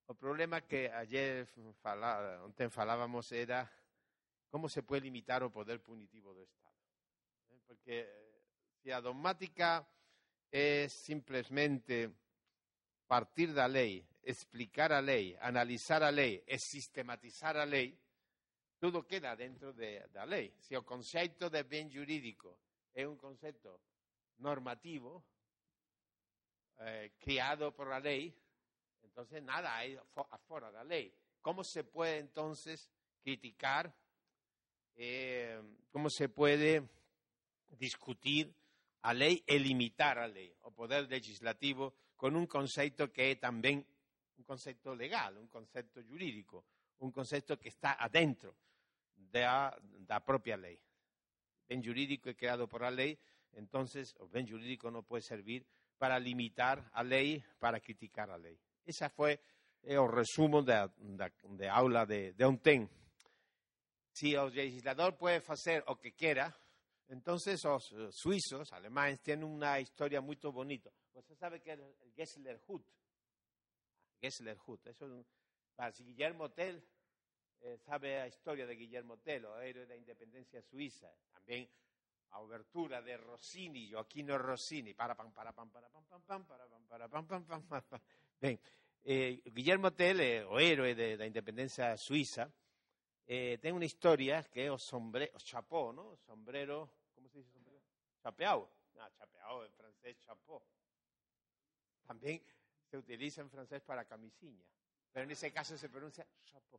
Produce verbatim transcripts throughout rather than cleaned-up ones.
O problema que ayer fala, ontem falábamos era como se puede limitar o poder punitivo do Estado. ¿Eh? Porque se a dogmática é simplesmente partir da lei, explicar a lei, analizar a lei e sistematizar a lei, tudo queda dentro de, da lei. Se o conceito de ben jurídico é un conceito normativo, eh, criado por la lei, entonces nada hay afuera de la ley. ¿Cómo se puede entonces criticar? Eh, ¿Cómo se puede discutir a lei e limitar a lei, o poder legislativo, con un concepto que é tamén un concepto legal, un concepto jurídico, un concepto que está adentro da, da propia lei. Ben jurídico é creado por a lei, entonces o ben jurídico non pode servir para limitar a lei, para criticar a lei. Esa foi eh, o resumo da, da, de aula de, de ontem. Si o legislador pode facer o que quera, entonces os suizos, alemanes, tienen una historia muy bonita. Usted sabe que es el Gesslerhut. Gesslerhut. Eso es un, para si Guillermo Tell eh, sabe la historia de Guillermo Tell, o héroe de la independencia suiza. También a obertura de Rossini, Gioacchino Rossini. Para pam, para pam, para pam, pam, pam, para pam, para pam, pam, pam, pam, pam. Bien. Eh, Guillermo Tell, eh, o héroe de, de la independencia suiza, Eh, ten una historia que é o sombrero, o chapó, ¿no? Sombrero, ¿cómo se dice sombrero? Chapeau. Ah, chapeau en francés, chapó. También se utiliza en francés para camisilla, pero en ese caso se pronuncia chapó.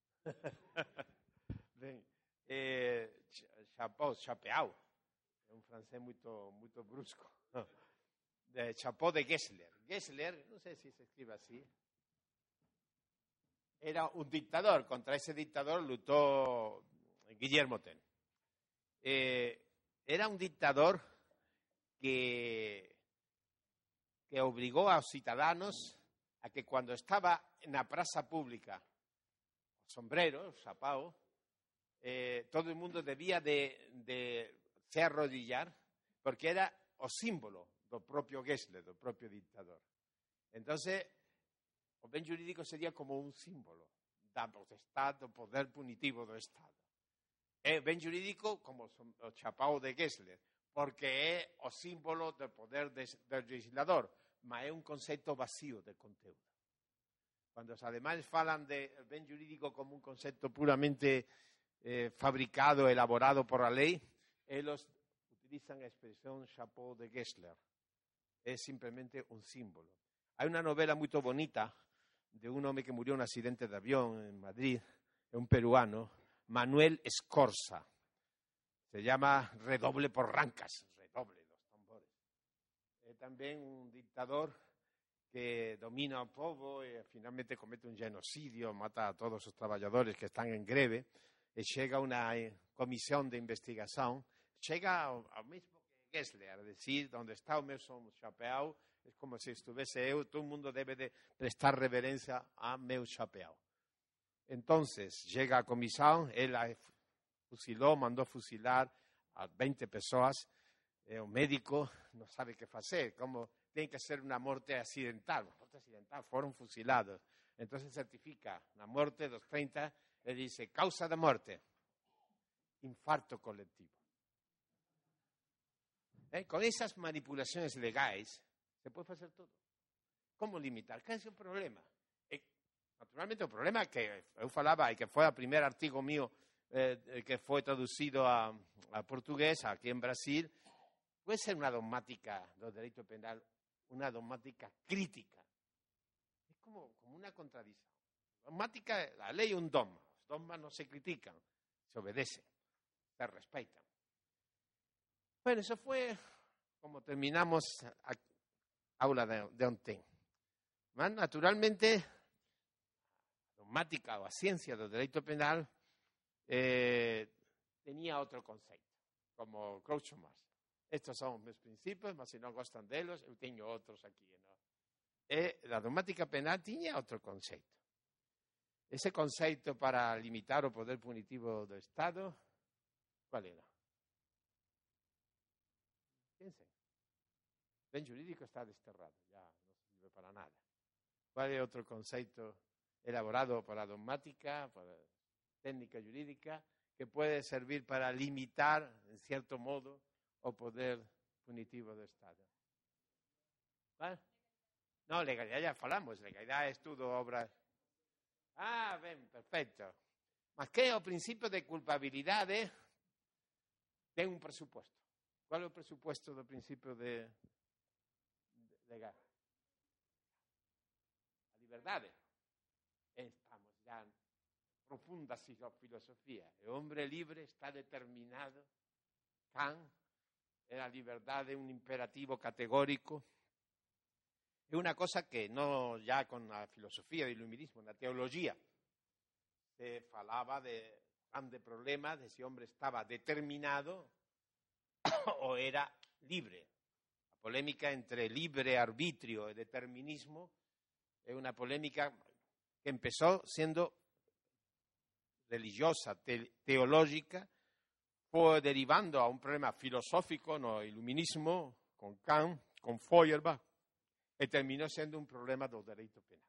Ben, eh, chapó, chapeau. É un francés muito, muito brusco. De chapó de Gessler. Gessler, no sé si se escribe así. Era un dictador, contra ese dictador luchó Guillermo Tell. Eh, era un dictador que, que obligó a los ciudadanos a que cuando estaba en la plaza pública, sombrero, chapao, eh, todo el mundo debía de, de se arrodillar, porque era o símbolo do propio Gessler, do propio dictador. Entonces, o ben jurídico sería como un símbolo da potestad, do poder punitivo do Estado. É ben jurídico como o chapao de Gessler, porque é o símbolo do poder do legislador, mas é un concepto vacío de conteúdo. Cuando os alemanes falan de ben jurídico como un concepto puramente eh, fabricado, elaborado por a lei, eles utilizan a expresión chapao de Gessler. É simplemente un símbolo. Hai unha novela moi bonita de un hombre que murió en un accidente de avión en Madrid, un peruano, Manuel Escorza. Se llama Redoble por Rancas, redoble los tambores. Es también un dictador que domina al pueblo y finalmente comete un genocidio, mata a todos sus trabajadores que están en greve, y llega una comisión de investigación, llega al mismo que Gessler, es decir, donde está o mesmo chapéu, es como si estuviese eu, todo el mundo debe de prestar reverencia a meu chapéu. Entonces, llega a comisión, él fusiló, mandó fusilar a veinte personas, eh, un médico no sabe qué hacer, como tiene que ser una muerte accidental, una muerte accidental, fueron fusilados. Entonces certifica la muerte de los treinta, le dice, causa de muerte, infarto colectivo. ¿Eh? Con esas manipulaciones legales, se puede facer todo. Como limitar? Que é o problema? E, naturalmente, o problema é que eu falaba e que foi o primeiro artigo mío eh, que foi traducido a, a portugués aquí en Brasil, pode ser unha dogmática do dereito penal, unha dogmática crítica. É como, como unha contradición. Dogmática, a lei é un dogma. Os dogmas non se critican, se obedecen, se respeitan. Bueno, eso fue como terminamos a, aula de, de ontem. Mas, naturalmente, a dogmática ou a ciencia do dereito penal eh, tenía outro conceito, como Groucho Marx. Estos son os meus principios, mas se non gostan delos, eu teño outros aquí. ¿No? E a dogmática penal tiña outro conceito. Ese conceito para limitar o poder punitivo do Estado, qual era? Piensen. Ben jurídico está desterrado, ya no sirve para nada. ¿Cuál es otro concepto elaborado por la dogmática, por la técnica jurídica, que puede servir para limitar, en cierto modo, o poder punitivo do Estado. ¿Vale? No, legalidad ya falamos, legalidad é estudo, obra... Ah, ben, perfecto. Mas que é o principio de culpabilidade ten un presupuesto. Qual é o presupuesto do principio de, de legal? A liberdade. Estamos ya en profunda filosofía. O hombre libre está determinado. Kant, la libertad es un imperativo categórico. Es una cosa que no ya con la filosofía del iluminismo, en la teología, se falaba de grandes problemas, de si el hombre estaba determinado o era libre. La polémica entre libre arbitrio y determinismo es una polémica que empezó siendo religiosa, te- teológica, fue derivando a un problema filosófico, no iluminismo, con Kant, con Feuerbach, y terminó siendo un problema del derecho penal.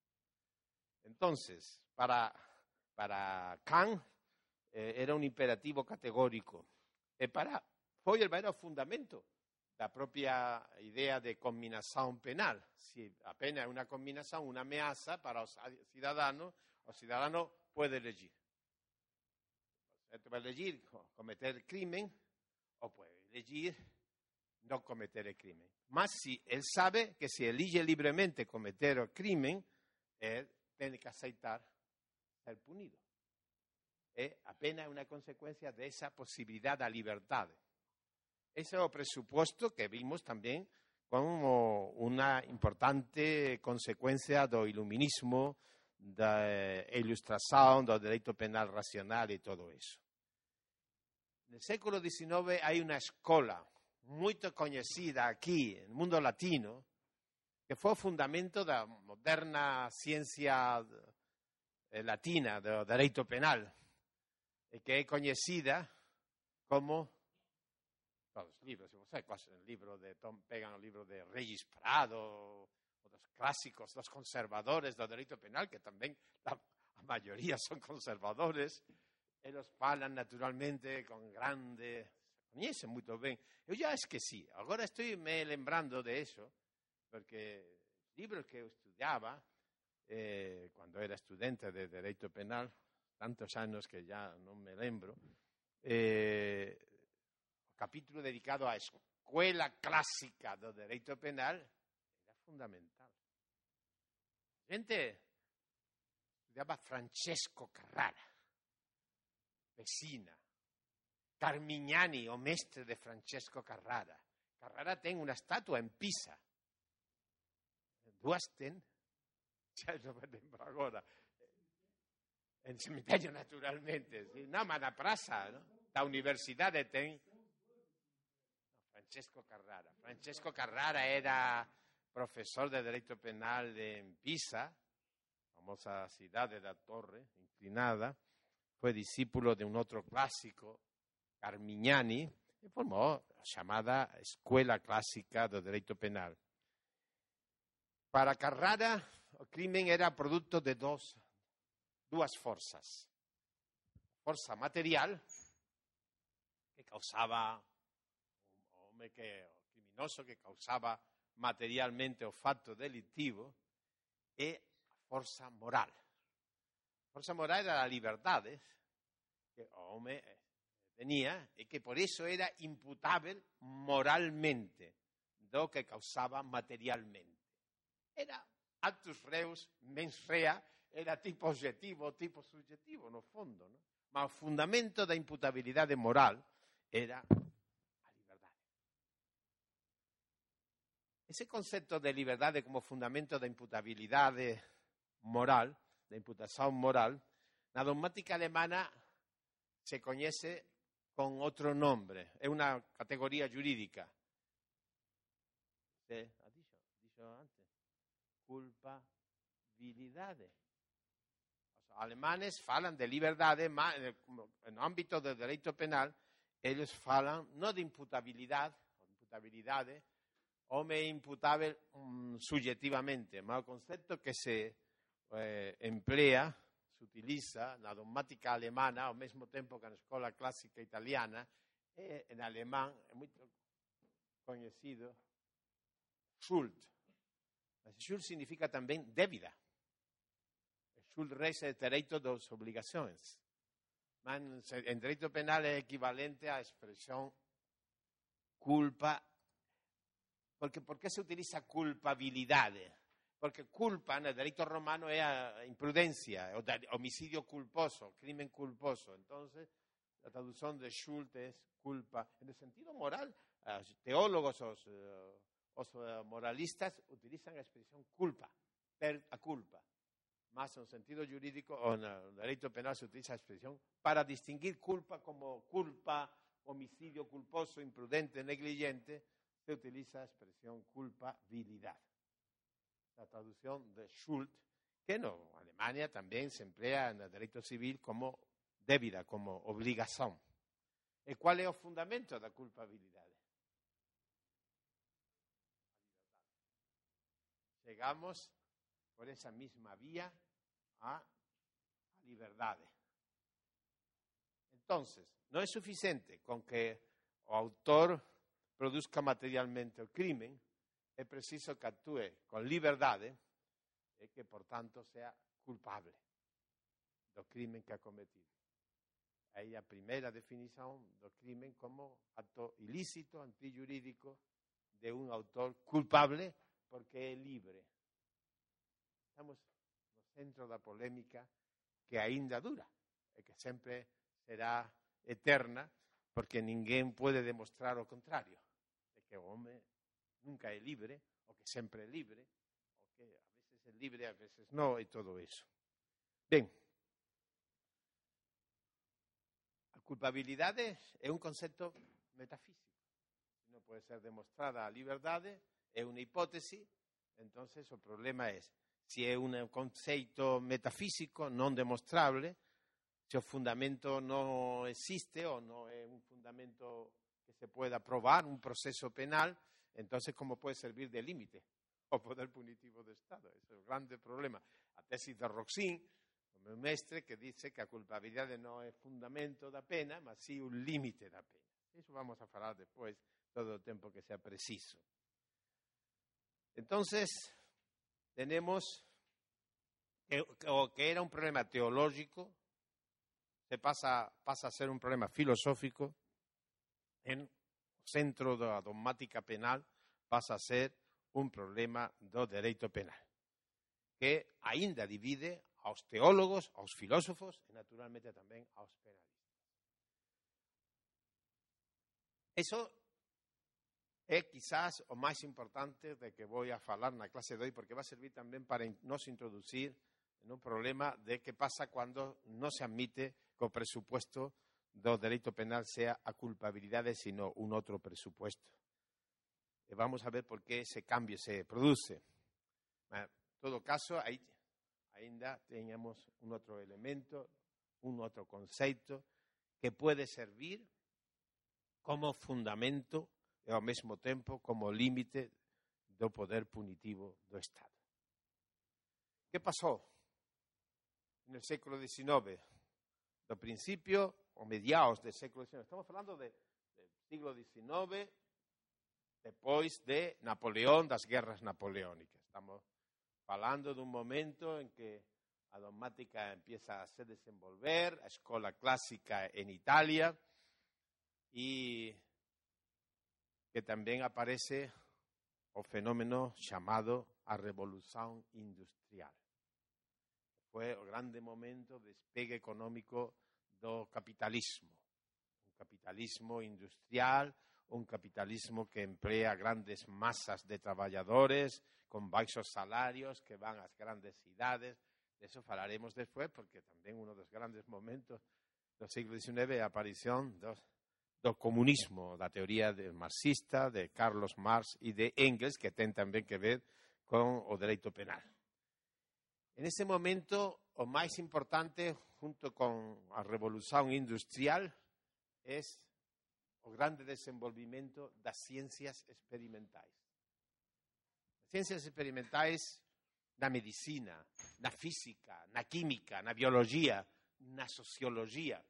Entonces, para, para Kant eh, era un imperativo categórico, y para Feuerbach era el fundamento, la propia idea de combinación penal. Si apenas una combinación, una amenaza para los ciudadanos, el ciudadano puede elegir. Puede elegir cometer crimen o puede elegir no cometer el crimen. Mas si él sabe que si elige libremente cometer el crimen, él tiene que aceptar ser punido. Es apenas una consecuencia de esa posibilidad de libertad. Ese es el presupuesto que vimos también como una importante consecuencia del iluminismo, da ilustración, del derecho penal racional y todo eso. En el século diecinueve hay una escuela muy conocida aquí, en el mundo latino, que fue el fundamento de la moderna ciencia latina del derecho penal, y que es conocida como... Todos los libros, si vos sabés, el libro de Tom Pagan, el libro de Regis Prado, o los clásicos, los conservadores del derecho penal, que también la, la mayoría son conservadores, ellos hablan naturalmente con grande, conocen muy bien. Yo ya es que sí, ahora estoy me lembrando de eso, porque libros que yo estudiaba, eh, cuando era estudiante de derecho penal, tantos años que ya no me lembro, eh, capítulo dedicado a escuela clásica del derecho penal era fundamental. Gente estudiaba Francesco Carrara, Pesina, Carmignani, o mestre de Francesco Carrara. Carrara tiene una estatua en Pisa. Due ten, ya non me lembro agora, en cemiterio naturalmente, sí. No, ma na praza, no? La universidade ten Francesco Carrara. Francesco Carrara era profesor de Derecho Penal en Pisa, famosa ciudad de la Torre, inclinada. Fue discípulo de un otro clásico, Carmignani, y formó la llamada Escuela Clásica de Derecho Penal. Para Carrara, el crimen era producto de dos, dos fuerzas. Fuerza material, que causaba que o criminoso que causaba materialmente o fatto delictivo, e a forza moral. A forza moral era a liberdade que o home tenía e que por eso era imputável moralmente do que causaba materialmente. Era actus reus mens rea, era tipo objetivo, tipo subjetivo, no fondo, no? Ma o fundamento da imputabilidade moral era ese concepto de libertad como fundamento de imputabilidad moral, de imputación moral, la dogmática alemana se conoce con otro nombre, es una categoría jurídica. ¿Sí? ¿Ha dicho? ¿Dicho antes? Culpabilidad. Los alemanes hablan de libertad, en el ámbito del derecho penal, ellos hablan no de imputabilidad, o de imputabilidad, home imputable um, subjetivamente, ma el concepto que se eh, emplea, se utiliza na dogmática alemana ao mesmo tempo que na escola clásica italiana, e en alemán é moito coñecido Schuld. Schuld significa tamén débida. Schuld res é dereito das obligacións. Man, en dereito penal é equivalente á expresión culpa. Porque por que se utiliza culpabilidade? Porque culpa no dereito romano é a imprudencia, o homicidio culposo, crimen culposo. Entonces, a traducción de Schuld é culpa. En el sentido moral, os teólogos, os, os moralistas utilizan a expresión culpa, per a culpa. Más en sentido jurídico, o en el derecho penal se utiliza la expresión para distinguir culpa como culpa, homicidio culposo, imprudente, negligente, se utiliza la expresión culpabilidad. La traducción de Schuld, que en Alemania también se emplea en el derecho civil como débida, como obligación. ¿Y cuál es el fundamento de la culpabilidad? Llegamos por esa misma vía a liberdade. Entonces, no es suficiente con que o autor produzca materialmente o crimen, é preciso que actúe con liberdade e que, por tanto, sea culpable do crimen que ha cometido. Aí a primeira definición do crimen como acto ilícito, antijurídico, de un autor culpable porque é libre. Estamos no centro da polémica que aínda dura e que sempre será eterna porque ninguén pode demostrar o contrario, de que o home nunca é libre, o que sempre é libre, o que a veces é libre, a veces non, e todo eso. Ben, a culpabilidade é un concepto metafísico. Non pode ser demostrada a liberdade, é unha hipótese, entonces o problema é se é un conceito metafísico non demostrable, se o fundamento non existe ou non é un fundamento que se pueda probar, un proceso penal, entonces como pode servir de límite ao poder punitivo do Estado? Ese é o grande problema. A tesis de Roxin, o meu mestre, que dice que a culpabilidade non é fundamento da pena, mas sí un límite da pena. Iso vamos a falar despois todo o tempo que sea preciso. Entonces, tenemos que, o que era un problema teológico, se pasa, pasa a ser un problema filosófico, en o centro da dogmática penal pasa a ser un problema do dereito penal, que aínda divide aos teólogos, aos filósofos e naturalmente tamén aos penalistas. Eso é quizás o máis importante de que vou a falar na clase de hoy, porque va a servir tamén para nos introducir en un problema de que pasa cando non se admite que o presupuesto do dereito penal sea a culpabilidade, sino un outro presupuesto. E vamos a ver por que ese cambio se produce. En todo caso, aí ainda teñamos un outro elemento, un outro conceito que pode servir como fundamento e ao mesmo tempo como límite do poder punitivo do Estado. Que pasou no século diecinueve? Do principio o mediados do século diecinueve. Estamos falando de, del siglo diecinueve, depois de Napoleón, das guerras napoleónicas. Estamos falando dun momento en que a dogmática empieza a se desenvolver, a escola clásica en Italia, e que tamén aparece o fenómeno chamado a Revolución Industrial. Foi o grande momento de despegue económico do capitalismo. Un capitalismo industrial, un capitalismo que emplea grandes masas de traballadores con baixos salarios que van ás grandes cidades. De eso falaremos despois, porque tamén uno dos grandes momentos do siglo diecinueve é a aparición dos do comunismo, da teoría de marxista, de Carlos Marx e de Engels, que ten tamén que ver con o dereito penal. En ese momento, o máis importante, junto con a revolución industrial, é o grande desenvolvimento das ciencias experimentais. As ciencias experimentais na medicina, na física, na química, na biologia, na sociologia.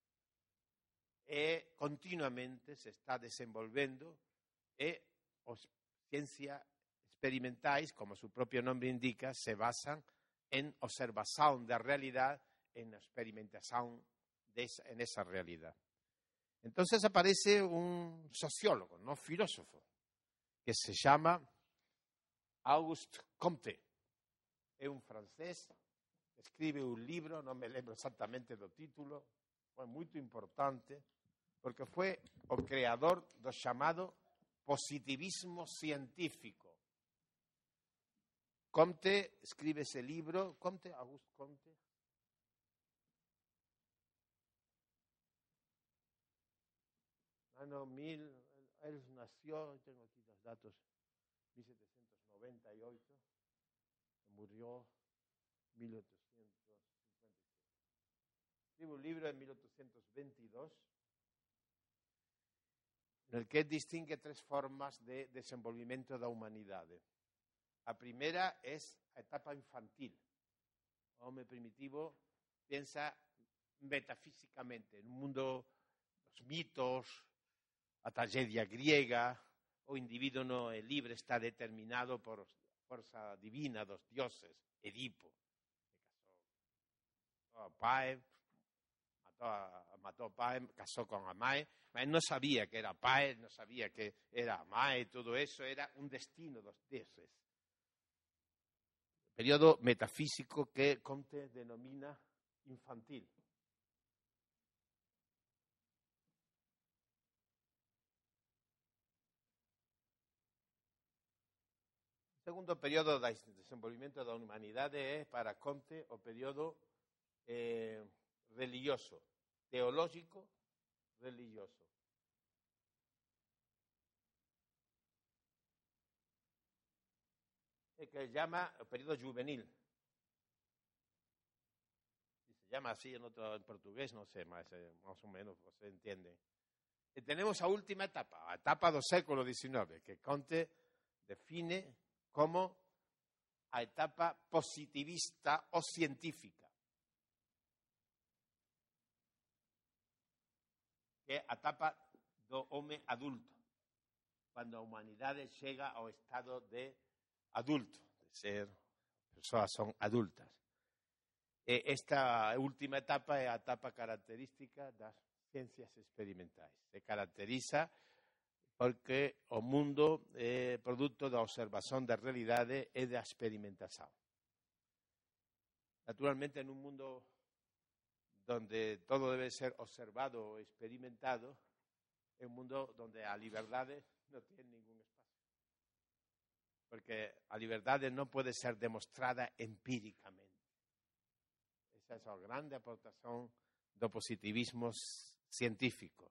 E continuamente se está desenvolvendo e as ciencias experimentais, como su propio nombre indica, se basan en observación da realidad, en experimentación de esa, en esa realidad. Entonces aparece un sociólogo, no filósofo, que se llama Auguste Comte. É un francés, escribe un libro, non me lembro exactamente do título, foi muito importante, porque foi o creador do chamado positivismo científico. Comte escribe ese libro, Comte, Auguste Comte, ano mil, él nació, tengo aquí los datos, mil setecientos noventa y ocho, murió en mil ochocientos cincuenta y siete. Escribe un libro en mil ochocientos veintidós en el que distingue tres formas de desenvolvimiento da humanidade. A primeira é a etapa infantil. O home primitivo piensa metafísicamente en un mundo dos mitos, a tragedia griega, o individuo non é libre, está determinado por forza divina dos dioses, Edipo, que casou a pai, matou a, matou a pai, casou con a mãe, mas non sabía que era pai, non sabía que era a mãe, todo eso era un destino dos dioses. Período metafísico que Comte denomina infantil. O segundo período de desenvolvimento da humanidade é, para Comte, o período eh, religioso, teológico religioso. É que llama o período juvenil. Se llama así en otro en portugués, no sé, más, eh, más o menos se entiende. E tenemos a última etapa, a etapa do século diecinueve, que Comte define como a etapa positivista o científica, que é a etapa do home adulto, cando a humanidade chega ao estado de adulto, de ser, persoas son adultas. E esta última etapa é a etapa característica das ciencias experimentais. Se caracteriza porque o mundo é produto da observación da realidade e da experimentación. Naturalmente, en un mundo donde todo debe ser observado e experimentado, é un mundo donde a liberdade non ten ningún espacio. Porque a liberdade non pode ser demostrada empíricamente. Esa é a grande aportación do positivismo científico.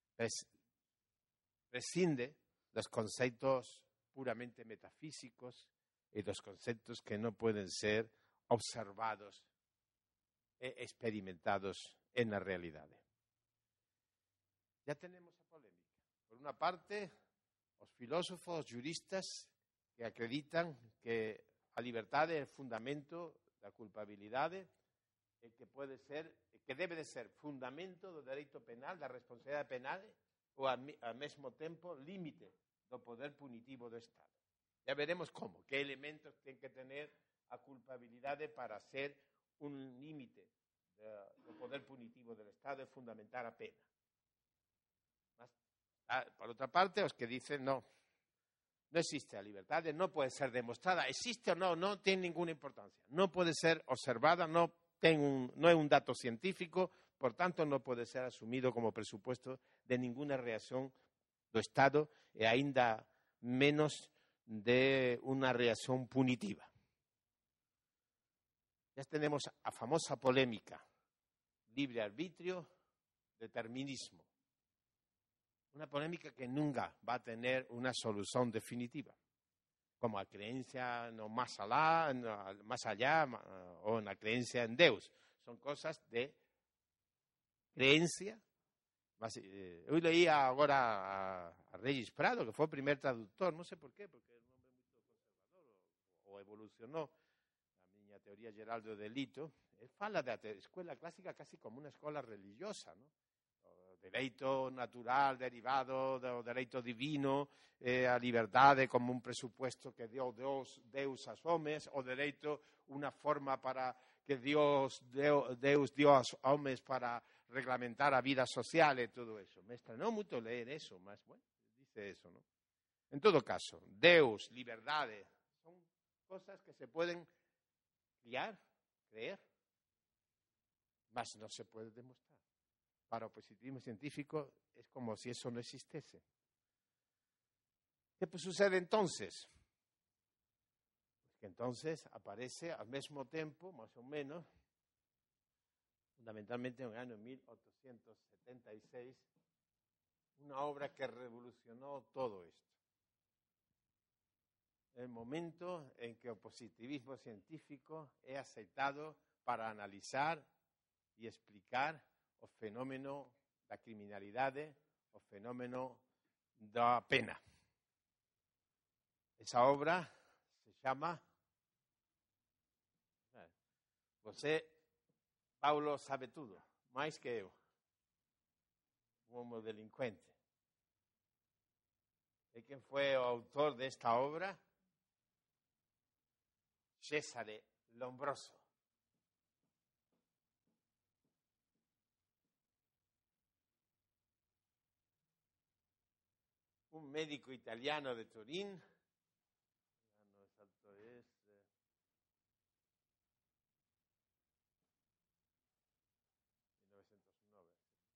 Prescinde dos conceitos puramente metafísicos e dos conceptos que non poden ser observados e experimentados en la realidade. Ya tenemos a polémica. Por una parte, os filósofos, os juristas que acreditan que a liberdade é o fundamento da culpabilidade e que pode ser, que debe de ser fundamento do dereito penal, da responsabilidade penal ou ao mesmo tempo límite do poder punitivo do Estado. Ya veremos como, que elementos ten que tener a culpabilidade para ser un límite do poder punitivo do Estado e fundamentar a pena. Mas, por outra parte, os que dicen no, non existe a liberdade, non pode ser demostrada, existe ou non, non ten ninguna importancia, non pode ser observada, non ten un, non é un dato científico, por tanto non pode ser asumido como presupuesto de ninguna reacción do Estado e aínda menos de unha reacción punitiva. Ya tenemos a famosa polémica, libre arbitrio, determinismo. Una polémica que nunca va a tener una solución definitiva, como a creencia no más allá, no, más allá o la creencia en Deus. Son cosas de creencia. Eh, hoy leía ahora a, a Regis Prado, que fue el primer traductor, no sé por qué, porque es un hombre muy conservador o, o evolucionó teoria geral do delito, ele fala da escola clássica quase como uma escola religiosa, não? O direito natural derivado do direito divino, eh, a liberdade como um pressuposto que deu Deus, Deus aos homens, o direito uma forma para que Deus, Deus, Deus deu aos homens para reglamentar a vida social e tudo isso. Me estranhou muito ler isso, mas, bueno, dice isso, não? En todo caso, Deus, liberdade, são coisas que se podem criar, creer, mas não se pode demostrar. Para o positivismo científico é como se isso não existisse. ¿Qué sucede entonces? Pues que entonces aparece al mismo tiempo, más o menos, fundamentalmente en el año mil ochocientos setenta y seis, una obra que revolucionó todo esto. El momento en que el positivismo científico es aceptado para analizar y explicar o fenómeno da criminalidade, o fenómeno da pena. Esa obra se chama... Você, Paulo, sabe tudo, mais que eu. O Homo Delinquente. E quem foi o autor desta obra? Cesare Lombroso. Un médico italiano de Turín, no exacto es, eh, mil novecientos nueve,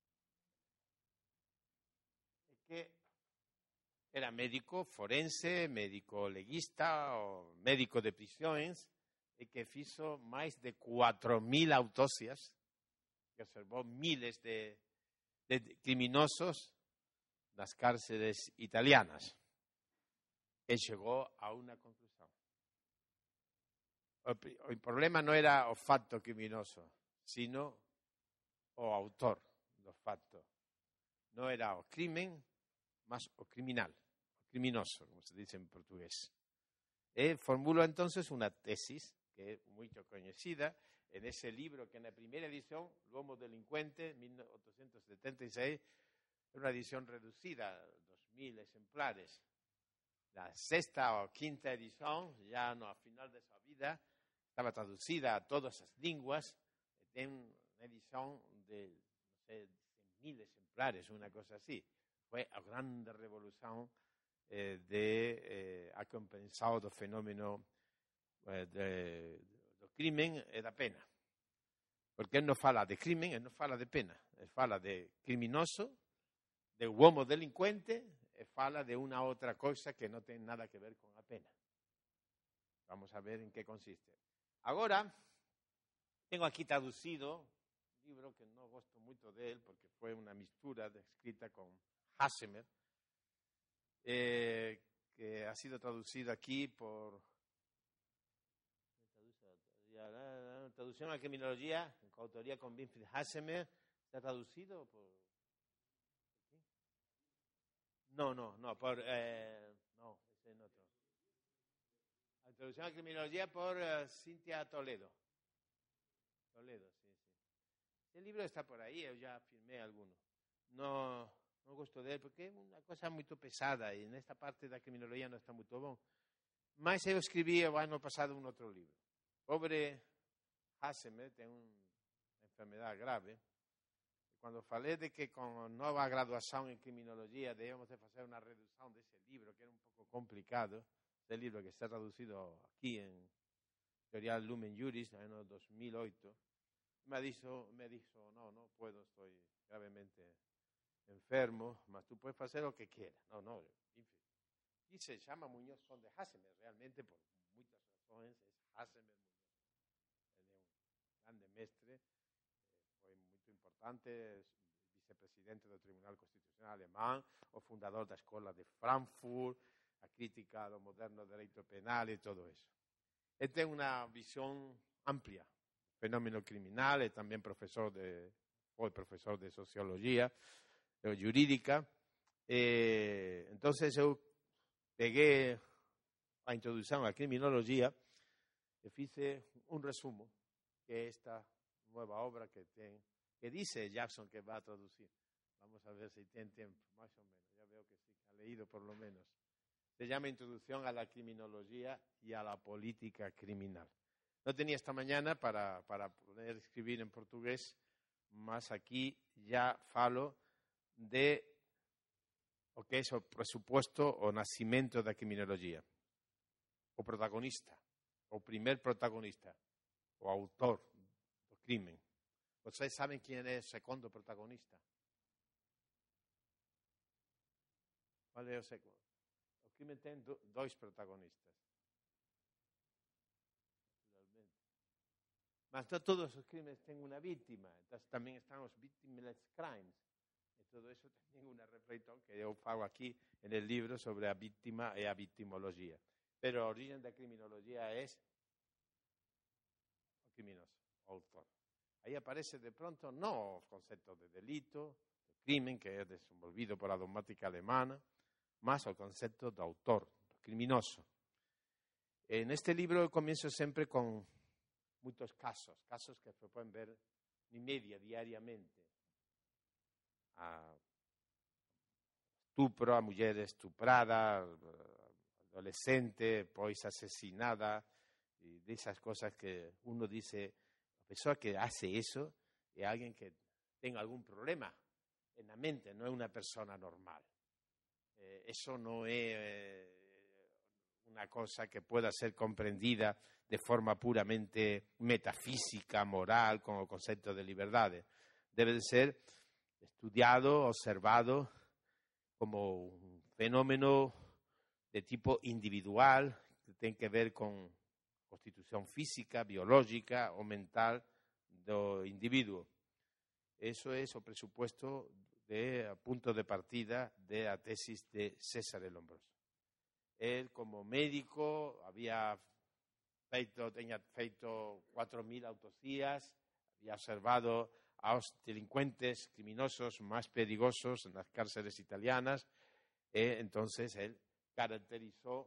que era médico forense, médico leguista o médico de prisões, e que fizo máis de cuatro mil autopsias, que observou miles de, de criminosos nas cárceles italianas. E chegou a uma conclusão. O, o problema não era o fato criminoso, sino o autor do fato. Não era o crimen, mas o criminal, o criminoso, como se dice en portugués. E formuló entonces una tesis que es muy conocida en ese libro que en la primera edición, El Homo Delincuente, mil ochocientos setenta y seis, es una edición reducida, dos mil ejemplares. La sexta o quinta edición, ya no, a final de su vida, estaba traducida a todas las lenguas, tiene una edición de, no sé, cien mil ejemplares, una cosa así. Fue a grande revolución eh, de eh, ha compensado do fenómeno eh, de, do crimen e da pena. Porque ele non fala de crimen, ele non fala de pena. Ele fala de criminoso, de uomo delincuente, e fala de una outra cosa que non ten nada que ver con a pena. Vamos a ver en qué consiste. Agora, tengo aquí traducido un libro que non gosto moito de él, porque foi unha mistura de, escrita con Hassemer, eh, que ha sido traducido aquí por Traducción a Criminología, en coautoría con Winfried Hassemer. ¿Está traducido por...? No, no, no, por... Eh, no, ese es otro. La Traducción a Criminología por uh, Cintia Toledo. Toledo, sí, sí. El libro está por aí, eu já firmei alguno. No, non gosto dele porque é unha cosa moito pesada e nesta parte da criminología non está moito bom. Mas eu escribí o ano pasado un outro libro. Pobre Hassemer ten unha enfermedade grave. E cando falei de que con nova graduación en criminología debemos de facer unha reducción dese libro, que era un pouco complicado, ese libro que está traducido aquí en Editorial Lumen Juris, no ano dos mil oito, me dixo, me dixo, no, no puedo, estoy gravemente enfermo, mas tú puedes hacer lo que quieras. No, no, en fin. Y se llama Muñoz Conde Hassemer, realmente por muchas razones es Hassemer Muñoz. Él es un grande mestre, eh, fue muy importante, es vicepresidente del Tribunal Constitucional Alemán, o fundador da Escola de Frankfurt, a crítica do moderno dereito penal e todo eso. Él tiene una visión amplia, fenómeno criminal, es también profesor de, fue profesor de sociología, jurídica. Eh, entonces eu pegué a introducción a criminología e fice un resumo que esta nueva obra que, ten, que dice Jackson que va a traducir. Vamos a ver si tiene tiempo, más o menos. Ya veo que sí, que ha leído por lo menos. Se llama Introducción a la Criminología y a la Política Criminal. No tenía esta mañana para, para poder escribir en portugués, mas aquí ya falo de o que é o presupuesto o nacimento da criminología. O protagonista, o primer protagonista, o autor do crimen. Vocês saben quen é o segundo protagonista? Qual é o segundo? O crimen ten do, dois protagonistas. Mas no todos os crimes ten unha víctima. Entón, tamén están os victimless crimes. Todo eso tamén unha reflexión que eu fago aquí en el libro sobre a víctima e a victimoloxía. Pero a origen da criminología é o criminoso, o autor. Aí aparece de pronto non o concepto de delito, de crimen, que é desenvolvido por a dogmática alemana, mas o concepto do autor, do criminoso. En este libro eu comienzo sempre con moitos casos, casos que se poden ver ni media diariamente. A estupro, a muller estuprada, adolescente, pois asesinada, e desas cosas que uno dice, a persoa que hace eso é alguén que ten algún problema en la mente, non é unha persona normal. Eh, eso non é eh, unha cosa que pueda ser comprendida de forma puramente metafísica, moral, con o concepto de liberdade. Debe de ser estudiado, observado como un fenómeno de tipo individual que ten que ver con constitución física, biológica ou mental do individuo. Eso é o presupuesto de a punto de partida de a tesis de César Lombroso. Él, como médico, había feito, teña feito cuatro mil autopsias, había observado aos delincuentes criminosos máis perigosos nas cárceles italianas, e entonces él caracterizou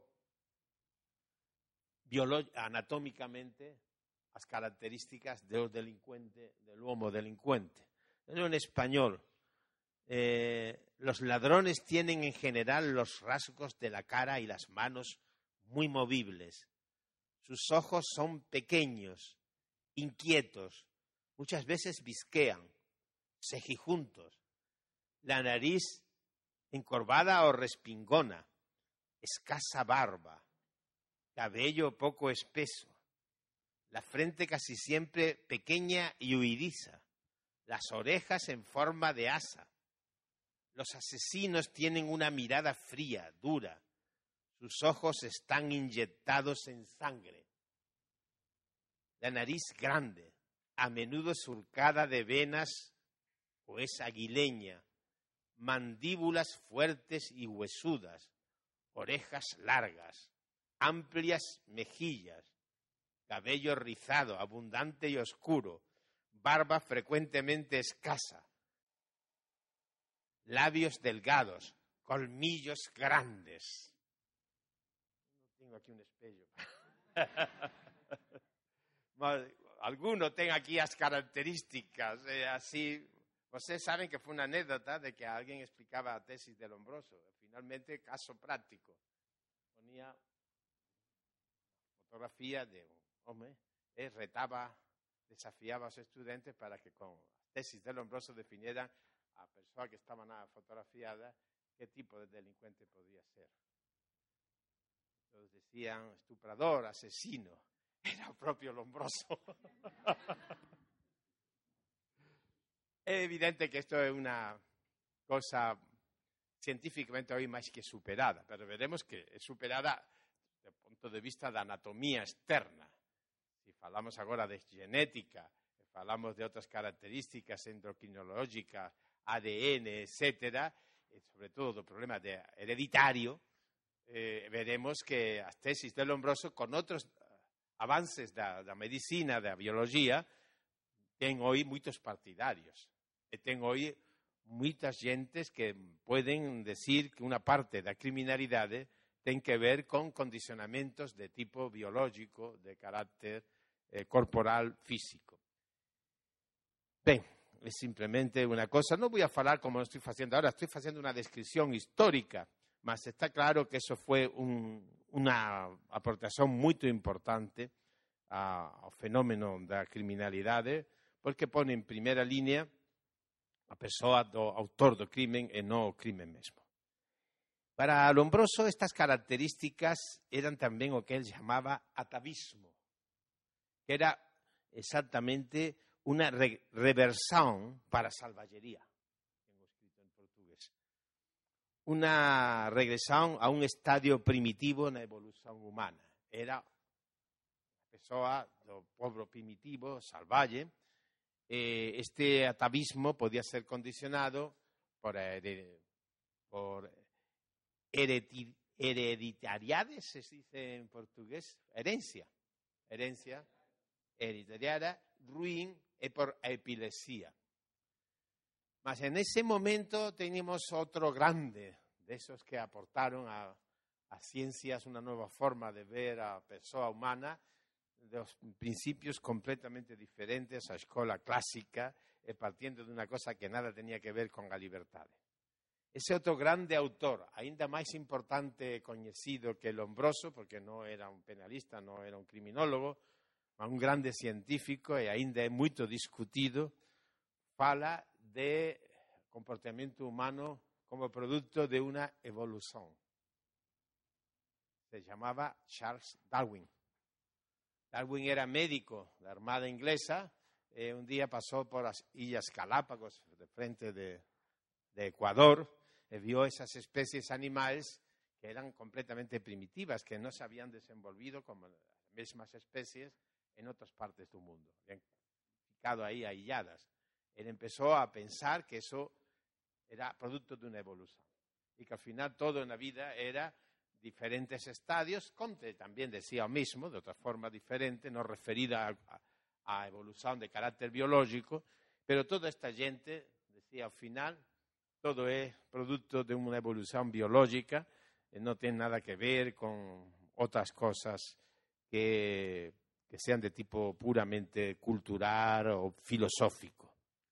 anatómicamente as características do delincuente, del homo delincuente. En español, eh, los ladrones tienen en general los rasgos de la cara y las manos muy movibles. Sus ojos son pequeños, inquietos, muchas veces visquean, cejijuntos, la nariz encorvada o respingona, escasa barba, cabello poco espeso, la frente casi siempre pequeña y huidiza, las orejas en forma de asa. Los asesinos tienen una mirada fría, dura, sus ojos están inyectados en sangre, la nariz grande, a menudo surcada de venas o es aguileña, mandíbulas fuertes y huesudas, orejas largas, amplias mejillas, cabello rizado, abundante y oscuro, barba frecuentemente escasa, labios delgados, colmillos grandes. No tengo aquí un espejo. Alguno ten aquí as características, eh, así. Vocês saben que foi unha anécdota de que alguén explicaba a tesis de Lombroso. Finalmente, caso práctico. Ponía fotografía de un home e retaba, desafiaba aos estudantes para que con a tesis de Lombroso definieran a persoa que estaba na fotografiada que tipo de delincuente podía ser. Entonces decían estuprador, asesino. Era o propio Lombroso. É evidente que isto é unha cosa científicamente hoy máis que superada, pero veremos que é superada do punto de vista da anatomía externa. Se falamos agora de genética, falamos de outras características endocrinológicas, A D N, etcétera, e sobre todo do problema de hereditario, eh, veremos que as tesis de Lombroso con outros avances da, da medicina, da biología, ten hoy moitos partidarios. E ten hoy moitas gentes que poden decir que unha parte da criminalidade ten que ver con condicionamentos de tipo biológico, de carácter eh, corporal físico. Ben, è simplemente una cosa, non voy a falar como lo estoy haciendo ahora, estoy haciendo una descripción histórica, mas está claro que eso fue un, una aportación muy importante ao fenómeno da criminalidade, porque pone en primeira línea a persoa do autor do crimen e non o crime mesmo. Para Lombroso, estas características eran tamén o que él chamaba atavismo, que era exactamente unha re reversión para a salvallería, tengo escrito en portugués, unha regresión a un estadio primitivo na evolución humana. Era a persoa do povo primitivo, salvalle. Eh, este atavismo podía ser condicionado por, eh, por hereditariedade, se dice en portugués, herencia, herencia hereditaria, ruin e por epilepsia. Mas en ese momento teníamos otro grande, de esos que aportaron a, a ciencias una nueva forma de ver a persoa humana, dos principios completamente diferentes á escola clásica e partindo de unha cosa que nada tenía que ver con a liberdade. Ese outro grande autor, aínda máis importante e coñecido que Lombroso, porque non era un penalista, non era un criminólogo, mas un grande científico e aínda é moito discutido, fala de comportamento humano como producto de unha evolución. Se chamaba Charles Darwin. Darwin era médico da Armada Inglesa e un día pasou por as Illas Galápagos de frente de, de Ecuador e viu esas especies animais que eran completamente primitivas, que non se habían desenvolvido como as mesmas especies en outras partes do mundo. Habían ficado aí ailladas. Ele empezou a pensar que eso era producto de unha evolución e que ao final todo na vida era diferentes estadios. Comte también decía o mismo, de outra forma diferente, no referida á evolución de carácter biológico, pero toda esta gente decía ao final, todo é producto de unha evolución biológica e non ten nada que ver con outras cosas que, que sean de tipo puramente cultural ou filosófico.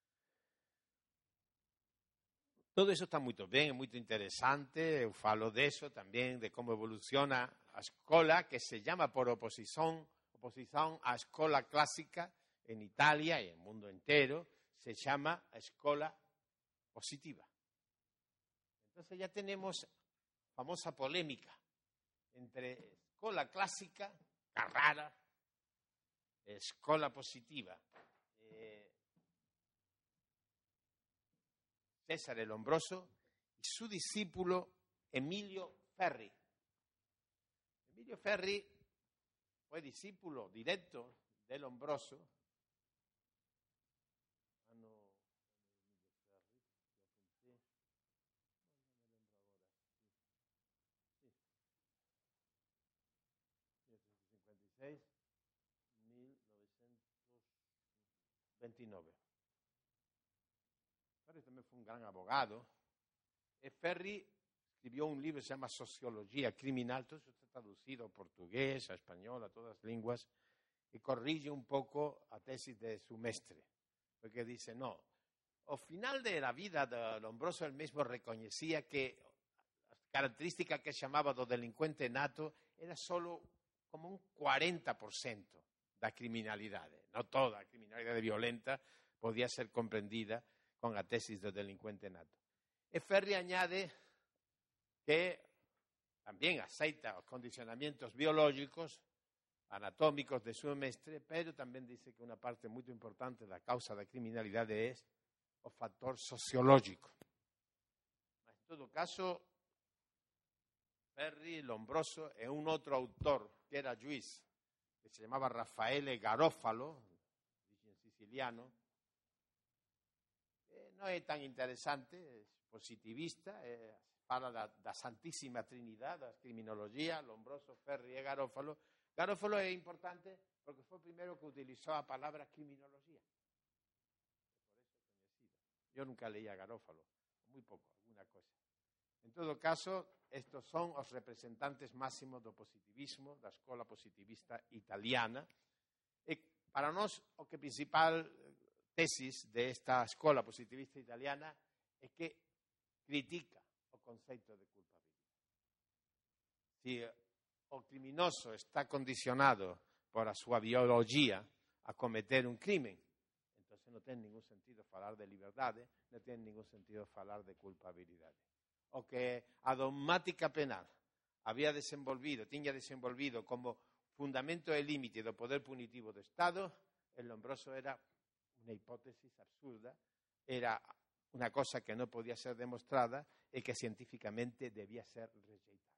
Todo eso está moito ben, é moito interesante, eu falo deso tamén, de como evoluciona a escola, que se llama por oposición, oposición á escola clásica en Italia e en el mundo entero, se chama a escola positiva. Entonces ya tenemos famosa polémica entre escola clásica, Carrara, e escola positiva. Eh, César el Lombroso y su discípulo Emilio Ferri. Emilio Ferri fue discípulo directo de Lombroso. Ah, no, cincuenta y seis, mil novecientos veintinueve. Ferri también fue un gran abogado. E Ferri escribió un libro que se llama Sociología Criminal, todo eso está traducido a portugués, a español, a todas las lenguas, y corrige un poco a tesis de su mestre, porque dice, no, ao final de la vida de Lombroso, él mismo reconocía que las características que chamaba do delincuente nato era solo como un cuarenta por ciento da criminalidade. No toda a criminalidade violenta podía ser comprendida con a tesis do delincuente nato. E Ferri añade que tamén aceita os condicionamientos biológicos, anatómicos de su mestre, pero tamén dice que unha parte moi importante da causa da criminalidade é o factor sociológico. En todo caso, Ferri, Lombroso e un outro autor que era juiz, que se chamaba Raffaele Garofalo, en siciliano, eh, non é tan interesante, é positivista, eh, fala da, da Santísima Trinidad, da criminología, Lombroso, Ferri e Garofalo. Garofalo é importante porque foi o primeiro que utilizou a palabra criminología. Yo nunca leí a Garofalo, muy poco, alguna cosa. En todo caso, estos son os representantes máximos do positivismo, da escola positivista italiana, e para nós, o que principal tesis desta escola positivista italiana é que critica o conceito de culpabilidade. Si o criminoso está condicionado por a súa biología a cometer un crimen, entón non ten ningún sentido falar de liberdade, non ten ningún sentido falar de culpabilidade. O que a dogmática penal había desenvolvido, tiña desenvolvido como fundamento e límite do poder punitivo do Estado, el Lombroso era unha hipótesis absurda, era unha cosa que non podía ser demostrada e que científicamente debía ser rexeitada.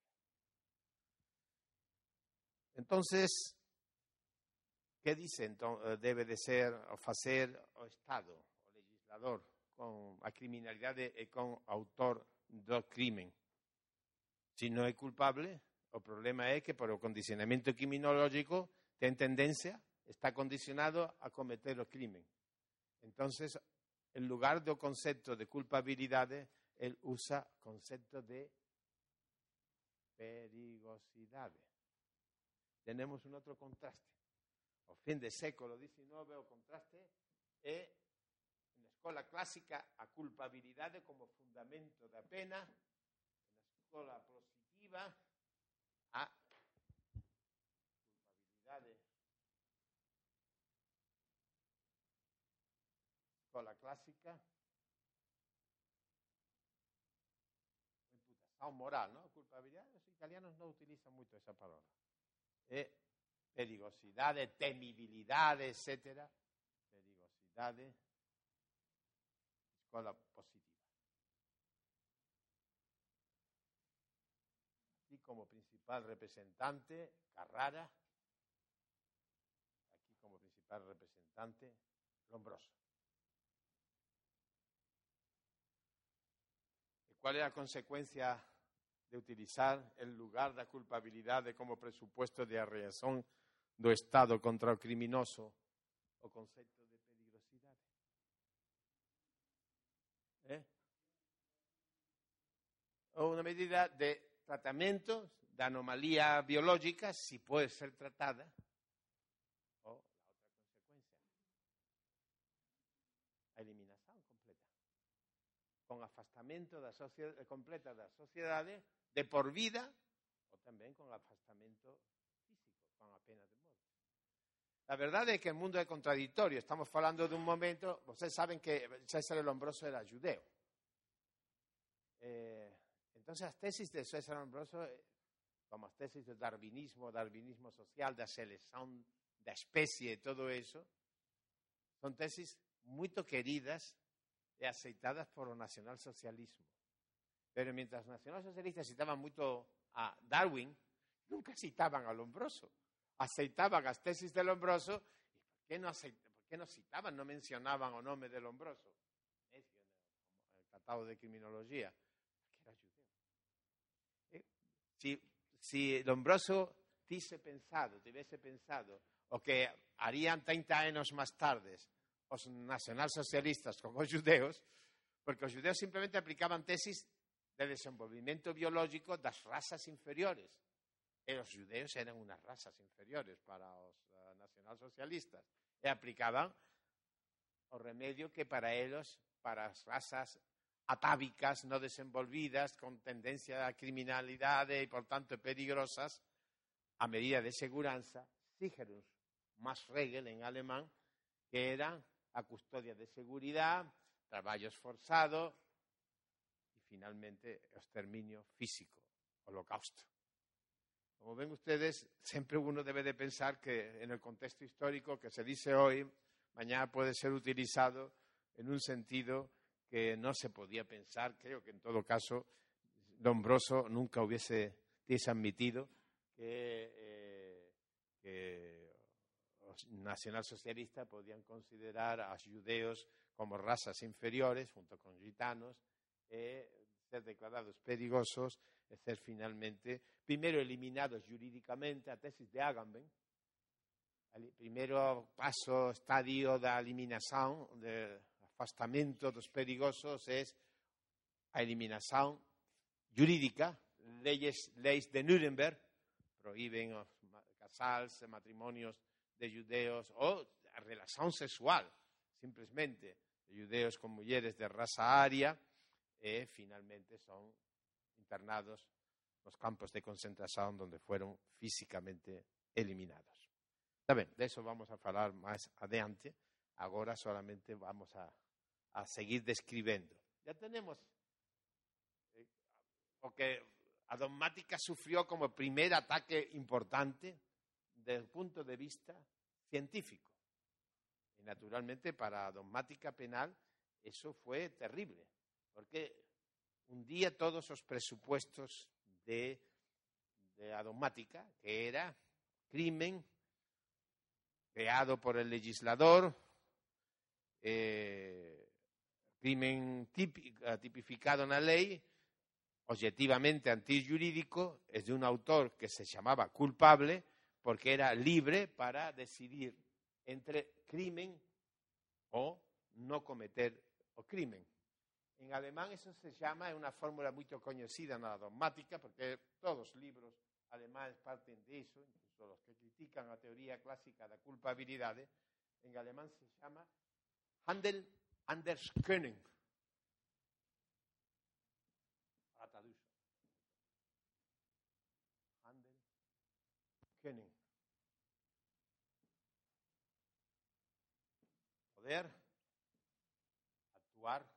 Entonces, que dice entón, debe de ser o facer o Estado, o legislador, con a criminalidade e con o autor do crimen? Se non é culpable, o problema é que por o condicionamento criminológico ten tendencia, está condicionado a cometer o crimen. Entonces, en lugar do concepto de culpabilidade, el usa o concepto de perigosidade. Tenemos un outro contraste. O fin do século diecinueve, o contraste é, na escola clásica, a culpabilidade como fundamento da pena, na escola positiva, a culpabilidade, escola clásica, imputación moral, ¿no? Culpabilidade, os italianos non utilizan moito esa palabra. É perigosidade, temibilidade, etcétera. Perigosidade, escola positiva. Aquí como principal representante, Carrara. Aquí como principal representante, Lombroso. ¿Y cuál es la consecuencia de utilizar el lugar da culpabilidade como presupuesto de reacción do Estado contra o criminoso, o concepto de peligrosidade? ¿Eh? O unha medida de tratamento da anomalía biológica, si pode ser tratada, o la outra consecuencia, a eliminación completa, con afastamento da sociedade, completa da sociedade, de por vida, ou tamén con afastamento físico, con a pena de morte. A verdade é que o mundo é contradictorio. Estamos falando dun momento, vocês saben que César Lombroso era judeo. Eh, entonces as tesis de César Lombroso, como as tesis do darwinismo, darwinismo social, da selección da especie e todo eso, son tesis moito queridas e aceitadas por o nacionalsocialismo. Pero mientras os nacionalsocialistas citaban moito a Darwin, nunca citaban a Lombroso. Aceitaban as tesis de Lombroso, e por que non, por que non citaban, non mencionaban o nome de Lombroso? El catálogo de criminología, que era judeo. Eh, si, si Lombroso tise pensado, tivese pensado, o que harían treinta anos máis tardes os nacionalsocialistas con os judeos, porque os judeos simplemente aplicaban tesis de desenvolvimento biológico das razas inferiores. E os judeus eran unas razas inferiores para os uh, nacionalsocialistas. E aplicaban o remedio que para eles, para as razas atávicas, no desenvolvidas, con tendencia a criminalidade e, por tanto, peligrosas, a medida de seguranza, Sicherungsmaßregel en alemán, que eran a custodia de seguridade, traballo esforzado, finalmente, o exterminio físico, holocausto. Como ven ustedes, siempre uno debe de pensar que en el contexto histórico que se dice hoy, mañana puede ser utilizado en un sentido que no se podía pensar. Creo que en todo caso, Lombroso nunca hubiese, hubiese admitido que, eh, que los nacionalsocialistas podían considerar a los judeos como razas inferiores, junto con gitanos, e ser declarados perigosos e ser finalmente, primeiro eliminados jurídicamente, a tesis de Agamben, o primeiro paso, estadio da eliminación, de afastamento dos perigosos, é a eliminación jurídica, leyes, leis de Nuremberg, prohíben os casals, matrimonios de judeos, ou relación sexual, simplemente, de judeos con mujeres de raza aria, e finalmente son internados nos campos de concentración donde fueron físicamente eliminados. Está bien, de eso vamos a hablar más adelante. Ahora solamente vamos a, a seguir describiendo. Ya tenemos eh, lo que a dogmática sufrió como primer ataque importante desde el punto de vista científico. Y naturalmente para dogmática penal eso fue terrible, porque un día todos los presupuestos de, de la dogmática, que era crimen creado por el legislador, eh, crimen típico, tipificado en la ley, objetivamente antijurídico, es de un autor que se llamaba culpable porque era libre para decidir entre crimen o no cometer o crimen. En alemán eso se llama, es una fórmula muy conocida en la dogmática, porque todos los libros alemanes parten de eso, incluso los que critican la teoría clásica de culpabilidad, en alemán se llama Handel anders Können. Handel Können. Poder actuar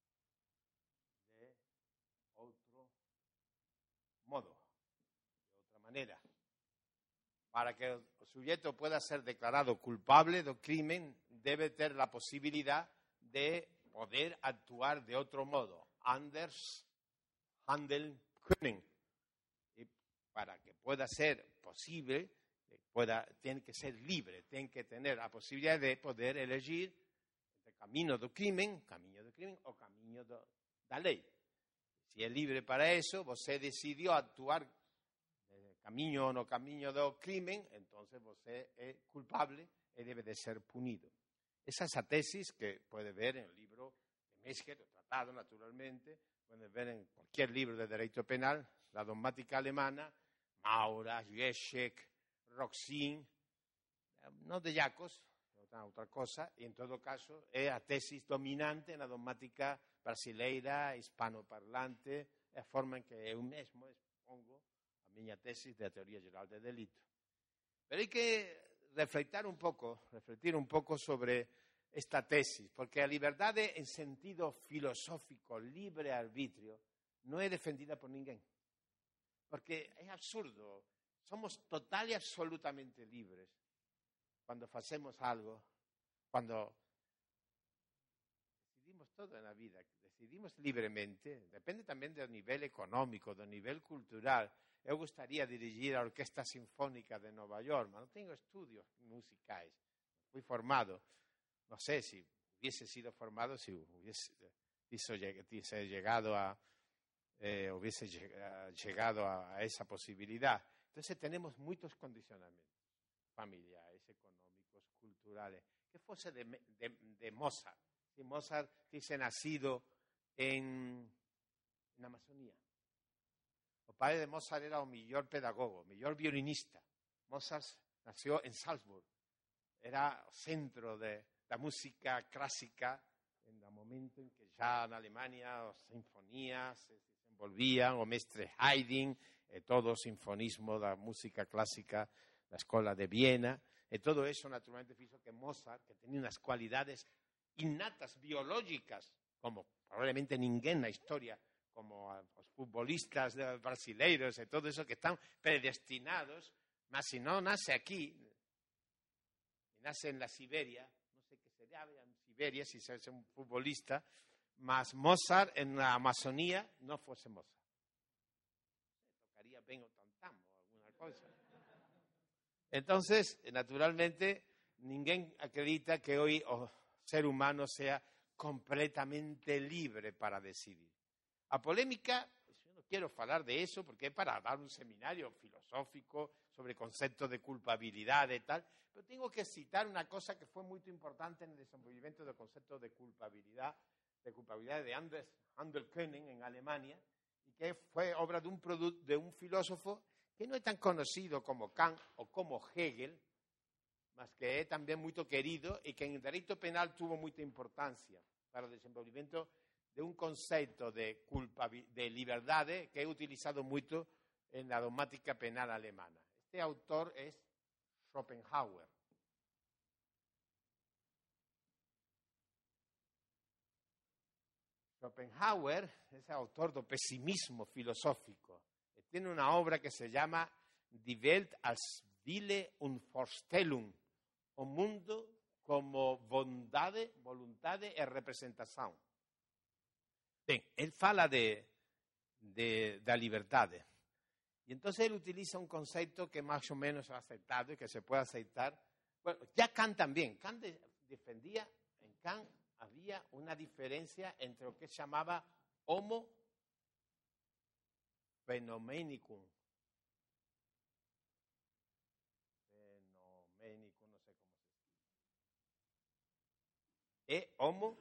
de otro modo, de otra manera. Para que el sujeto pueda ser declarado culpable del crimen, debe tener la posibilidad de poder actuar de otro modo. Anders handeln können. Y para que pueda ser posible, pueda, tiene que ser libre, tiene que tener la posibilidad de poder elegir el camino del crimen, camino del crimen o camino de la ley. Si es libre para eso, usted decidió actuar camino o no camino del crimen, entonces usted es culpable y debe de ser punido. Esa es la tesis que puede ver en el libro de Mesker, el tratado naturalmente, puede ver en cualquier libro de derecho penal, la dogmática alemana, Maurer, Jeschek, Roxin, no de Jacos, otra cosa, y en todo caso es la tesis dominante en la dogmática brasileira, hispanoparlante, la forma en que yo mismo expongo a mi tesis de la teoría general del delito. Pero hay que refletir un poco, refletir un poco sobre esta tesis, porque la libertad en sentido filosófico, libre arbitrio, no es defendida por ninguém. Porque es absurdo, somos total y absolutamente libres cuando hacemos algo, cuando decidimos todo en la vida, decidimos libremente, depende también del nivel económico, del nivel cultural. Yo gustaría dirigir la Orquesta Sinfónica de Nueva York, pero no tengo estudios musicales, fui formado, no sé si hubiese sido formado, si hubiese, hubiese llegado a, eh, hubiese llegado a esa posibilidad. Entonces tenemos muchos condicionamientos familiares, económicos, culturales. ¿Qué fuese de, de, de Mozart? Si Mozart hubiese nacido en, en Amazonía. El padre de Mozart era el mejor pedagogo, el mejor violinista. Mozart nació en Salzburg. Era el centro de la música clásica en el momento en que ya en Alemania las sinfonías se desenvolvían, o mestre Haydn, eh, todo el sinfonismo de la música clásica, la escuela de Viena, y todo eso naturalmente hizo que Mozart, que tenía unas cualidades innatas, biológicas, como probablemente ninguém en la historia, como a los futbolistas brasileiros y todo eso, que están predestinados, mas si no nace aquí, nace en la Siberia, no sé qué sería en Siberia si se hace un futbolista, mas Mozart en la Amazonía no fuese Mozart. Tocaría bien o tantamo o alguna cosa. Entonces, naturalmente, ninguém acredita que hoy el ser humano sea completamente libre para decidir. A polémica, pues yo no quiero hablar de eso porque es para dar un seminario filosófico sobre conceptos de culpabilidad y tal, pero tengo que citar una cosa que fue muy importante en el desenvolvimiento del concepto de culpabilidad, de culpabilidad de Anders Handel Können en Alemania, y que fue obra de un, de un filósofo que no es tan conocido como Kant o como Hegel, mas que é tamén moito querido e que en dereito penal tuvo moita importancia para o desenvolvimento de un conceito de, de liberdade que é utilizado moito en la dogmática penal alemana. Este autor é Schopenhauer. Schopenhauer es autor do pesimismo filosófico e tiene una obra que se llama Die Welt als Wille und Vorstellung, o mundo como bondade, voluntade e representación. Ben, él fala de, de, da liberdade. Y entonces él utiliza un concepto que más o menos ha aceptado y que se puede aceitar. Bueno, ya Kant también. Kant defendía, en Kant había una diferencia entre lo que se llamaba homo phenomenicum. Phenomenicum, no sé cómo se escribe. E homo,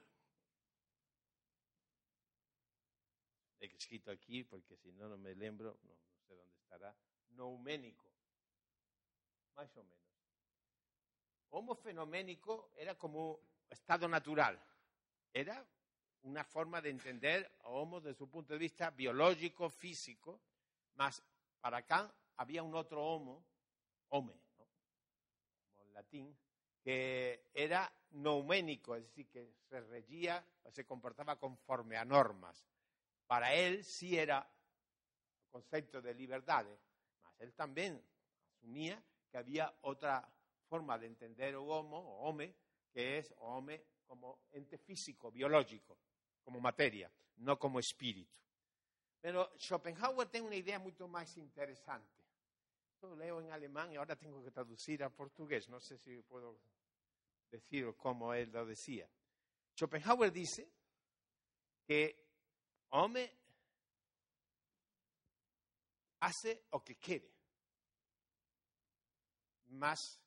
he escrito aquí porque si no, no me lembro, no, no sé dónde estará, nouménico, más o menos. Homo fenoménico era como estado natural, era una forma de entender a Homo desde su punto de vista biológico, físico, mas para Kant había un otro Homo, home, ¿no? Como en latín, que era nouménico, es decir, que se regía, se comportaba conforme a normas. Para él sí era el concepto de libertad, mas él también asumía que había otra forma de entender o homo, o home, que es home como ente físico, biológico, como materia, no como espíritu. Pero Schopenhauer tiene una idea mucho más interesante. Yo leo en alemán y ahora tengo que traducir a portugués, no sé si puedo decir como él lo decía. Schopenhauer dice que hombre hace lo que quiere, mas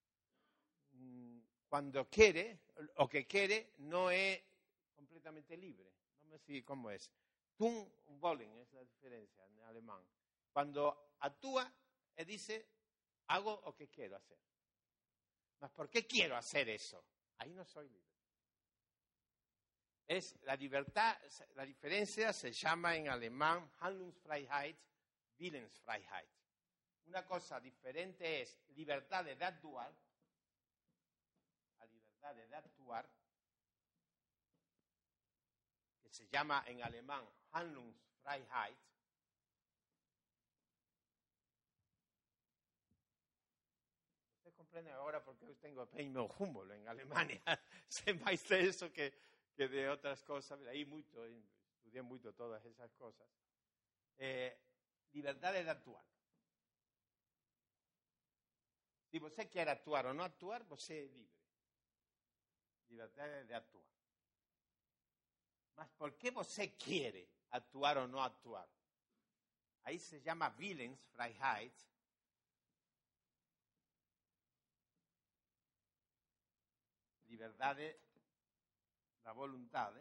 cuando quiere, o que quiere no es completamente libre. No me sé cómo es. Tun und wollen es la diferencia en alemán. Cuando actúa, él dice, hago lo que quiero hacer. Mas ¿por qué quiero hacer eso? Ahí no soy libre. Es la libertad, la diferencia se llama en alemán Handlungsfreiheit, Willensfreiheit. Una cosa diferente es libertad de actuar, la libertad de actuar, que se llama en alemán Handlungsfreiheit. Usted comprende ahora por qué tengo premio Humboldt en Alemania. Sé más de eso que, que de otras cosas. Leí mucho, estudié mucho todas esas cosas. Eh, libertad de actuar. Si você quer actuar o no actuar, você es libre. Libertad de actuar. Mas ¿por qué você quiere actuar o no actuar? Ahí se llama Willensfreiheit. Liberdade da vontade.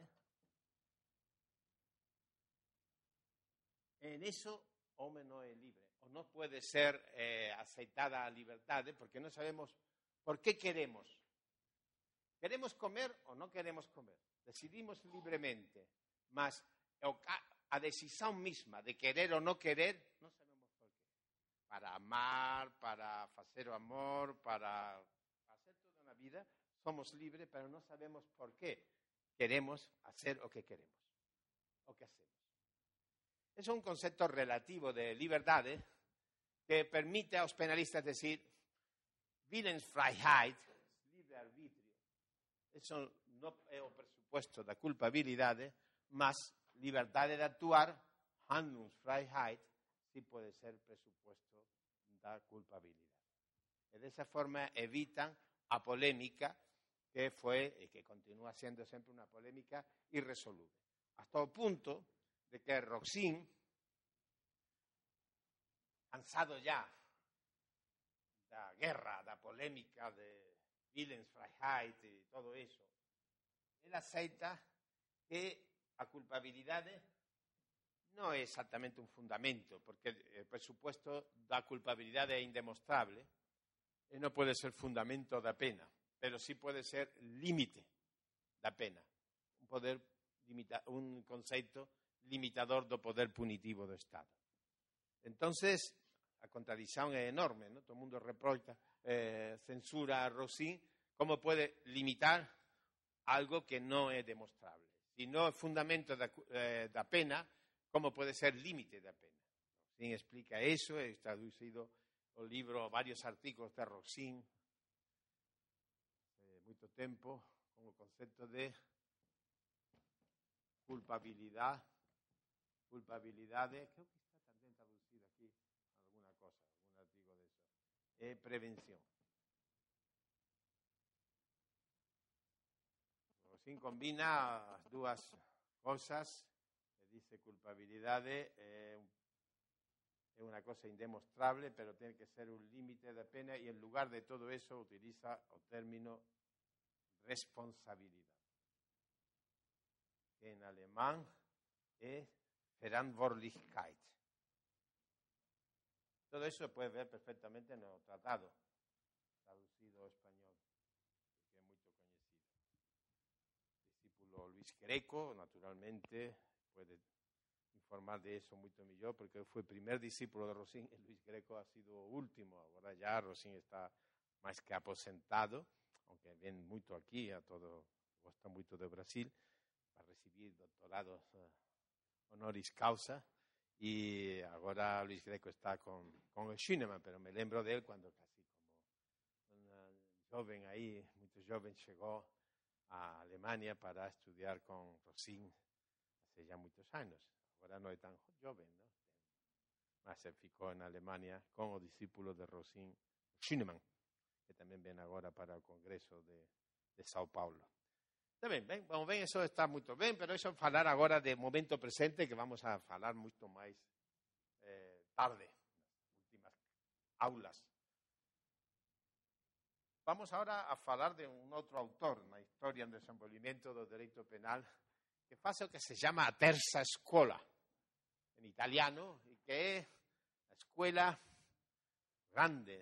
En eso, hombre no es libre. O no puede ser eh, aceitada a libertad, porque no sabemos por qué queremos. ¿Queremos comer o no queremos comer? Decidimos libremente, mas a decisión misma de querer o no querer, no sabemos por qué. Para amar, para hacer amor, para hacer toda una vida, somos libres, pero no sabemos por qué queremos hacer lo que queremos, o que hacemos. Es un concepto relativo de libertad, ¿eh? Que permite a los penalistas decir Willensfreiheit, libre arbitrio. Eso no es o presupuesto da culpabilidade, mas liberdade de actuar, Handlungsfreiheit, sí puede ser presupuesto da culpabilidade. E desa forma evitan a polémica que fue y que continúa siendo siempre una polémica irresoluble. Hasta el punto de que Roxin, cansado ya da guerra, da polémica de Willensfreiheit y todo eso, él aceita que a culpabilidade no é exactamente un fundamento, porque el presupuesto da culpabilidade é indemostrable, e non pode ser fundamento da pena, pero sí pode ser límite da pena, un poder limita, un conceito limitador do poder punitivo do Estado. Entonces, a contradición é enorme, ¿no? Todo o mundo reprocha, eh, censura a Rosín, como pode limitar algo que non é demostrable. Si non é fundamento da, eh, da pena, como pode ser límite da pena? Rosín explica eso, he traducido o libro, varios artículos de Rosín, eh, moito tempo, con o concepto de culpabilidade, culpabilidade, creo que está tamén traducido aquí, alguna cosa, algún artigo de eso, e prevención. Rosín combina as dúas cosas, e dice culpabilidade é un é unha cosa indemostrable, pero ten que ser un límite da pena, e en lugar de todo eso utiliza o término responsabilidade, que en alemán é Verantwortlichkeit. Todo eso se puede ver perfectamente no tratado, traducido ao español, que é moito coñecido. O discípulo Luis Greco, naturalmente, puede informar de eso moito mellor, porque foi o primer discípulo de Rosín, e Luis Greco ha sido o último. Agora ya Rosín está máis que aposentado, aunque ven moito aquí, a todo, gosta moito de Brasil, para recibir doctorados uh, honoris causa, e agora Luis Greco está con, con o Schünemann, pero me lembro de él cuando casi como un joven aí, moito joven, chegou a Alemania para estudiar con Rosín hace ya moitos anos. Agora non é tan joven, ¿no? Mas se ficou en Alemania con o discípulo de Rosín, Schünemann, que tamén ven agora para o Congreso de, de Sao Paulo. Está ben, ben, vamos ben, eso está moito ben, pero iso falar agora de momento presente, que vamos a falar moito máis eh, tarde, nas últimas aulas. Vamos agora a falar de un outro autor na historia do desenvolvimento do dereito penal, que faz o que se chama a terza escola, en italiano, e que é a escuela grande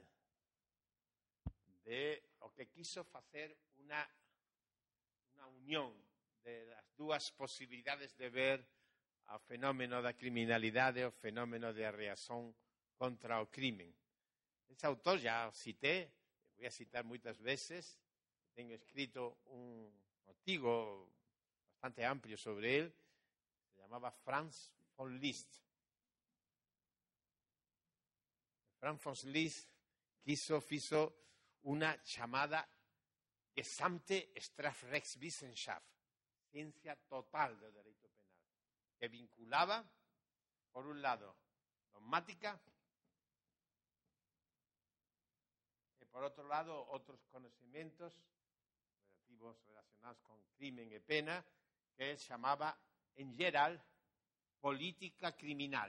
de o que quiso facer unha, unha unión de as dúas posibilidades de ver o fenómeno da criminalidade, o fenómeno de reacción contra o crimen. Ese autor ya o cité, voy a citar moitas veces, tengo escrito un artigo bastante amplio sobre él, se llamaba Franz von Liszt. Franz von Liszt quiso, fizo una chamada Gesamte Strafrechtswissenschaft, ciencia total do dereito penal, que vinculaba, por un lado, dogmática, e por outro lado, outros conocimientos relativos relacionados con crimen e pena, que él chamaba, en geral, política criminal.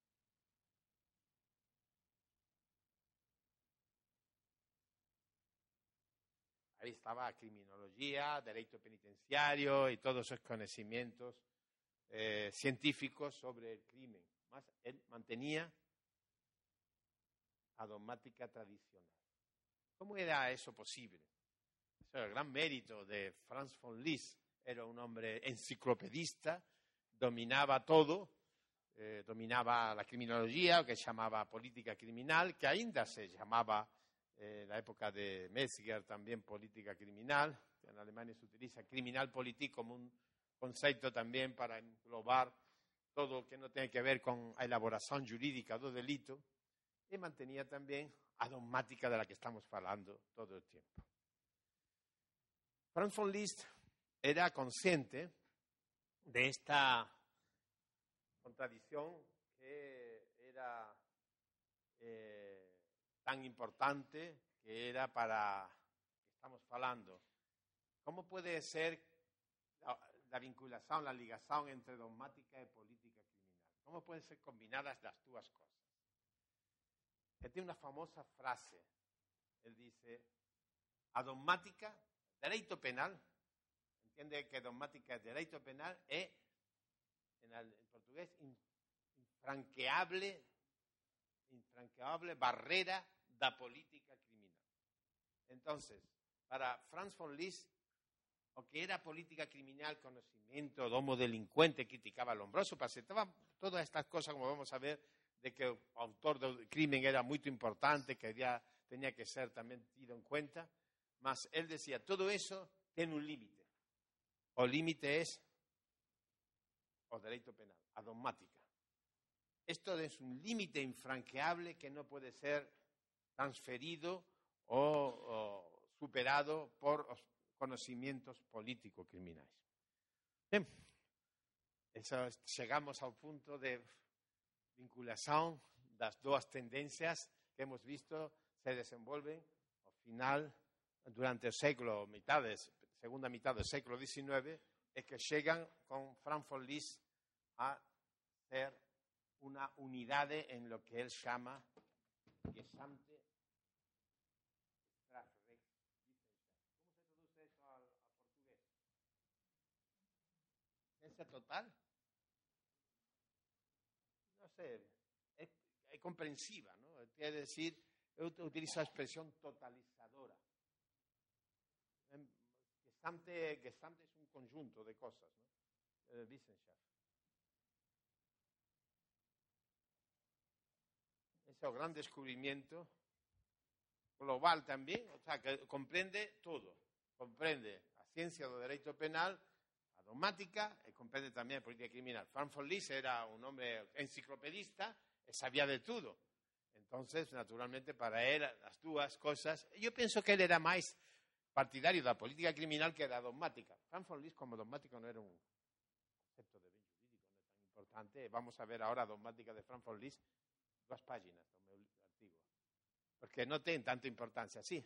Ahí estaba a criminología, derecho penitenciario y todos esos conocimientos eh, científicos sobre el crimen. Más él mantenía a dogmática tradicional. ¿Cómo era eso posible? Eso era el gran mérito de Franz von Liszt. Era un hombre enciclopedista, dominaba todo, eh, dominaba la criminología, o que se llamaba política criminal, que ainda se llamaba en la época de Metzger también política criminal. En Alemania se utiliza criminal politik como un concepto también para englobar todo lo que no tiene que ver con la elaboración jurídica do delito, y mantenía también a dogmática de la que estamos hablando todo el tiempo. Franz von Liszt era consciente de esta contradicción que era eh, tan importante, que era para que estamos hablando. ¿Cómo puede ser la, la vinculación, la ligación entre dogmática y política criminal? ¿Cómo pueden ser combinadas las dos cosas? Él tiene una famosa frase. Él dice, a dogmática, derecho penal, entiende que dogmática es derecho penal, es, en, el, en portugués, infranqueable, infranqueable barrera da política criminal. Entonces, para Franz von Liszt, o que era política criminal, conocimiento, domo delincuente, criticaba a Lombroso, presentaba todas estas cosas, como vamos a ver, de que el autor del crimen era muy importante, que ya tenía que ser también tenido en cuenta, mas él decía, todo eso tiene un límite. O límite es o derecho penal, a dogmática. Esto es un límite infranqueable que no puede ser transferido o, o superado por conocimientos político-criminales. Bien, eso, llegamos al punto de vinculación de las dos tendencias que hemos visto se desenvolven al final, durante el siglo, mitad de, segunda mitad del siglo diecinueve, es que llegan con Franz von Liszt a ser una unidad en lo que él llama Gesamte Strafrechtswissenschaft. ¿Cómo se traduce eso al, al portugués? ¿Ciencia total? No sé, es, es comprensiva, ¿no? Quiere decir, utiliza la expresión totalizadora. Gesamte, Gesamte es un conjunto de cosas, ¿no? Eh, Wissenschaft. Es el gran descubrimiento global también, o sea, que comprende todo. Comprende la ciencia del derecho penal, la dogmática, y comprende también la política criminal. Franz von Liszt era un hombre enciclopedista, sabía de todo. Entonces, naturalmente, para él, las dos cosas... Yo pienso que él era más partidario de la política criminal que de la dogmática. Franz von Liszt como dogmático no era un concepto de bien jurídico, no es tan importante. Vamos a ver ahora dogmática de Franz von Liszt, dos páginas, antiguo, porque no tienen tanta importancia, sí.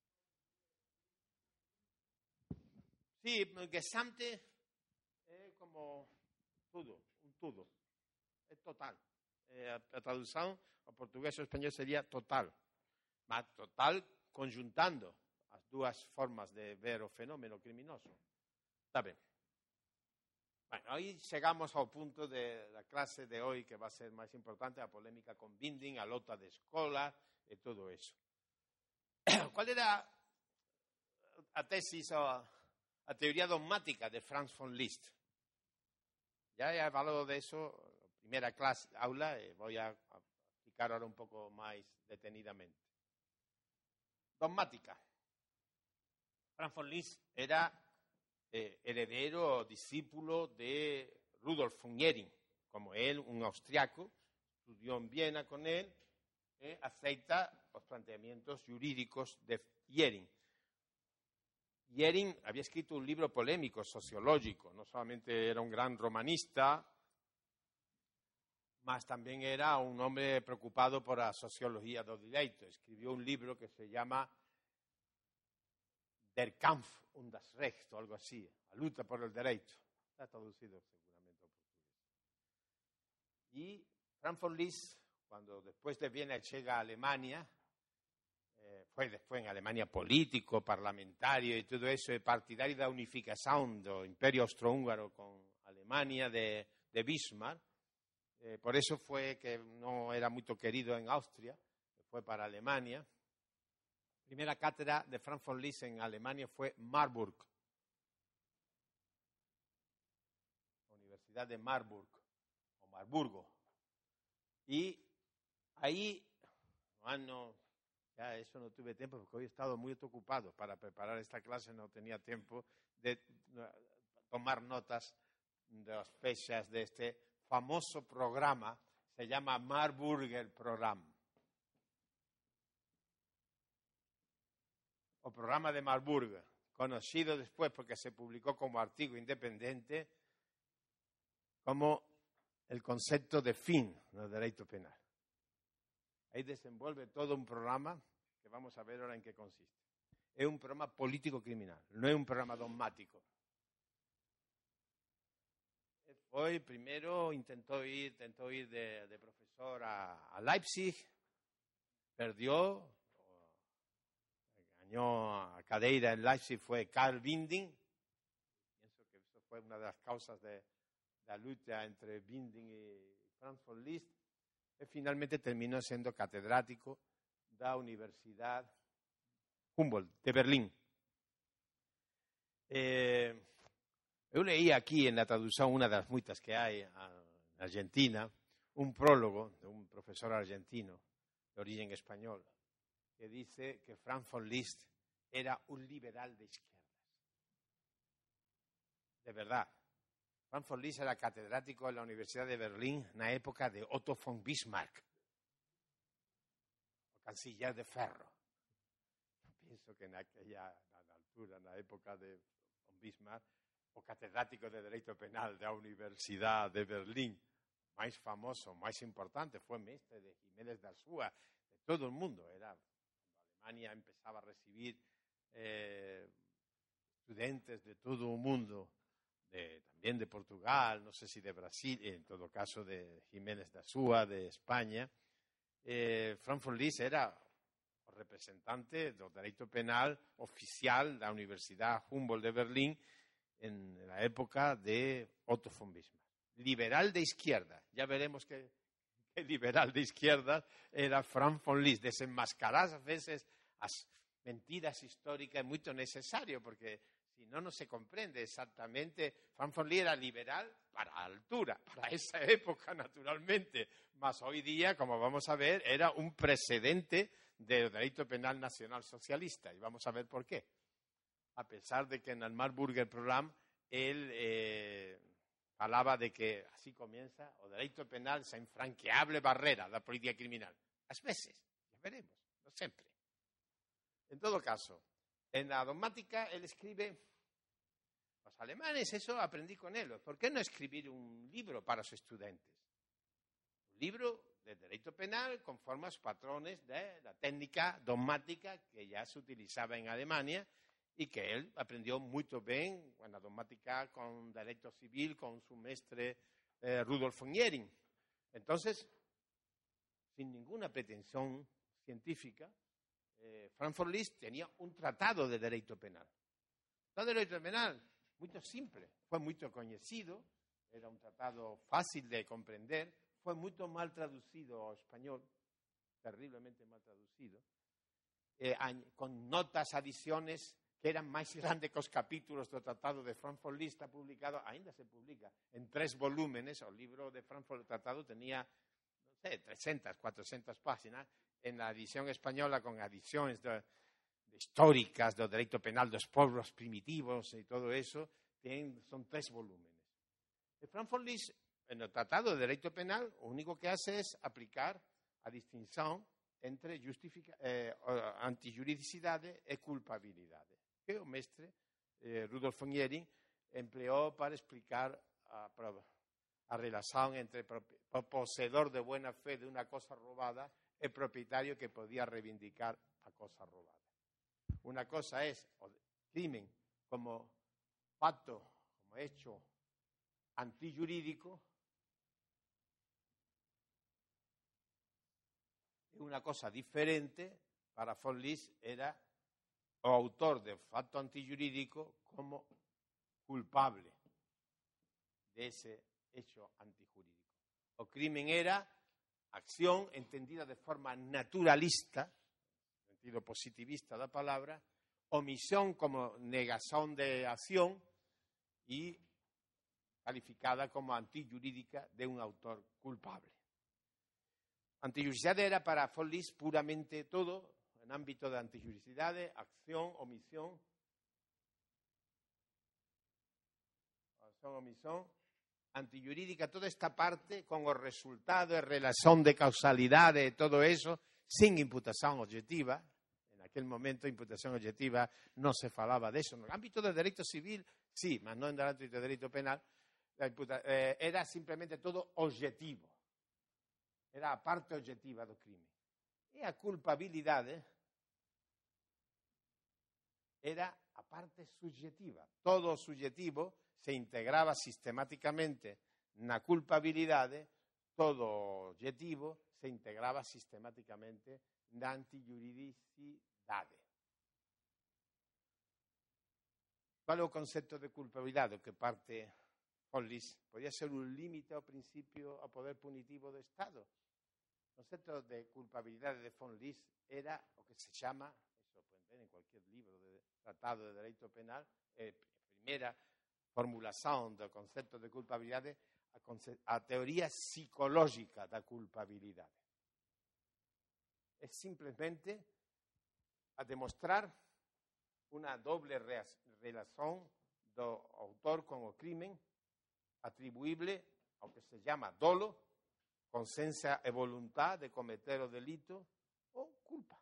Sí, Gesamte es como todo, un todo, es total. Eh, la traducción a portugués o español sería total, mas total conjuntando las dos formas de ver el fenómeno criminoso. Está bien. Bueno, ahí llegamos al punto de la clase de hoy que va a ser más importante, la polémica con Binding, a lota de escola y todo eso. ¿Cuál era la tesis o la teoría dogmática de Franz von Liszt? Ya he hablado de eso en la primera clase, aula, y voy a explicar ahora un poco más detenidamente. Dogmática. Franz von Liszt era eh, heredero o discípulo de Rudolf von Jhering, como él, un austriaco, estudió en Viena con él, eh, acepta los planteamientos jurídicos de Jhering. Jhering había escrito un libro polémico, sociológico, no solamente era un gran romanista, mas también era un hombre preocupado por la sociología del derecho. Escribió un libro que se llama Der Kampf um das Recht, o algo así, la lucha por el derecho. Está traducido seguramente al portugués. Y Franz von Liszt, cuando después de Viena llega a Alemania, eh, fue después en Alemania político, parlamentario y todo eso, partidario de la unificación del Imperio Austrohúngaro con Alemania de, de Bismarck. Eh, por eso fue que no era muy querido en Austria, fue para Alemania. La primera cátedra de Franz von Liszt en Alemania fue Marburg, la Universidad de Marburg, o Marburgo. Y ahí, bueno, ya eso no tuve tiempo porque hoy he estado muy ocupado para preparar esta clase, no tenía tiempo de tomar notas de las fechas de este famoso programa, se llama Marburger Programm. O programa de Marburg, conocido después porque se publicó como artículo independiente, como el concepto de fin del derecho penal. Ahí desenvuelve todo un programa que vamos a ver ahora en qué consiste. Es un programa político-criminal, no es un programa dogmático. Hoy primero intentó ir, intentó ir de, de profesor a, a Leipzig, perdió, ganó a cadeira en Leipzig fue Karl Binding. Pienso que eso fue una de las causas de, de la lucha entre Binding y Franz von Liszt. Y finalmente terminó siendo catedrático de la Universidad Humboldt, de Berlín. Eh, eu leí aquí en la traducción, una das moitas que hai en Argentina, un prólogo de un profesor argentino de origen español que dice que Franz von Liszt era un liberal de izquierdas. De verdad. Franz von Liszt era catedrático en la Universidad de Berlín na época de Otto von Bismarck, o canciller de ferro. Pienso que en aquella na altura, na época de von Bismarck, o catedrático de Dereito Penal da Universidad de Berlín, máis famoso, máis importante, foi mestre de Jiménez da Súa, de todo o mundo. Era cuando Alemania empezaba a recibir eh, estudiantes de todo o mundo, de, también de Portugal, no sé si de Brasil, en todo caso de Jiménez da Súa, de España. Eh, Franz von Liszt era o representante do Dereito Penal oficial da Universidad Humboldt de Berlín en la época de Otto von Bismarck. Liberal de izquierda. Ya veremos que, que liberal de izquierda era Franz von Liszt. Desenmascarar a veces as mentiras históricas é moito necesario, porque si no, no se comprende exactamente. Franz von Liszt era liberal para a altura, para esa época, naturalmente. Mas hoy día, como vamos a ver, era un precedente del derecho penal nacional socialista. Y vamos a ver por qué. A pesar de que en el Marburger Program él eh, falaba de que así comienza o derecho penal esa infranqueable barrera da política criminal. As veces, ya veremos, no sempre. En todo caso, en la dogmática él escribe, los alemanes, eso aprendí con él, ¿por qué no escribir un libro para sus estudiantes? Un libro de derecho penal conforme a los patrones de la técnica dogmática que ya se utilizaba en Alemania, y que él aprendió muy bien en la dogmática con derecho civil, con su maestre eh, Rudolf von Jhering. Entonces, sin ninguna pretensión científica, eh, Franz von Liszt tenía un tratado de derecho penal. El tratado de derecho penal, muy simple, fue muy conocido, era un tratado fácil de comprender, fue muy mal traducido al español, terriblemente mal traducido, eh, con notas, adiciones, que eran máis grandes que os capítulos do Tratado de Franz von Liszt, publicado, ainda se publica, en tres volúmenes. O libro de Franz von Liszt Tratado tenía, no sé, trescientas, cuatrocientas páginas. En la edición española, con adiciones de, de históricas do dereito penal dos pueblos primitivos e todo eso, ten, son tres volúmenes. E Franz von Liszt, en el Tratado de Dereito Penal, o único que hace es aplicar a distinción entre justifica, eh, antijuridicidade e culpabilidade, que o mestre eh, Rudolf von Jhering empleou para explicar a, a relación entre o poseedor de buena fe de una cosa robada e propietario que podía reivindicar a cosa robada. Una cosa es o crimen como pacto, como hecho antijurídico, e una cosa diferente para von Liszt era o autor de facto antijurídico como culpable de ese hecho antijurídico. O crimen era acción entendida de forma naturalista, en sentido positivista da palabra, omisión como negación de acción y calificada como antijurídica de un autor culpable. Antijuridicidade era para von Liszt puramente todo, en ámbito de antijuridicidade, acción, omisión, acción, omisión, antijurídica, toda esta parte con o resultado e relación de causalidade e todo eso, sin imputación objetiva. En aquel momento, imputación objetiva no se falaba de eso. En el ámbito del derecho civil, sí, mas no en el ámbito del derecho penal, la imputa, eh, era simplemente todo objetivo. Era a parte objetiva do crime. E a culpabilidade era a parte subjetiva. Todo o subjetivo se integraba sistemáticamente na culpabilidade, todo objetivo se integraba sistemáticamente na antijuridicidade. Qual é o concepto de culpabilidade? O que parte von Liszt podía ser un límite ao principio ao poder punitivo do Estado. O concepto de culpabilidade de von Liszt era o que se chama, eso, en cualquier libro de tratado de derecho penal, eh, primera formulación do concepto de culpabilidade, a, a teoría psicológica da culpabilidade. É simplesmente a demostrar una doble relación do autor con o crimen atribuible ao que se llama dolo, consciencia e voluntad de cometer o delito, o culpa.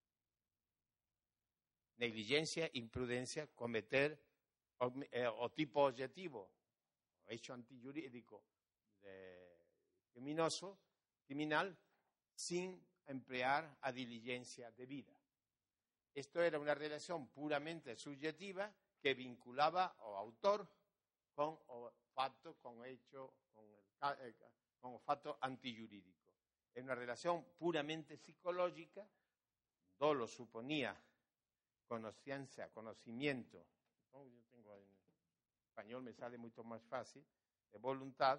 Negligencia, imprudencia, cometer o, eh, o tipo objetivo, o hecho antijurídico de criminoso, criminal, sin emplear a diligencia debida. Esto era una relación puramente subjetiva que vinculaba ao autor con o fato, con o hecho, con el, eh, con o fato antijurídico. É una relación puramente psicológica. Dolo suponía conciencia, conocimiento, ¿no? Yo tengo en español, me sale mucho más fácil, de voluntad,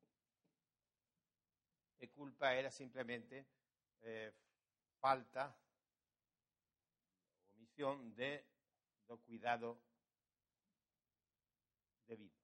y culpa era simplemente eh, falta, omisión de, de cuidado debido.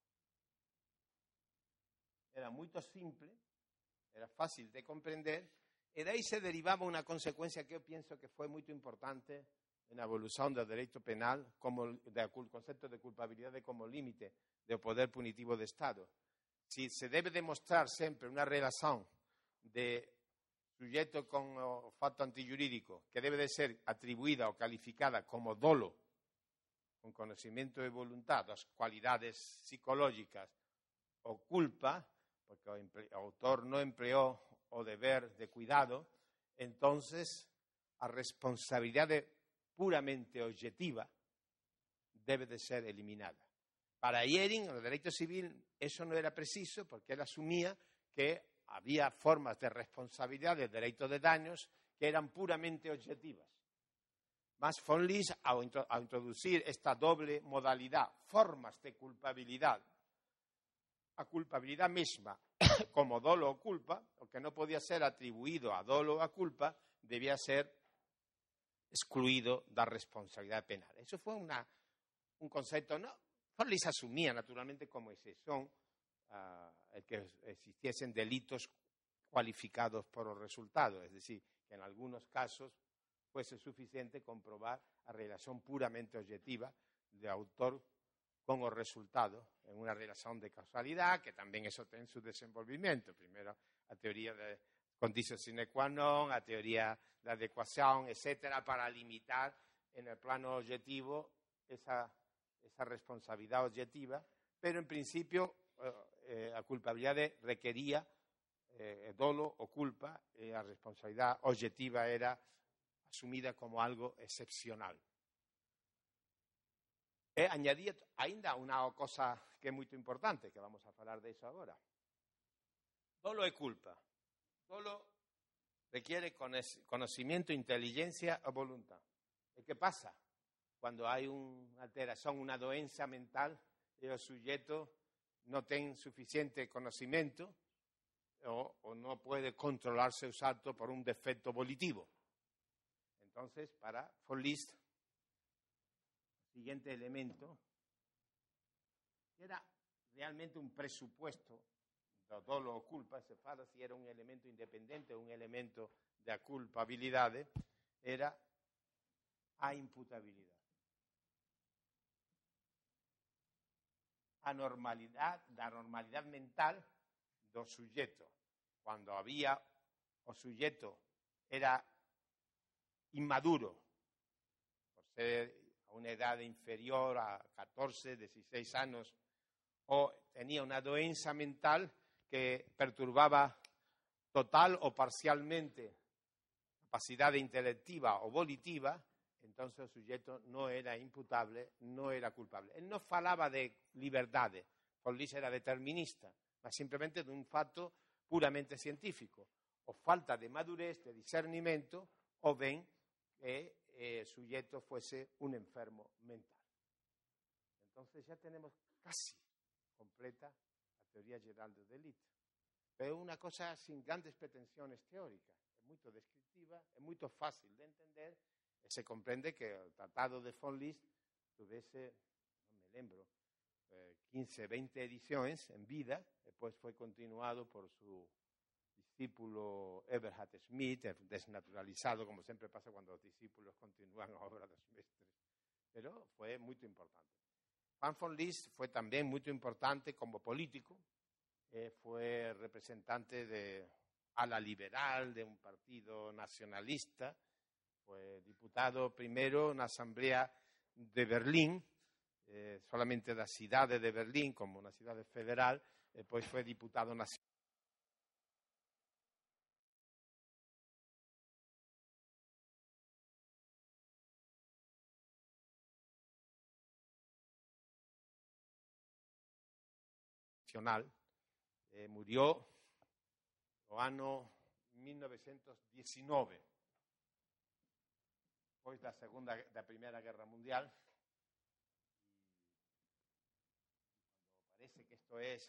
Era muy simple, era fácil de comprender, y de ahí se derivaba una consecuencia que yo pienso que fue muy importante en la evolución del derecho penal, como del concepto de culpabilidad como límite del poder punitivo de Estado. Si se debe demostrar siempre una relación de sujeto con o fato antijurídico que debe de ser atribuida o calificada como dolo, con conocimiento y voluntad, las cualidades psicológicas, o culpa, porque el autor no empleó o deber de cuidado, entonces a responsabilidad puramente objetiva debe de ser eliminada. Para Hering, en el derecho civil, eso no era preciso porque él asumía que había formas de responsabilidad del derecho de daños que eran puramente objetivas. Mas von Lis, al introducir esta doble modalidad, formas de culpabilidad, a culpabilidad misma como dolo o culpa, lo que no podía ser atribuido a dolo o a culpa, debía ser excluido da responsabilidad penal. Eso fue una, un concepto, no, von Lis asumía naturalmente como excepción uh, el que existiesen delitos cualificados por los resultados, es decir, que en algunos casos fuese suficiente comprobar la relación puramente objetiva de autor con o resultado en una relación de causalidad, que también eso tiene su desenvolvimiento. Primero, la teoría de condicio sine qua non, la teoría de adecuación, etcétera, para limitar en el plano objetivo esa, esa responsabilidad objetiva, pero en principio eh, la culpabilidad requería eh, dolo o culpa, e la responsabilidad objetiva era asumida como algo excepcional. E añadía ainda unha cosa que é moito importante, que vamos a falar de iso agora. Dolo e culpa. Dolo requiere conocimiento, inteligencia o voluntad. E que pasa cando hai unha alteración, unha doença mental e o sujeto non ten suficiente conocimiento o, o non pode controlar seus actos por un defecto volitivo? Entonces, para von Lis, siguiente elemento, era realmente un presupuesto do dolo o culpa, se fala si era un elemento independente ou un elemento da culpabilidade, era a imputabilidade. A normalidade, da normalidade mental do sujeto. Cuando había o sujeto era inmaduro, por ser a una edad inferior a catorce, dieciséis años, o tenía una doença mental que perturbaba total o parcialmente capacidad intelectiva o volitiva, entonces el sujeto no era imputable, no era culpable. Él no falaba de liberdade, von Lis era determinista, ma simplemente de un fato puramente científico, o falta de madurez, de discernimiento, o ben que el sujeto fuese un enfermo mental. Entonces ya tenemos casi completa la teoría general del delito. Pero es una cosa sin grandes pretensiones teóricas, es muy descriptiva, es muy fácil de entender E se comprende que o Tratado de Fonlis tuvese, non me lembro, eh, quince, veinte edicións en vida, despois foi continuado por su discípulo Eberhard Schmidt, desnaturalizado, como sempre pasa cando os discípulos continúan a obra dos mestres, pero foi moito importante. Juan von List foi tamén moito importante como político, eh, foi representante de ala liberal de un partido nacionalista, foi diputado primeiro na Asamblea de Berlín, eh, solamente da cidade de Berlín como unha cidade federal, e pois foi diputado nacional. Eh, murió no ano mil novecientos diecinueve, despois da segunda, da Primeira Guerra Mundial. E parece que isto é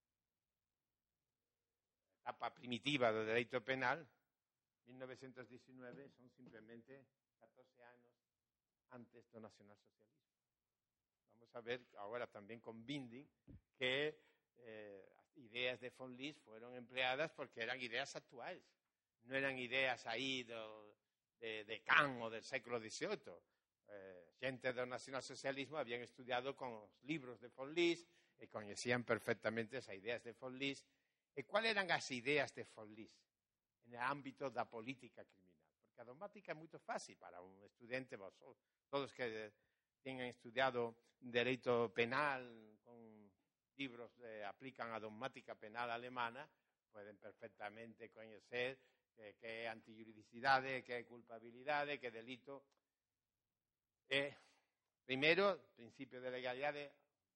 a etapa primitiva do dereito penal. mil novecientos diecinueve son simplemente catorce anos antes do nacionalsocialismo. Vamos a ver agora tamén con Binding que eh, as ideas de von List fueron empleadas porque eran ideas actuais, non eran ideas aí do, de, de Kant ou del século diecioito. Eh, xente do nacionalsocialismo habían estudiado con os libros de von List e coñecían perfectamente as ideas de von List. E cuáles eran as ideas de von List en el ámbito da política criminal? Porque a dogmática é moito fácil para un estudiante, vos, todos que tengan estudiado dereito penal con libros que aplican a dogmática penal alemana, poden perfectamente coñecer que, que é antijuridicidade, que é culpabilidade, que é delito. E, primeiro, principio de legalidade,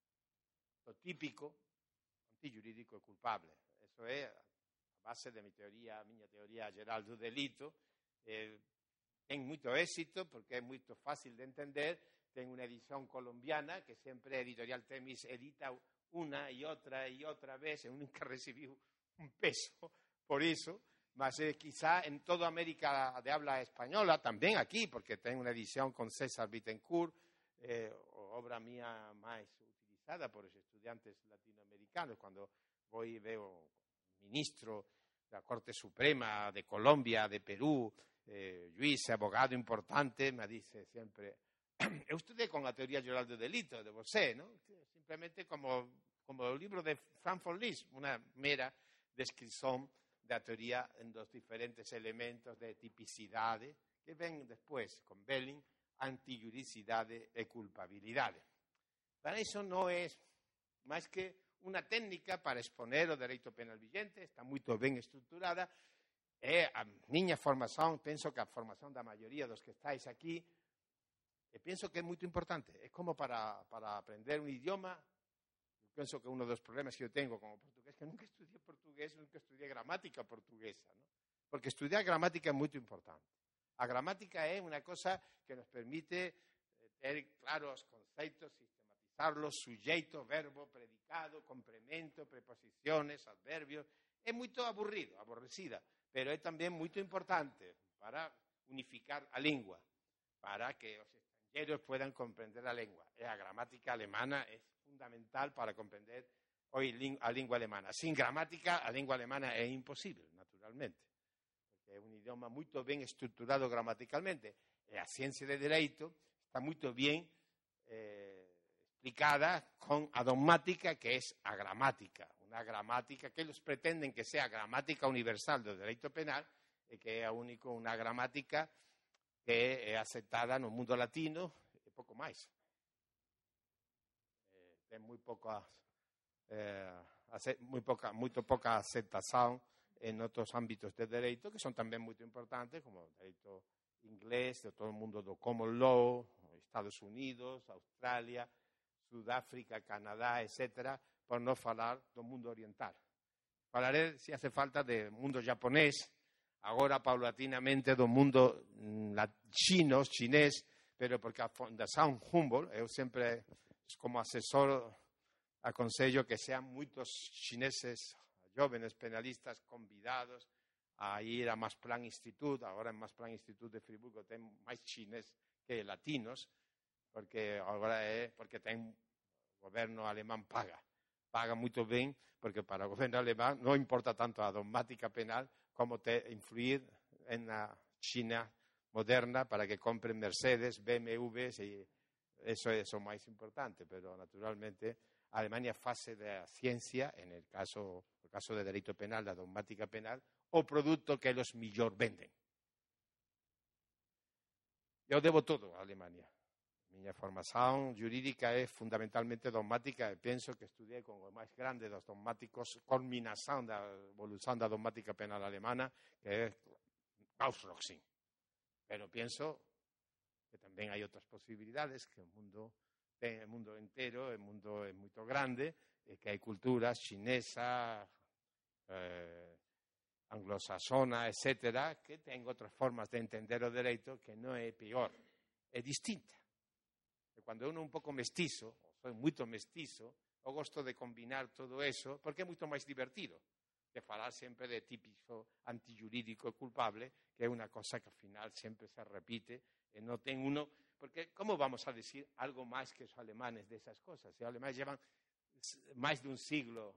o típico, antijurídico e culpable. Eso é a base de mi teoría, a miña teoría geral do delito. Eh, ten moito éxito porque é moito fácil de entender. Ten unha edición colombiana que sempre Editorial Temis edita una e outra e outra vez, e nunca recibiu un peso por iso, mas eh, quizá en toda América de habla española, tamén aquí, porque ten unha edición con César Bittencourt, eh, obra mía máis utilizada por os estudiantes latinoamericanos. Cando vou e veo ministro da Corte Suprema de Colombia, de Perú, eh, Luis, abogado importante, me dice sempre: eu estudei con a teoría geral do delito de você, ¿no? Simplemente como, como o libro de Frank von List, unha mera descripción da teoría en dos diferentes elementos de tipicidade que ven despois con Belling, antijuridicidade e culpabilidade. Para iso non é máis que unha técnica para exponer o dereito penal vigente, está moito ben estruturada, e a miña formación, penso que a formación da maioría dos que estáis aquí, e penso que é moito importante. É como para, para aprender un idioma. Eu penso que un dos problemas que eu tengo como portugués, que nunca estudié portugués, nunca estudié gramática portuguesa, ¿no? Porque estudiar gramática é moito importante. A gramática é unha cosa que nos permite ter claros os conceitos, sistematizarlos, sujeito, verbo, predicado, complemento, preposiciones, adverbios. É moito aburrido, aborrecida, pero é tamén moito importante para unificar a lingua, para que os extranjeros puedan comprender a lengua. E a gramática alemana é fundamental para comprender hoy a lingua alemana. Sin gramática, a lingua alemana é imposible, naturalmente, porque é un idioma moito ben estruturado gramaticalmente. E a ciencia de dereito está moito ben eh, explicada con a dogmática, que é a gramática. Unha gramática que eles pretenden que sea a gramática universal do dereito penal, e que é a único unha gramática que é aceptada no mundo latino e pouco máis. Eh, ten moi pouca, eh, moi pouca, moito pouca aceptación en outros ámbitos de dereito, que son tamén moito importantes, como o dereito inglés, de todo o mundo do common law, Estados Unidos, Australia, Sudáfrica, Canadá, etcétera, por non falar do mundo oriental. Falaré, se hace falta, do mundo japonés, agora paulatinamente do mundo chino, chinés, pero porque a Fundación Humboldt, eu sempre, como asesor, aconsello que sean moitos chineses, jóvenes penalistas, convidados a ir a Masplan Institute. Agora en Masplan Institute de Friburgo ten máis chines que latinos, porque agora é porque ten o goberno alemán paga. Paga moito ben, porque para o goberno alemán non importa tanto a dogmática penal como te influir en a China moderna para que compren Mercedes, B M Ws, e eso é o máis importante, pero naturalmente a Alemania fase da ciencia, en el caso, no caso de dereito penal, da dogmática penal, o produto que eles millor venden. Eu debo todo a Alemania. Miña formación jurídica é fundamentalmente dogmática e penso que estudiei con o máis grande dos dogmáticos, culminación da evolución da dogmática penal alemana, que é Gauss-Roxin. Pero penso que tamén hai outras posibilidades, que o mundo ten o mundo entero, o mundo é moito grande, e que hai culturas chinesa, eh, anglosaxona, etcétera, que ten outras formas de entender o dereito que non é peor, é distinta. E cando uno é un pouco mestizo, ou soy moito mestizo, eu gosto de combinar todo eso, porque é moito máis divertido que falar sempre de típico antijurídico e culpable, que é unha cosa que ao final sempre se repite e non ten uno, porque como vamos a decir algo máis que os alemanes desas cosas? Os alemanes llevan máis dun siglo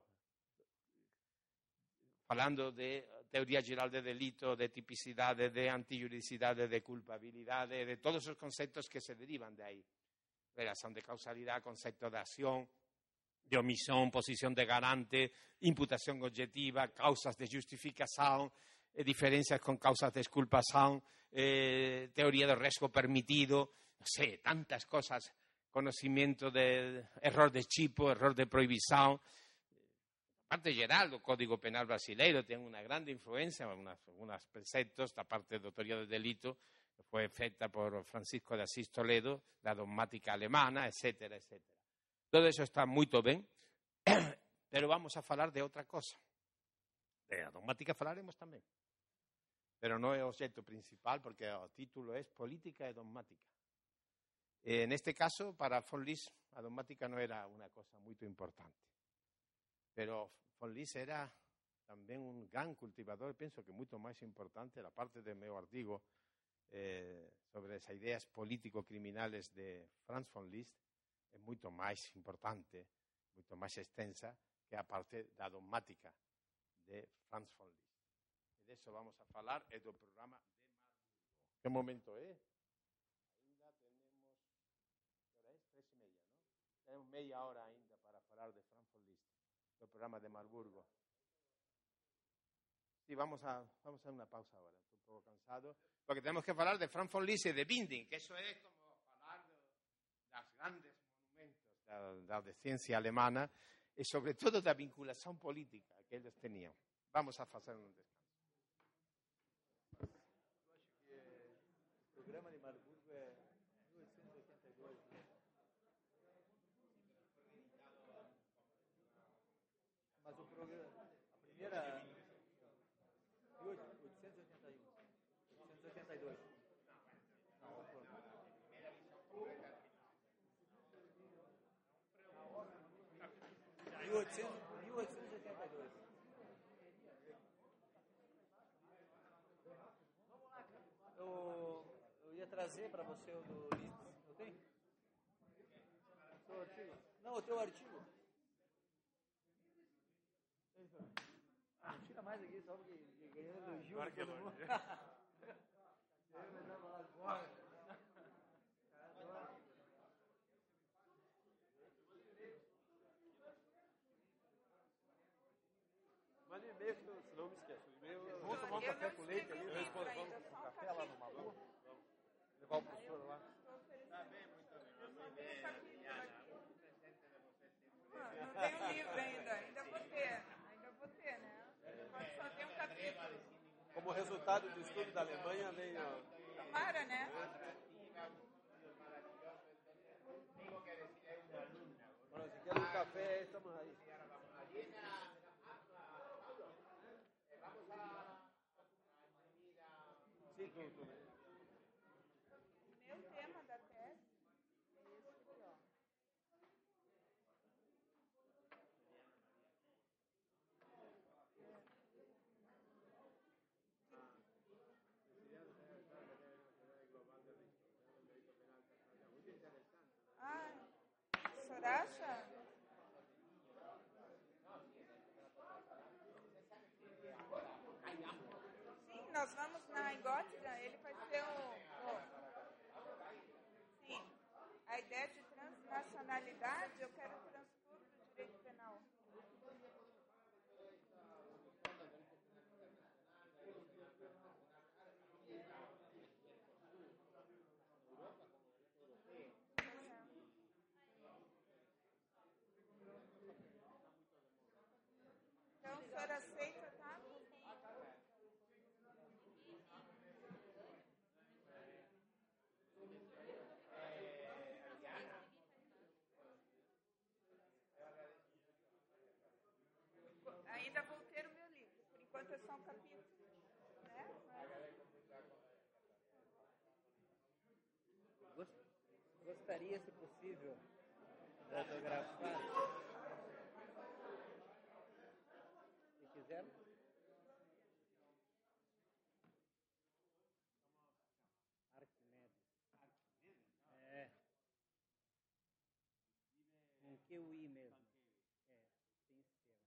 falando de teoría geral de delito, de tipicidade, de antijuridicidade, de culpabilidade, de todos os conceptos que se derivan de aí. Relación de causalidade, concepto de acción, de omisión, posición de garante, imputación objetiva, causas de justificación, eh, diferencias con causas de exculpación, eh, teoría de riesgo permitido, no sé, tantas cosas, conocimiento de error de tipo, error de prohibición. A parte geral do Código Penal brasileiro ten unha grande influencia, algunos preceptos da parte da teoría do delito, que foi feita por Francisco de Asís Toledo, da dogmática alemana, etcétera, etcétera. Todo eso está moito ben, pero vamos a falar de outra cosa. De a dogmática falaremos tamén, pero non é o obxecto principal, porque o título é Política e Dogmática. E neste caso, para von List, a dogmática non era unha cosa moito importante. Pero von List era tamén un gran cultivador, penso que moito máis importante, a parte do meu artigo eh, sobre as ideas político-criminales de Franz von List, é moito máis importante, moito máis extensa que a parte da dogmática de Franz von List. E deso vamos a falar é do programa de Marburgo. Que momento é? Ainda tenemos, que hora é? Tres e media, non? Tenemos media hora ainda para falar de Franz von List, do programa de Marburgo. Sí, vamos a, vamos a una pausa ahora, estoy un poco cansado, porque tenemos que falar de Franz von List e de Binding, que eso é como falar das grandes Da, da de ciencia alemana e sobre todo da vinculación política que eles tenían. Vamos a facer un descanso. Eu acho que o programa de Marburgo é mil oitocentos e oitenta e dois, né? Mas o programa, a primeira mil oitocentos e oitenta e um, mil oitocentos e oitenta e dois. Não, o programa. mil oitocentos e oitenta e dois. Eu, eu ia trazer para você o do Liszt. Eu tenho? O seu artigo? Não, o teu artigo. Não tira mais aqui, só porque ganhando elogio. Claro que elogio. Mande e-mail, se não me esqueça. Vamos tomar um café com leite ali. Vamos tomar um café lá no Malu. Levar o professor lá. Está bem, muito bem. Não tem um livro ainda. Ainda vou ter. Ainda vou ter, né? Pode só ter um capítulo. Como resultado do estudo da Alemanha, vem... Tomara, né? Bueno, si quieres un café, estamos ahí. Sí, tú, tú. Meu tema da tese é esse aqui, ó. acha? Sim, nós vamos na Engótica, ele vai ser o, o... Sim, a ideia de transnacionalidade, eu quero transpor para o direito penal. Então, o senhor aceita, tá? Ainda vou ter o meu livro. Por enquanto é só um capítulo, né? Gostaria, se possível, de autografar. Se quiser. Arquimedes. É. Com Q I mesmo. É, sem esse termo.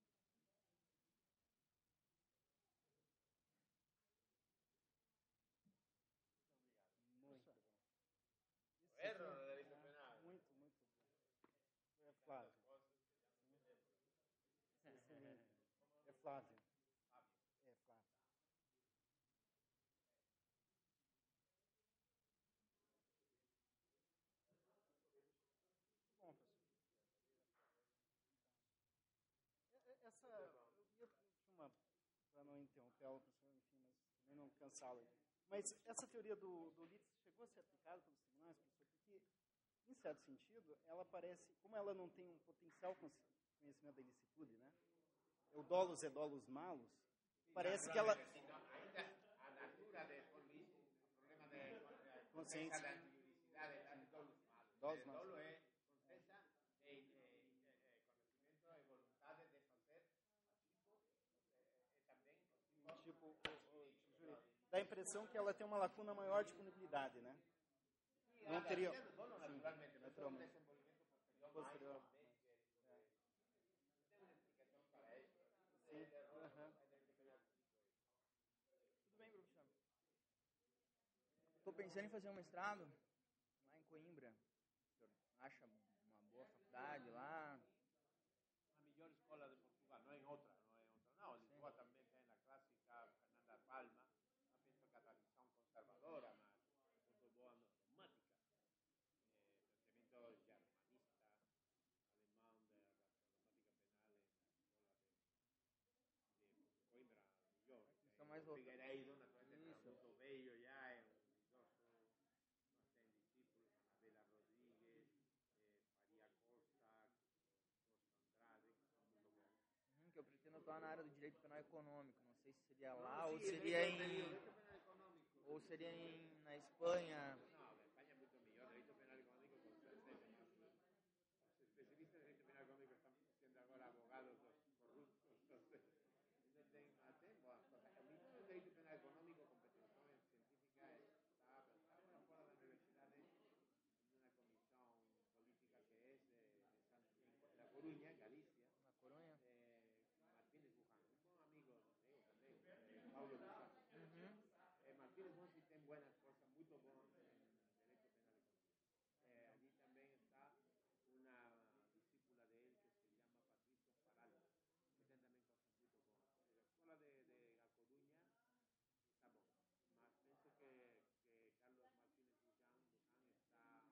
Muito bom. Erro no direito penal. Muito, muito bom. É Flávio. Excelente. É Flávio. É Flávio. Bom, professor. Essa, eu ia, tinha uma, para não interromper a professor, enfim, mas também não cansá-la. Mas essa teoria do, do Litz chegou a ser aplicada pelos tribunais, professor, porque, em certo sentido, ela parece, como ela não tem um potencial conhecimento da ilicitude, né? O dolus é dolus malus, parece que ela... Ainda a natura de polis, o problema de consciência da antijuricidade está de dolus malus. Dolus malus. Dolo é consciência e conhecimento e vontade de fazer tipo, e também tipo, o, o, júri, dá a impressão que ela tem uma lacuna maior de punibilidade, né? Não teria... dolo naturalmente, mas é um naturalmente. desenvolvimento posterior. Posterior. Mais, é. Tem uma explicação para isso. Sim. Uhum. Tudo bem, professor? Estou pensando em fazer um mestrado lá em Coimbra. O senhor acha uma boa faculdade lá? A melhor escola de Portugal, não é em outra, não é em outra. Não, Lisboa também tem a clássica Fernanda Palma, eu penso que a tradição conservadora, mas muito boa dogmática. Eh, pensamento germanista, alemão da, da dogmática penal na escola de, de Coimbra, melhor. Estão mais O Figueiredo, naturalmente, Isso. é muito velho já, é um idoso, mas tem discípulos, Anabela Rodrigues, eh, Faria Costa, Costa Andrade, que são muito bons. Uhum, que eu pretendo atuar na área do direito penal econômico. Não sei se seria lá Ah, ou sim, seria direito em penal econômico. ou seria em, na Espanha. No, na España es mucho mejor. Derecho penal económico con certeza. Los especialistas de derecho penal económico están siendo ahora abogados los corruptos. Entonces, no ten- hacen buenas cosas. El mismo derecho penal económico con petición científica está pensado fuera de las universidades en una comisión política que es de, de San- en La Coruña, en Galicia, Na Coruña. de Martínez Buján, un buen amigo de también, de Paulo Luzá. Uhum. Eh, Martínez Buján sí tiene buenas cosas, muy buenas en derecho penal económico. Eh, allí también está una discípula de él que se llama Patricia Faral, que tiene también cosas muy buenas. La escuela de, de A Coruña está buena, más pienso que, que Carlos Martínez Buján, Buján está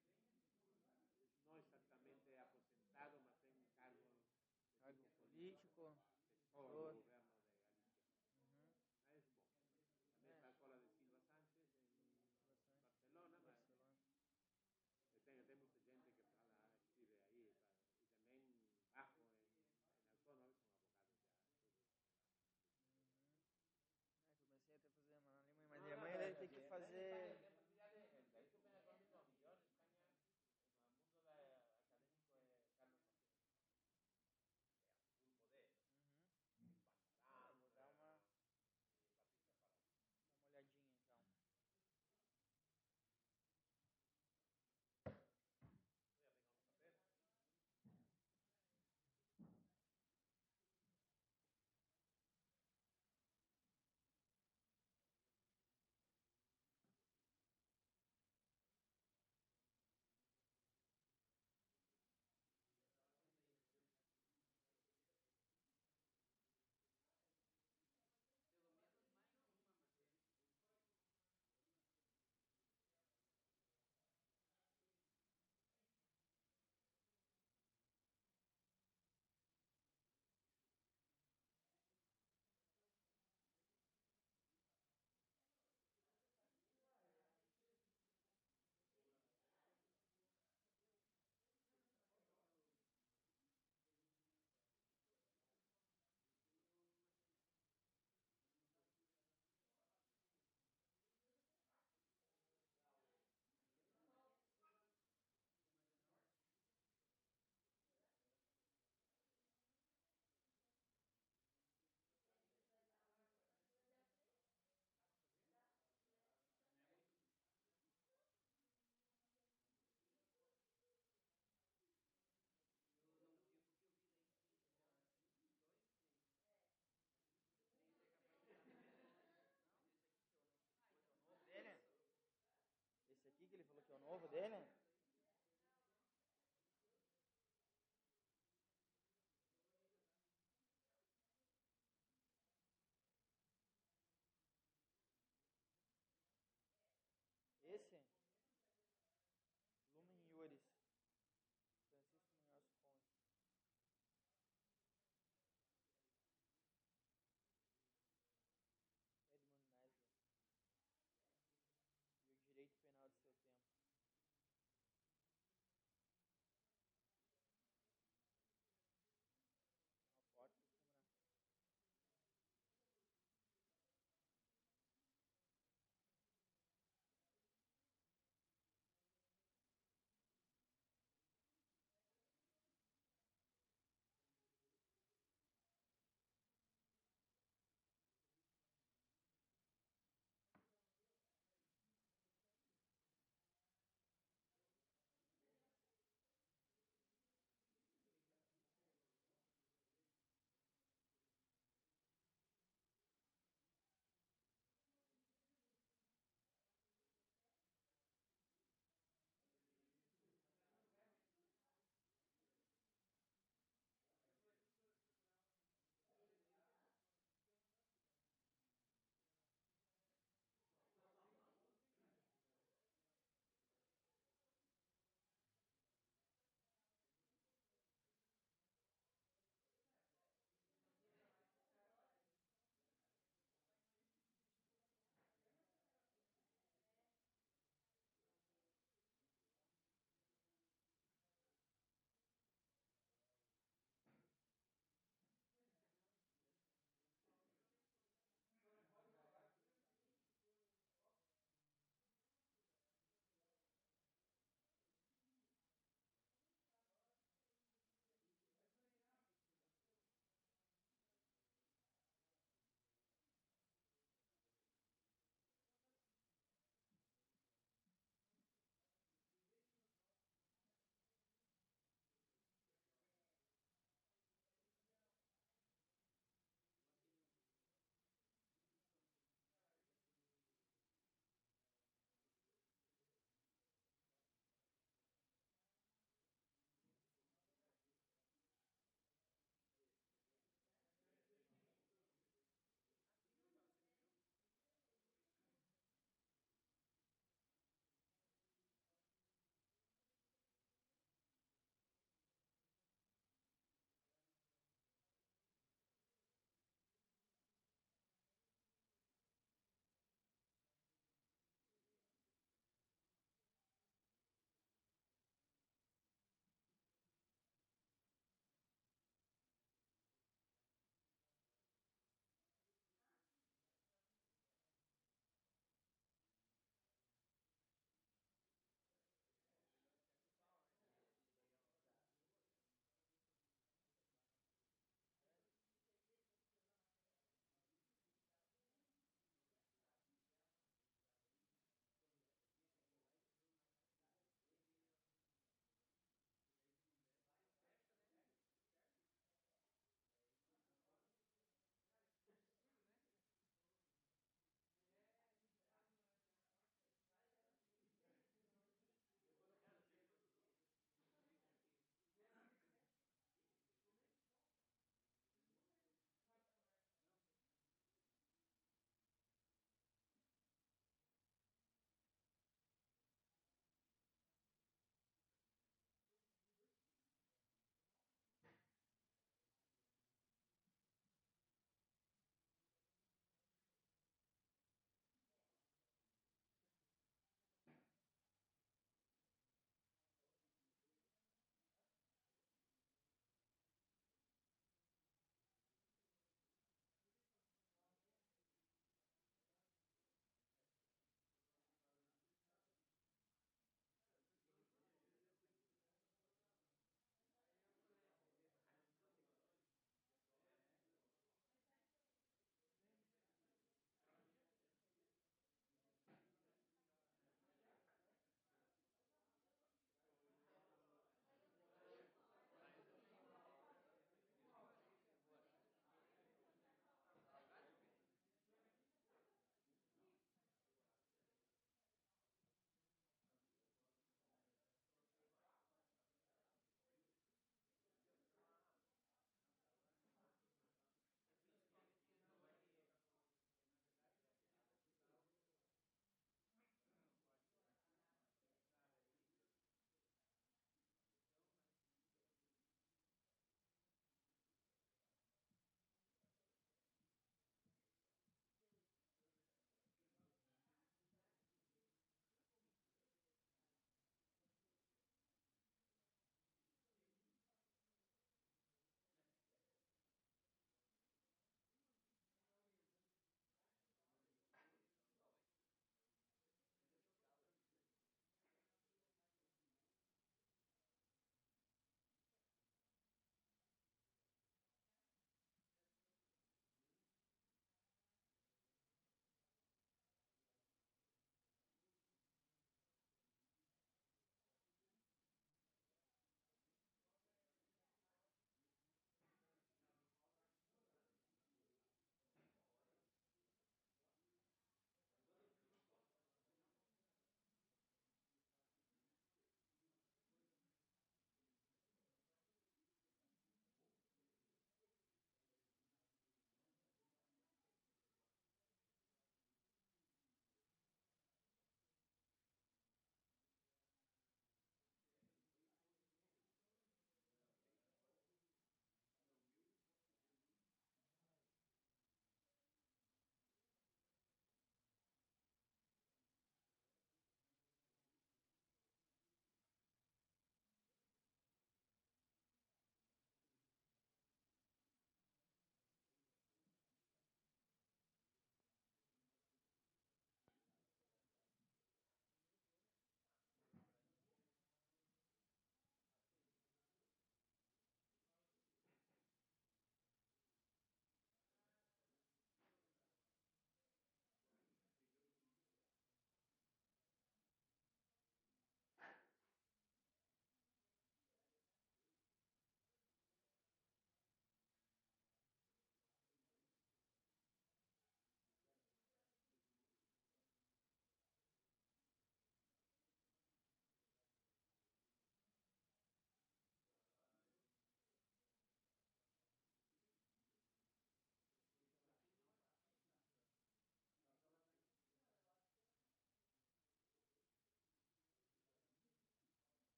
no exactamente aposentado, mas tem un cargo de Cargo tipo político, político. sector Sector. do governo de Galicia. Uhum. Mas bom. Também está a escola de Silva Sánchez em Bastante. Barcelona, mas Barcelona. eu tenho, tem muita gente que fala, escreve aí, para, e também bajo em, em Autônoma, são advogados já, todos. Uhum. É, que eu pensei até fazer uma Alemanha, mas a Alemanha deve ter que fazer. El derecho penal económico mejor en España, en el mundo da- académico, es Carlos Martínez. É, full poder. Uhum. En cuanto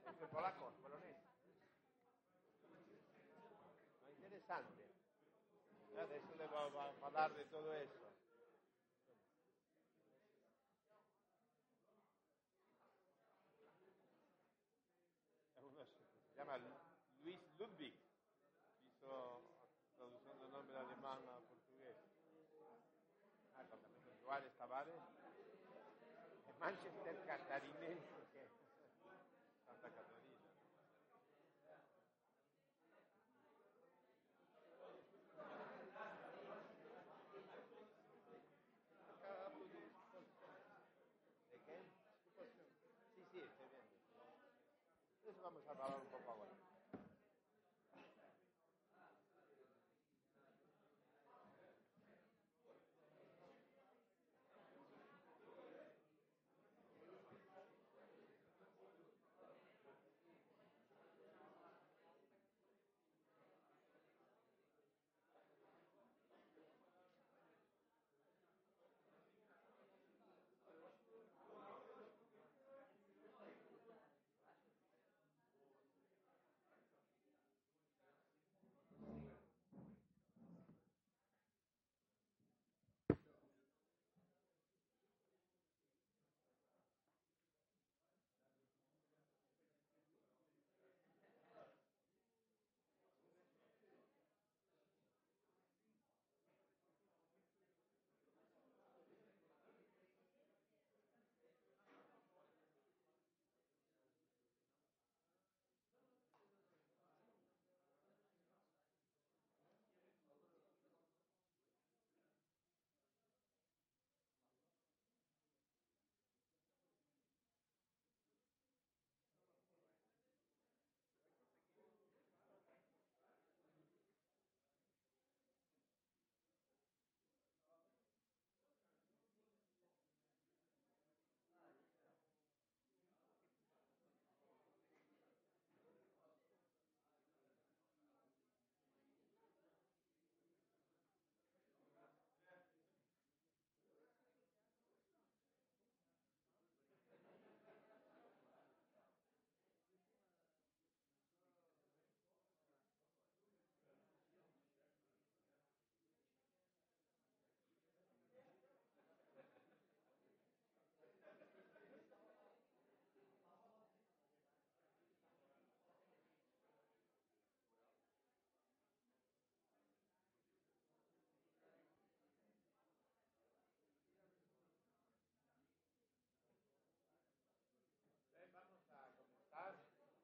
Dice polaco, polonés. No, interesante. Adesso devo hablar de todo eso. Uno se llama Luis Ludwig, hizo traducción del nombre alemán a portugués. Ah, también Juárez Tavares, de Manchester catarinense, Santa Catarina. ¿De qué? Sí, sí, estoy viendo. Entonces vamos a hablar un poco ahora. Vamos a comenzar.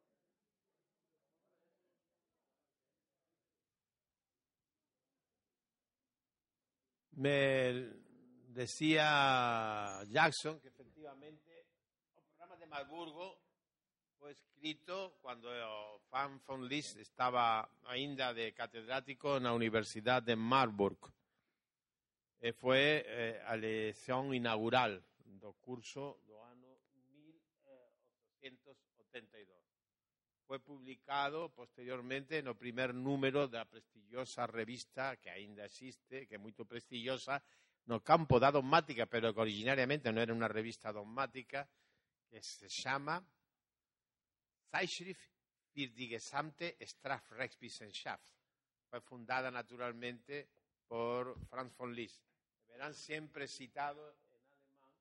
Me decía Jackson que efectivamente el programa de Marburgo fue escrito cuando Franz von Liszt estaba ainda de catedrático na Universidad de Marburg. E foi eh, a lección inaugural do curso do ano mil oitocentos ochenta e dos. Foi publicado posteriormente no primer número da prestigiosa revista que ainda existe, que é moito prestigiosa, no campo da dogmática, pero que originariamente non era unha revista dogmática, que se chama Zeitschrift für die gesamte Strafrechtswissenschaft. Foi fundada naturalmente por Franz von Liszt. Verán siempre citado en alemán.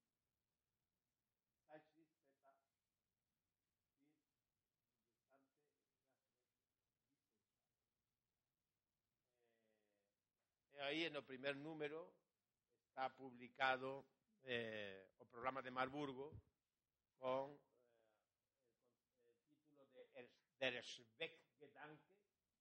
E aí, en el primer número, está publicado eh, o programa de Marburgo con eh, el título de Der Zweckgedanke.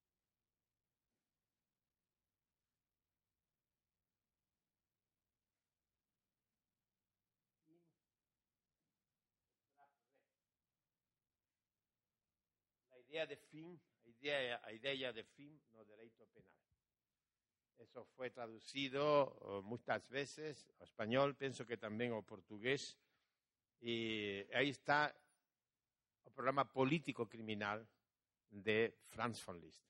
La idea de fin, a idea, a idea de fin no derecho penal. Eso fue traducido uh, muchas veces al español, pienso que también al portugués. Y ahí está el programa político criminal de Franz von Liszt.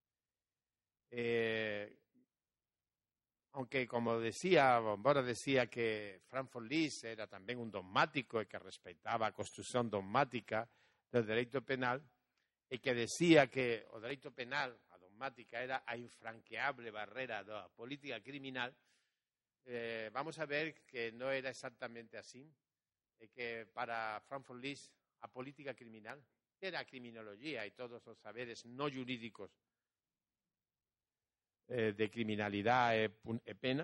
Eh, aunque, como decía, Bombora decía que Franz von Liszt era también un dogmático y que respetaba la construcción dogmática do dereito penal e que decía que o dereito penal, a dogmática, era a infranqueable barrera da política criminal, eh, vamos a ver que non era exactamente así, e que para Frankfurt List a política criminal, que era a criminología e todos os saberes non jurídicos eh, de criminalidade e, e pena,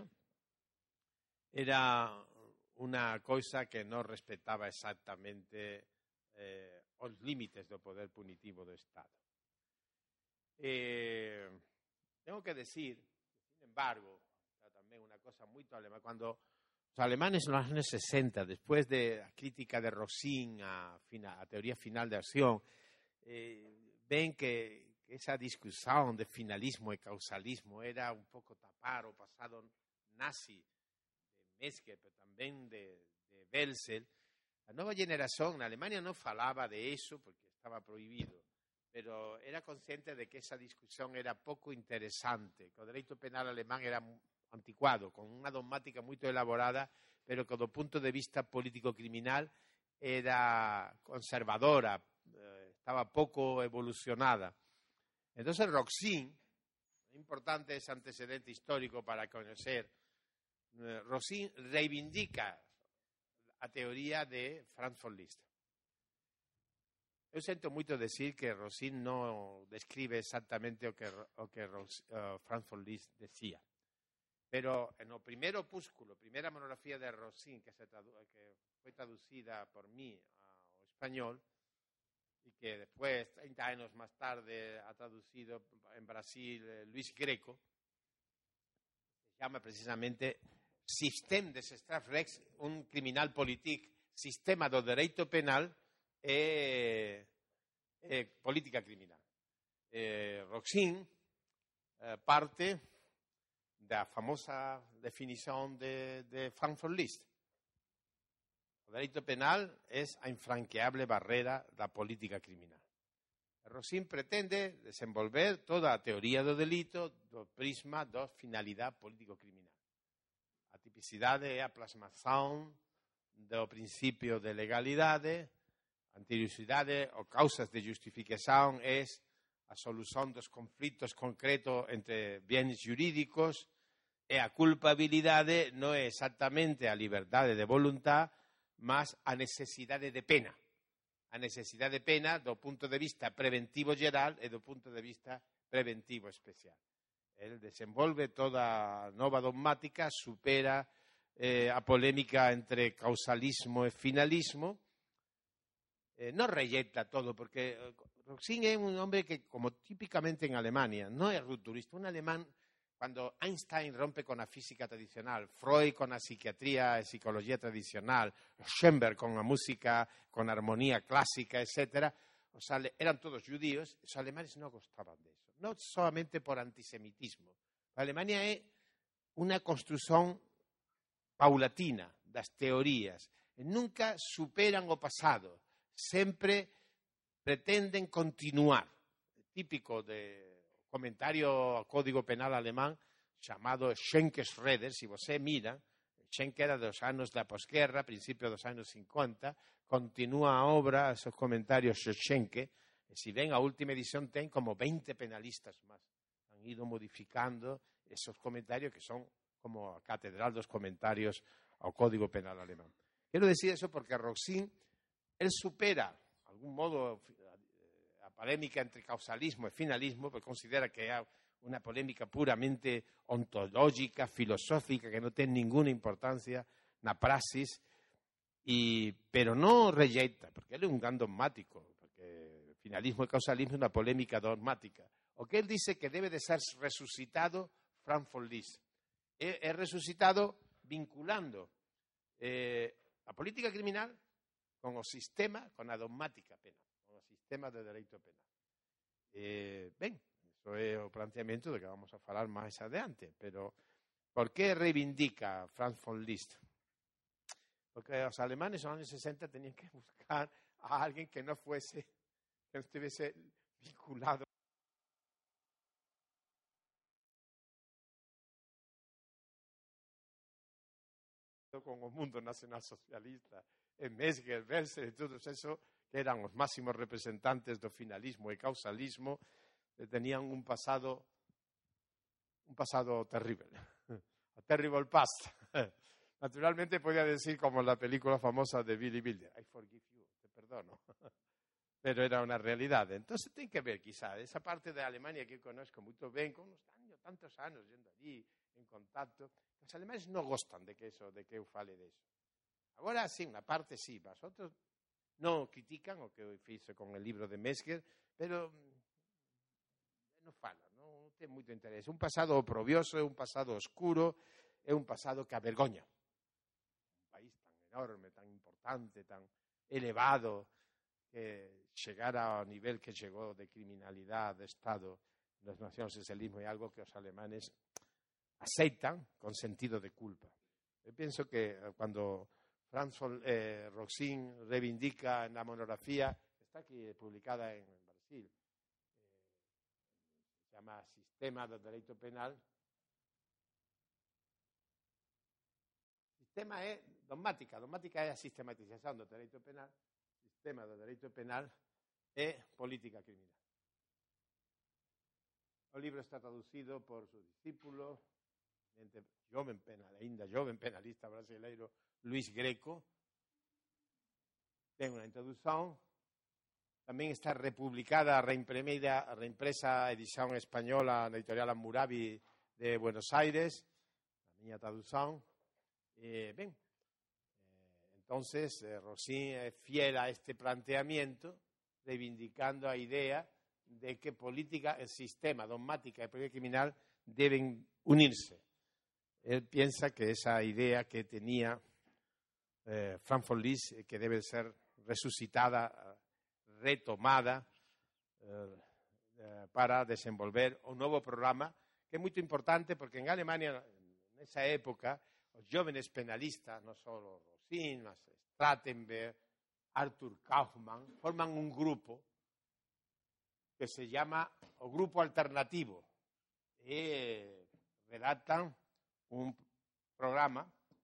era unha coisa que non respetaba exactamente eh, os límites do poder punitivo do Estado. Eh, tengo que decir, sin embargo, tamén unha cosa moito alemán, cando os alemanes nos anos sesenta, despois de a crítica de Rosin a, a teoría final de acción, eh, ven que, que esa discusión de finalismo e causalismo era un pouco tapar o pasado nazi de Metzger, pero tamén de, de Welser. A nova generación na Alemania non falaba de eso porque estaba prohibido, pero era consciente de que esa discusión era pouco interesante, que o dereito penal alemán era anticuado, con unha dogmática moito elaborada, pero que do punto de vista político-criminal era conservadora, eh, estaba pouco evolucionada. Entonces Roxin, importante ese antecedente histórico para conocer, eh, Roxin reivindica a teoría de Frankfurt List. Eu sento moito decir que Rosin non describe exactamente o que, o que uh, Frankfurt List decía. Pero en o primeiro opúsculo, primeira monografía de Rosin, que, se tradu que foi traducida por mí ao español, e que despois, treinta anos máis tarde, ha traducido en Brasil eh, Luis Greco, se chama precisamente System des Strafrechts, un criminal politique, sistema do dereito penal e, e política criminal. Eh, Roxin eh, parte da famosa definición de, de Frankfurt List. O dereito penal é a infranqueable barrera da política criminal. Rosin pretende desenvolver toda a teoría do delito do prisma da finalidade político-criminal. A tipicidade é a plasmación do principio de legalidade, a anterioridade ou causas de justificación é a solución dos conflitos concretos entre bienes jurídicos, e a culpabilidade non é exactamente a liberdade de voluntad, mas a necesidade de pena. A necesidade de pena do punto de vista preventivo geral e do punto de vista preventivo especial. El desenvolve toda a nova dogmática, supera eh, a polémica entre causalismo e finalismo, eh, non reyecta todo, porque Roxin é un hombre que, como típicamente en Alemania, non é rupturista. Un alemán, cuando Einstein rompe con la física tradicional, Freud con la psiquiatría y psicología tradicional, Schoenberg con la música, con armonía clásica, etcétera, o sea, eran todos judíos, los alemanes no gustaban de eso, no solamente por antisemitismo. Alemania é unha construción paulatina das teorías, nunca superan o pasado, sempre pretenden continuar, típico de comentario ao Código Penal alemán chamado Schenck-Schroeder. Se você mira, Schenck era dos anos da posguerra, principio dos anos cincuenta, continúa a obra, esos comentarios Schenck, e se ven a última edición ten como veinte penalistas máis. Han ido modificando esos comentarios que son como a catedral dos comentarios ao Código Penal alemán. Quero decir eso porque Roxin, él supera, de algún modo, polémica entre causalismo e finalismo, porque considera que é unha polémica puramente ontológica, filosófica, que non ten ninguna importancia na praxis, y, pero non rejeita, porque ele é un gran dogmático, porque finalismo e causalismo é unha polémica dogmática. O que ele dice que debe de ser resucitado Frankfurt List. É, é resucitado vinculando eh, a política criminal con o sistema, con a dogmática penal. Tema de dereito penal. Eh, ben, iso é o planteamento do que vamos a falar máis adiante, pero por que reivindica Frankfurt List? Porque os alemanes nos anos sesenta tenían que buscar a alguén que non fuese, que non estivese vinculado con o mundo nacionalsocialista, en Metzger, Welser e todo eso, que eran os máximos representantes do finalismo e causalismo, eh, tenían un pasado un pasado terrible. A terrible past. Naturalmente podía decir como la película famosa de Billy Wilder, I forgive you, te perdono. Pero era una realidad. Entonces ten que ver, quizá, esa parte de Alemania que eu conozco moito ben, con uns años, tantos anos yendo allí, en contacto. Os alemanes non gostan de que, eso, de que eu fale de eso. Agora, sí, una parte sí, vosotros non critican o que eu fixe con el libro de Metzger, pero non fala, non ten moito interés. Un pasado oprobioso, é un pasado oscuro, é un pasado que avergoña. Un país tan enorme, tan importante, tan elevado, que chegara ao nivel que chegou de criminalidade, de Estado, dos nacionalsocialismo, é algo que os alemanes aceitan con sentido de culpa. Eu penso que cando Franz eh, Roxin reivindica en la monografía, está aquí publicada en Brasil, eh, se llama Sistema do Dereito Penal. Sistema é dogmática, dogmática é a sistematización do dereito penal, sistema do dereito penal e política criminal. O libro está traducido por su discípulo, joven penal, ainda joven penalista brasileiro, Luis Greco. Ten unha introdución. Tamén está republicada, reimpremida, reimpresa a edición española na editorial Hammurabi de Buenos Aires, a miña tradución. Eh, ben, eh, entonces eh, Roxin é fiel a este planteamiento, reivindicando a idea de que política, el sistema dogmática y política criminal deben unirse. Él piensa que esa idea que tenía eh, Franz von Liszt, que debe ser resucitada, retomada eh, eh, para desenvolver un nuevo programa que es muy importante porque en Alemania, en esa época, los jóvenes penalistas, no solo Roxin, mas Strattenberg, Arthur Kaufmann, forman un grupo que se llama o Grupo Alternativo y redactan un programa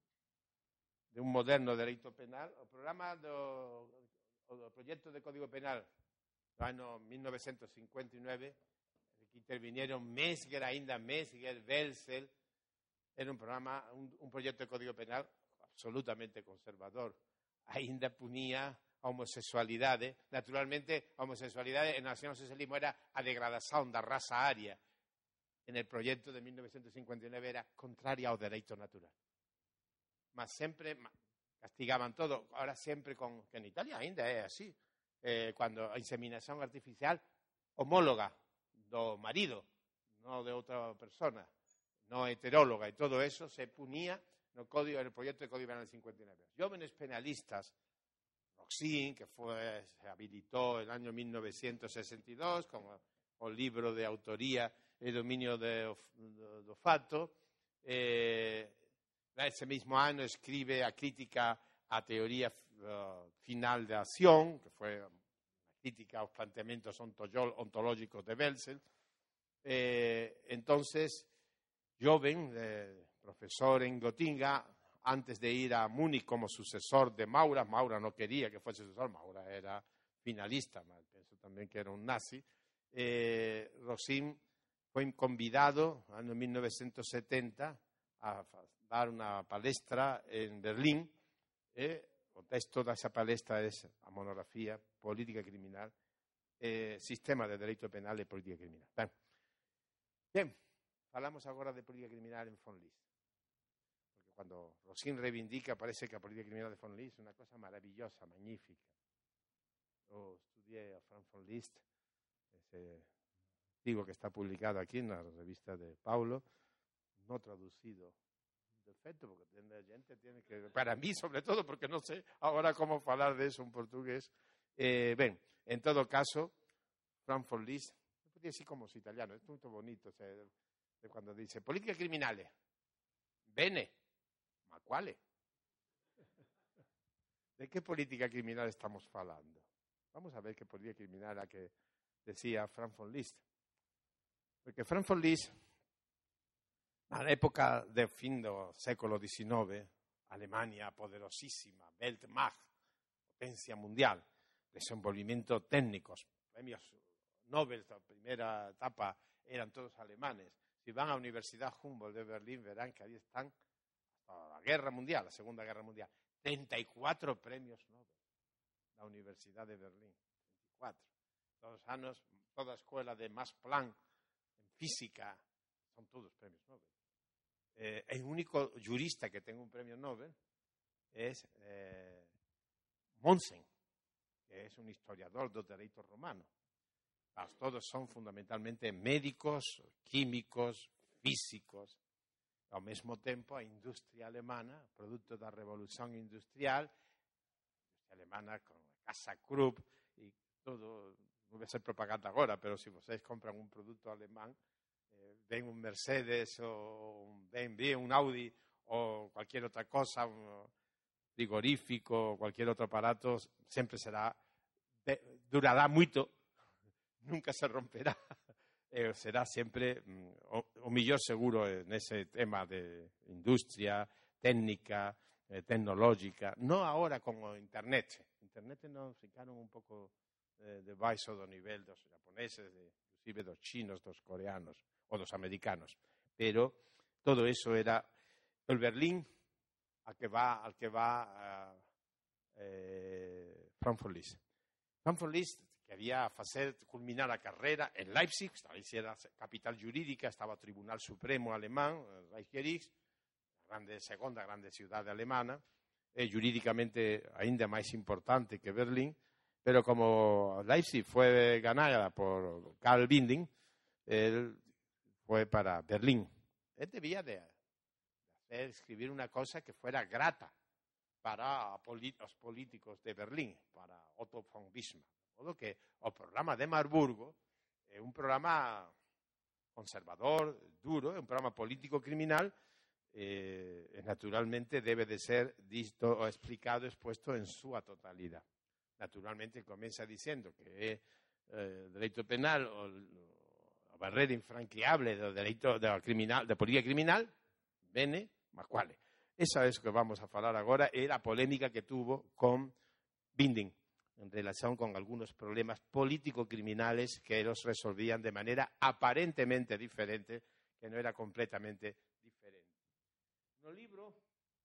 de un moderno dereito penal, o programa do, do proyecto de Código Penal do ano mil novecientos cincuenta y nueve, que intervinieron Metzger, ainda Metzger, Welzel. Era un programa, un, un proyecto de Código Penal absolutamente conservador. Ainda punía a homosexualidade. Naturalmente, a homosexualidade en nacionalsocialismo era a degradación da raza aria. En el proyecto de mil novecientos cincuenta y nueve era contraria ao dereito natural. Mas sempre castigaban todo. Ahora sempre con, que en Italia ainda é así, eh, cando a inseminación artificial homóloga do marido, non de outra persona, non heteróloga, e todo eso se punía no código, en el proyecto de Código Penal del cincuenta y nueve. Jóvenes penalistas, Roxin, que fue, se habilitó en el año mil novecientos sesenta y dos con o libro de autoría e dominio de, de, do fato. Eh, ese mismo año escribe a crítica a teoría uh, final de acción, que fue una crítica a los planteamientos ontológicos de Welzel. Eh, entonces, joven, eh, profesor en Gotinga, antes de ir a Múnich como sucesor de Maura. Maura no quería que fuese sucesor, Maura era finalista, pienso también que era un nazi. Eh, Roxin fue convidado en el año mil novecientos setenta a dar una palestra en Berlín. Eh, el texto de esa palestra es la monografía Política Criminal, eh, Sistema de Derecho Penal y Política Criminal. Bien, Bien. Hablamos ahora de política criminal en von Liszt. Porque cuando Roxin reivindica, parece que la política criminal de von Liszt es una cosa maravillosa, magnífica. Yo estudié a Franz von Liszt, ese artículo que está publicado aquí en la revista de Paulo, no traducido de efecto, porque la gente tiene que, para mí sobre todo, porque no sé ahora cómo hablar de eso en portugués. Eh, bien, en todo caso, Franz von Liszt, no podría decir como es italiano, es muy bonito, o sea, quando dice politica criminale, bene, ma quale? ¿De qué política criminal estamos hablando? Vamos a ver qué política criminal la que decía Franz von Liszt. Porque Franz von Liszt, en la época del fin del secolo diecinueve, Alemania poderosísima, Weltmacht, potencia mundial, desenvolvimiento técnicos, premios Nobel de primera etapa eran todos alemanes. Si van a la Universidad Humboldt de Berlín, verán que ahí están hasta la Guerra Mundial, la Segunda Guerra Mundial. treinta y cuatro premios Nobel. La Universidad de Berlín, treinta y cuatro. Todos años, toda escuela de Max Planck en física, son todos premios Nobel. Eh, el único jurista que tiene un premio Nobel es eh, Mommsen, que es un historiador del derecho romano. Mas todos son fundamentalmente médicos, químicos, físicos. Ao mesmo tempo, a industria alemana, producto da revolución industrial, a industria alemana con a Casa Krupp e todo, non vai ser propaganda agora, pero se vocês compran un produto alemán, eh, ven un Mercedes ou un B M W, un Audi ou cualquier outra cosa, un frigorífico, cualquier outro aparato, sempre será, de, durará moito, nunca se romperá. Eh, será sempre mm, o, o mellor seguro nese tema de industria, técnica, eh, tecnológica. Non agora con o internet. Internet non ficaron un pouco eh, debaixo do nivel dos japoneses, de, inclusive dos chinos, dos coreanos ou dos americanos. Pero todo eso era el Berlín al que va, al que va uh, eh, Frankfurt Liszt. Frankfurt Liszt quería hacer culminar la carrera en Leipzig, Leipzig era capital jurídica, estaba o Tribunal Supremo alemán, Reichsgericht, a grande, segunda grande cidade alemana, e jurídicamente ainda máis importante que Berlín, pero como Leipzig fue ganada por Karl Binding, él fue para Berlín. Él debía de hacer, escribir una cosa que fuera grata para los políticos de Berlín, para Otto von Bismarck. De modo que o programa de Marburgo é un programa conservador, duro, é un programa político criminal, eh, e naturalmente debe de ser disto o explicado, expuesto en súa totalidade. Naturalmente comienza diciendo que é eh, dereito penal o, a barreira infranqueable do dereito da criminal, da política criminal, bene, ma quale. Esa é o que vamos a falar agora, é a polémica que tuvo con Binding, en relación con algunos problemas político-criminales que ellos resolvían de manera aparentemente diferente, que no era completamente diferente. No libro,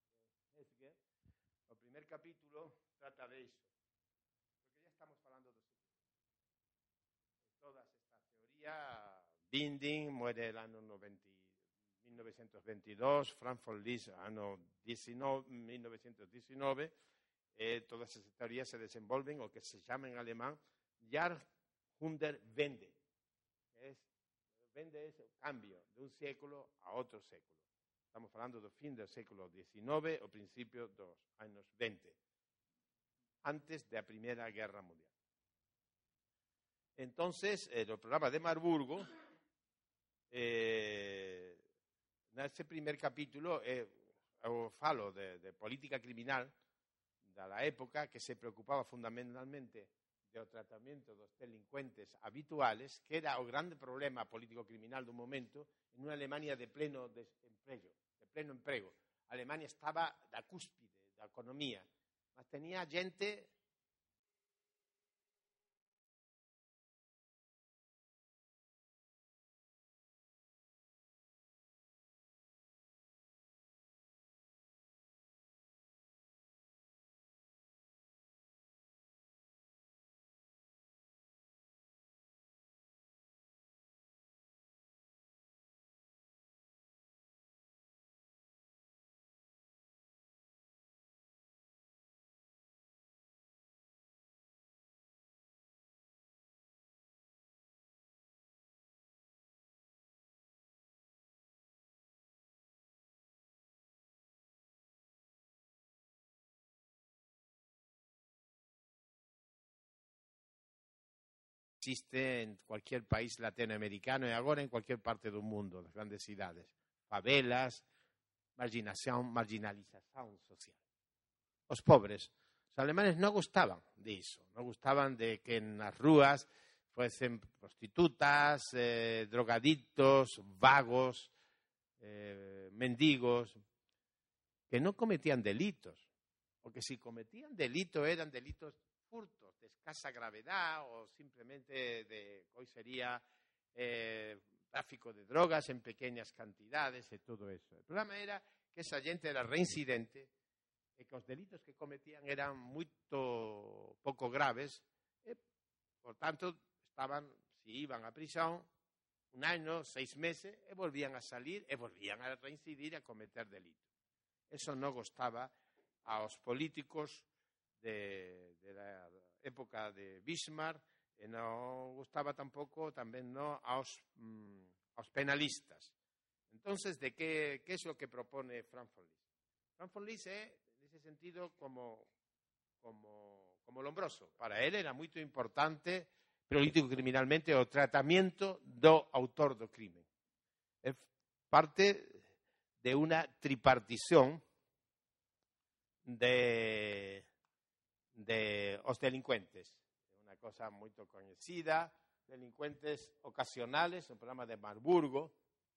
el primer capítulo trata de eso, porque ya estamos hablando de todas estas teorías. Binding muere el año mil novecientos veintidós, Frankfurt Liszt año mil novecientos diecinueve. Eh, todas esas teorías se desenvolven o que se llama en alemán Jahrhundertwende. Es, Wende es el cambio de un século a otro século. Estamos hablando del fin del século diecinueve o principio de los años veinte, antes de la Primera Guerra Mundial. Entonces, eh, el programa de Marburgo, eh, en ese primer capítulo, eh, falo de, de política criminal, da época, que se preocupaba fundamentalmente do tratamento dos delincuentes habituales, que era o grande problema político-criminal do momento, en unha Alemania de pleno emprego, de pleno emprego. A Alemania estaba da cúspide da economía, mas tenía gente existe en cualquier país latinoamericano e agora en cualquier parte do mundo, das grandes cidades. Favelas, marginación, marginalización social. Os pobres, os alemanes non gustaban diso, non gustaban de que nas rúas fuesen prostitutas, eh, drogadictos, vagos, eh, mendigos, que non cometían delitos, porque si cometían delitos eran delitos furtos de escasa gravedad o simplemente de, hoy sería eh, tráfico de drogas en pequeñas cantidades y todo eso. El problema era que esa gente era reincidente e que os delitos que cometían eran moito pouco graves e, por tanto, estaban, si iban a prisión, un año, seis meses, e volvían a salir e volvían a reincidir e a cometer delitos. Eso non gostaba aos políticos de, de la época de Bismarck e non gustaba tampouco tamén no aos, mm, aos penalistas. Entonces, de que, que é o que propone Frankfurt List? Frankfurt List é, nese sentido, como, como, como Lombroso. Para él era moito importante, político criminalmente, o tratamento do autor do crime. É parte de unha tripartición de, de os delincuentes. Unha cosa moito coñecida, delincuentes ocasionales, o programa de Marburgo.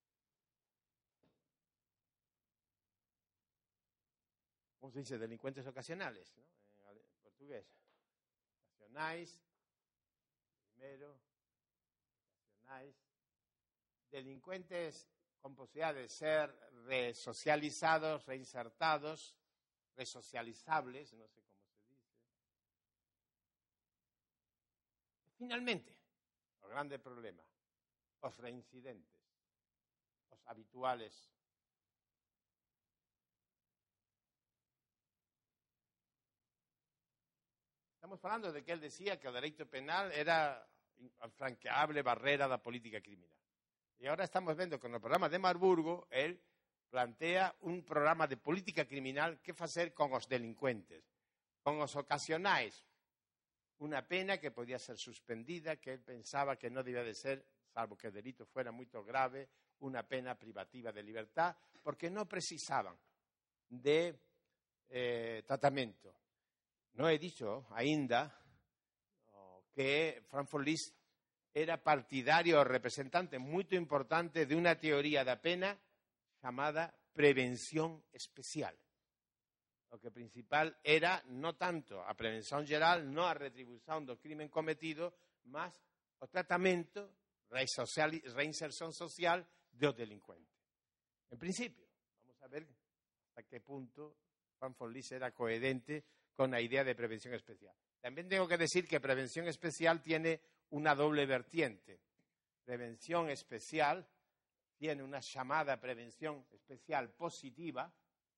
Como se dice? Delincuentes ocasionales, ¿no? En portugués. Ocasionais, primero, ocasionais. Delincuentes con posibilidad de ser resocializados, reinsertados, resocializables, no sé cómo se dice. Finalmente, el grande problema, os reincidentes, os habituales. Estamos falando de que él decía que el derecho penal era infranqueable barrera da política criminal. Y ahora estamos viendo con el programa de Marburgo, él plantea un programa de política criminal que facer con os delincuentes, con os ocasionais, una pena que podía ser suspendida, que él pensaba que no debía de ser, salvo que el delito fuera muy grave, una pena privativa de libertad, porque no precisaban de eh, tratamento. No he dicho ainda que Frankfurt List era partidario o representante moito importante de unha teoría da pena chamada prevención especial. O que principal era non tanto a prevención geral, non a retribución do crimen cometido, mas o tratamento, reinserción social do delincuente. En principio, vamos a ver hasta que punto Frankfurt List era coherente con la idea de prevención especial. También tengo que decir que prevención especial tiene una doble vertiente. Prevención especial tiene una llamada prevención especial positiva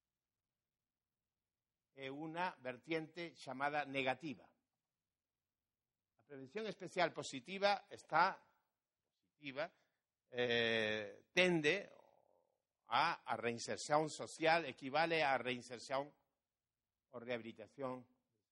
y una vertiente llamada negativa. La prevención especial positiva está positiva, eh, tende a, a reinserción social, equivale a reinserción o rehabilitación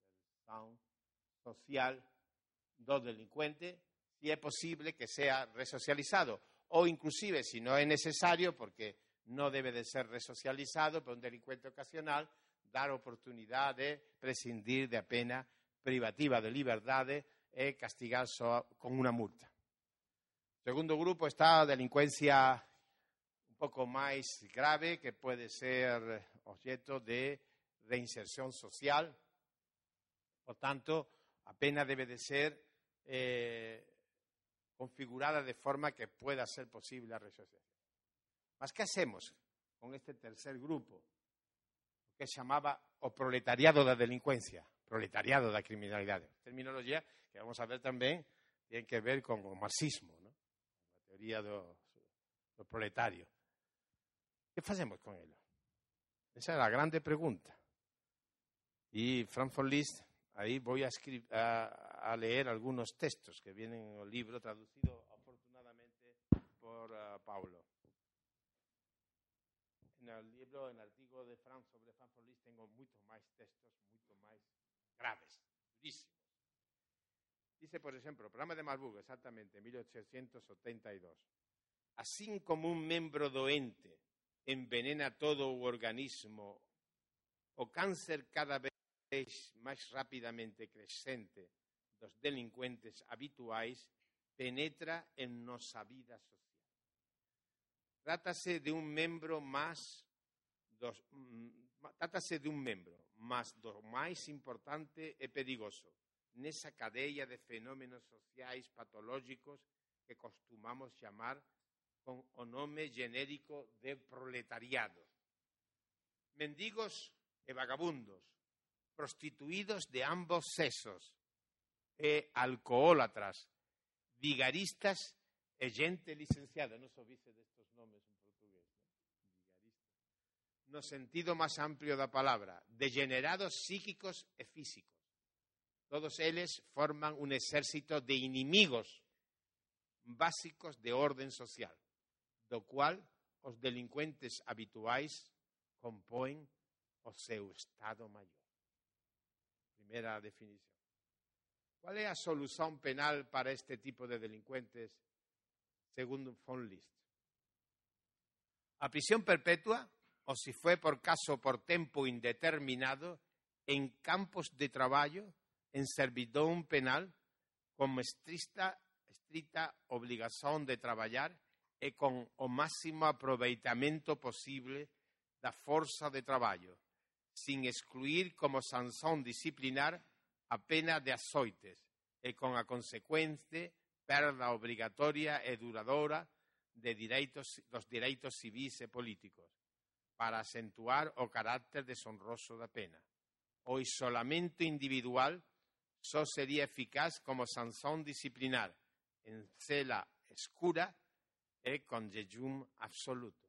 social do delincuente, si es posible que sea resocializado, o inclusive, si no es necesario, porque no debe de ser resocializado por un delincuente ocasional, dar oportunidad de prescindir de a pena privativa de liberdade e castigar só con una multa. Segundo grupo está a delincuencia un pouco máis grave, que pode ser objeto de reinserción social. Por tanto, a pena debe de ser eh, configurada de forma que pueda ser posible la resocialización. Mas, ¿qué hacemos con este tercer grupo? Que llamaba o proletariado da delincuencia, proletariado da criminalidade. Terminología que vamos a ver tamén tiene que ver con o marxismo, ¿no? A teoría do, do proletario. ¿Qué facemos con ele? Esa é a grande pregunta. Y Frankfurt List, ahí voy a, a, a leer algunos textos que vienen en el libro, traducido afortunadamente por uh, Paulo. En el libro, en el artículo de Frank sobre Frankfurt List, tengo muchos más textos, mucho más graves, durísimos. Dice, por ejemplo, el programa de Marburgo, exactamente, en mil ochocientos setenta y dos. Así como un membro doente envenena todo o organismo, o cáncer cada vez máis rapidamente crescente dos delincuentes habituais penetra en nosa vida social. Trátase de un membro máis dos, mm, trátase de un membro máis do máis importante e perigoso, nesa cadeia de fenómenos sociais patológicos que costumamos chamar con o nome genérico de proletariado. Mendigos e vagabundos, prostituídos de ambos sexos, e alcoólatras, vigaristas e gente licenciada. Non so vice destes nomes en portugués, ¿no? Vigaristas. No sentido máis amplio da palabra, degenerados psíquicos e físicos. Todos eles forman un exército de inimigos básicos de orden social, do cual os delincuentes habituais compoen o seu estado maior. Primeira definición. ¿Cuál é a solución penal para este tipo de delincuentes según von List? A prisión perpetua, o si fue por caso por tempo indeterminado, en campos de traballo, en servidón penal, con estricta, estricta obligación de traballar e con o máximo aproveitamento posible da forza de traballo, sin excluir como sanción disciplinar a pena de açoites e con a consecuente perda obrigatoria e duradoura de direitos, dos direitos civis e políticos, para acentuar o carácter deshonroso da pena. O isolamento individual só sería eficaz como sanción disciplinar en cela escura e con jejum absoluto.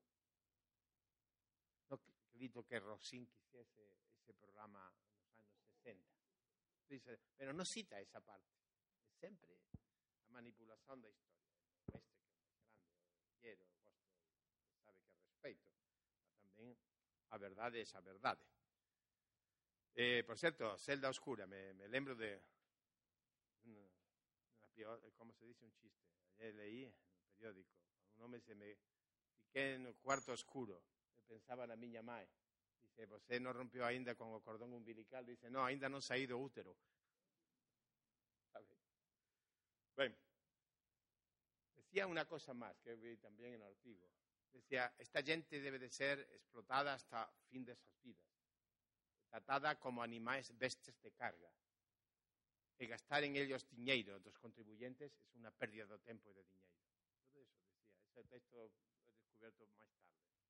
No acredito que Rosin quisiese ese programa nos anos sesenta. Dice, pero no cita esa parte. Es sempre a manipulación da historia. Este que é máis grande, o Guillermo, gosto, sabe que respeito. Tamén a verdade é a verdade. Eh, por certo, Celda Oscura, me, me lembro de una, una, como se dice un chiste, ayer leí en un periódico, un home se me fiqué no cuarto oscuro e pensaba na miña mãe. Dice, você non rompeu ainda con o cordón umbilical? Dice, no, ainda non saí do útero. ¿Sabe? Bueno, decía una cosa más que vi también en el artículo. Decía, esta gente debe de ser explotada hasta fin de sus vidas, tratada como animales bestes de carga, e gastar en ellos diñeiro dos contribuyentes es una pérdida de tempo e de diñeiro. Todo eso decía, ese texto lo he descubierto más tarde.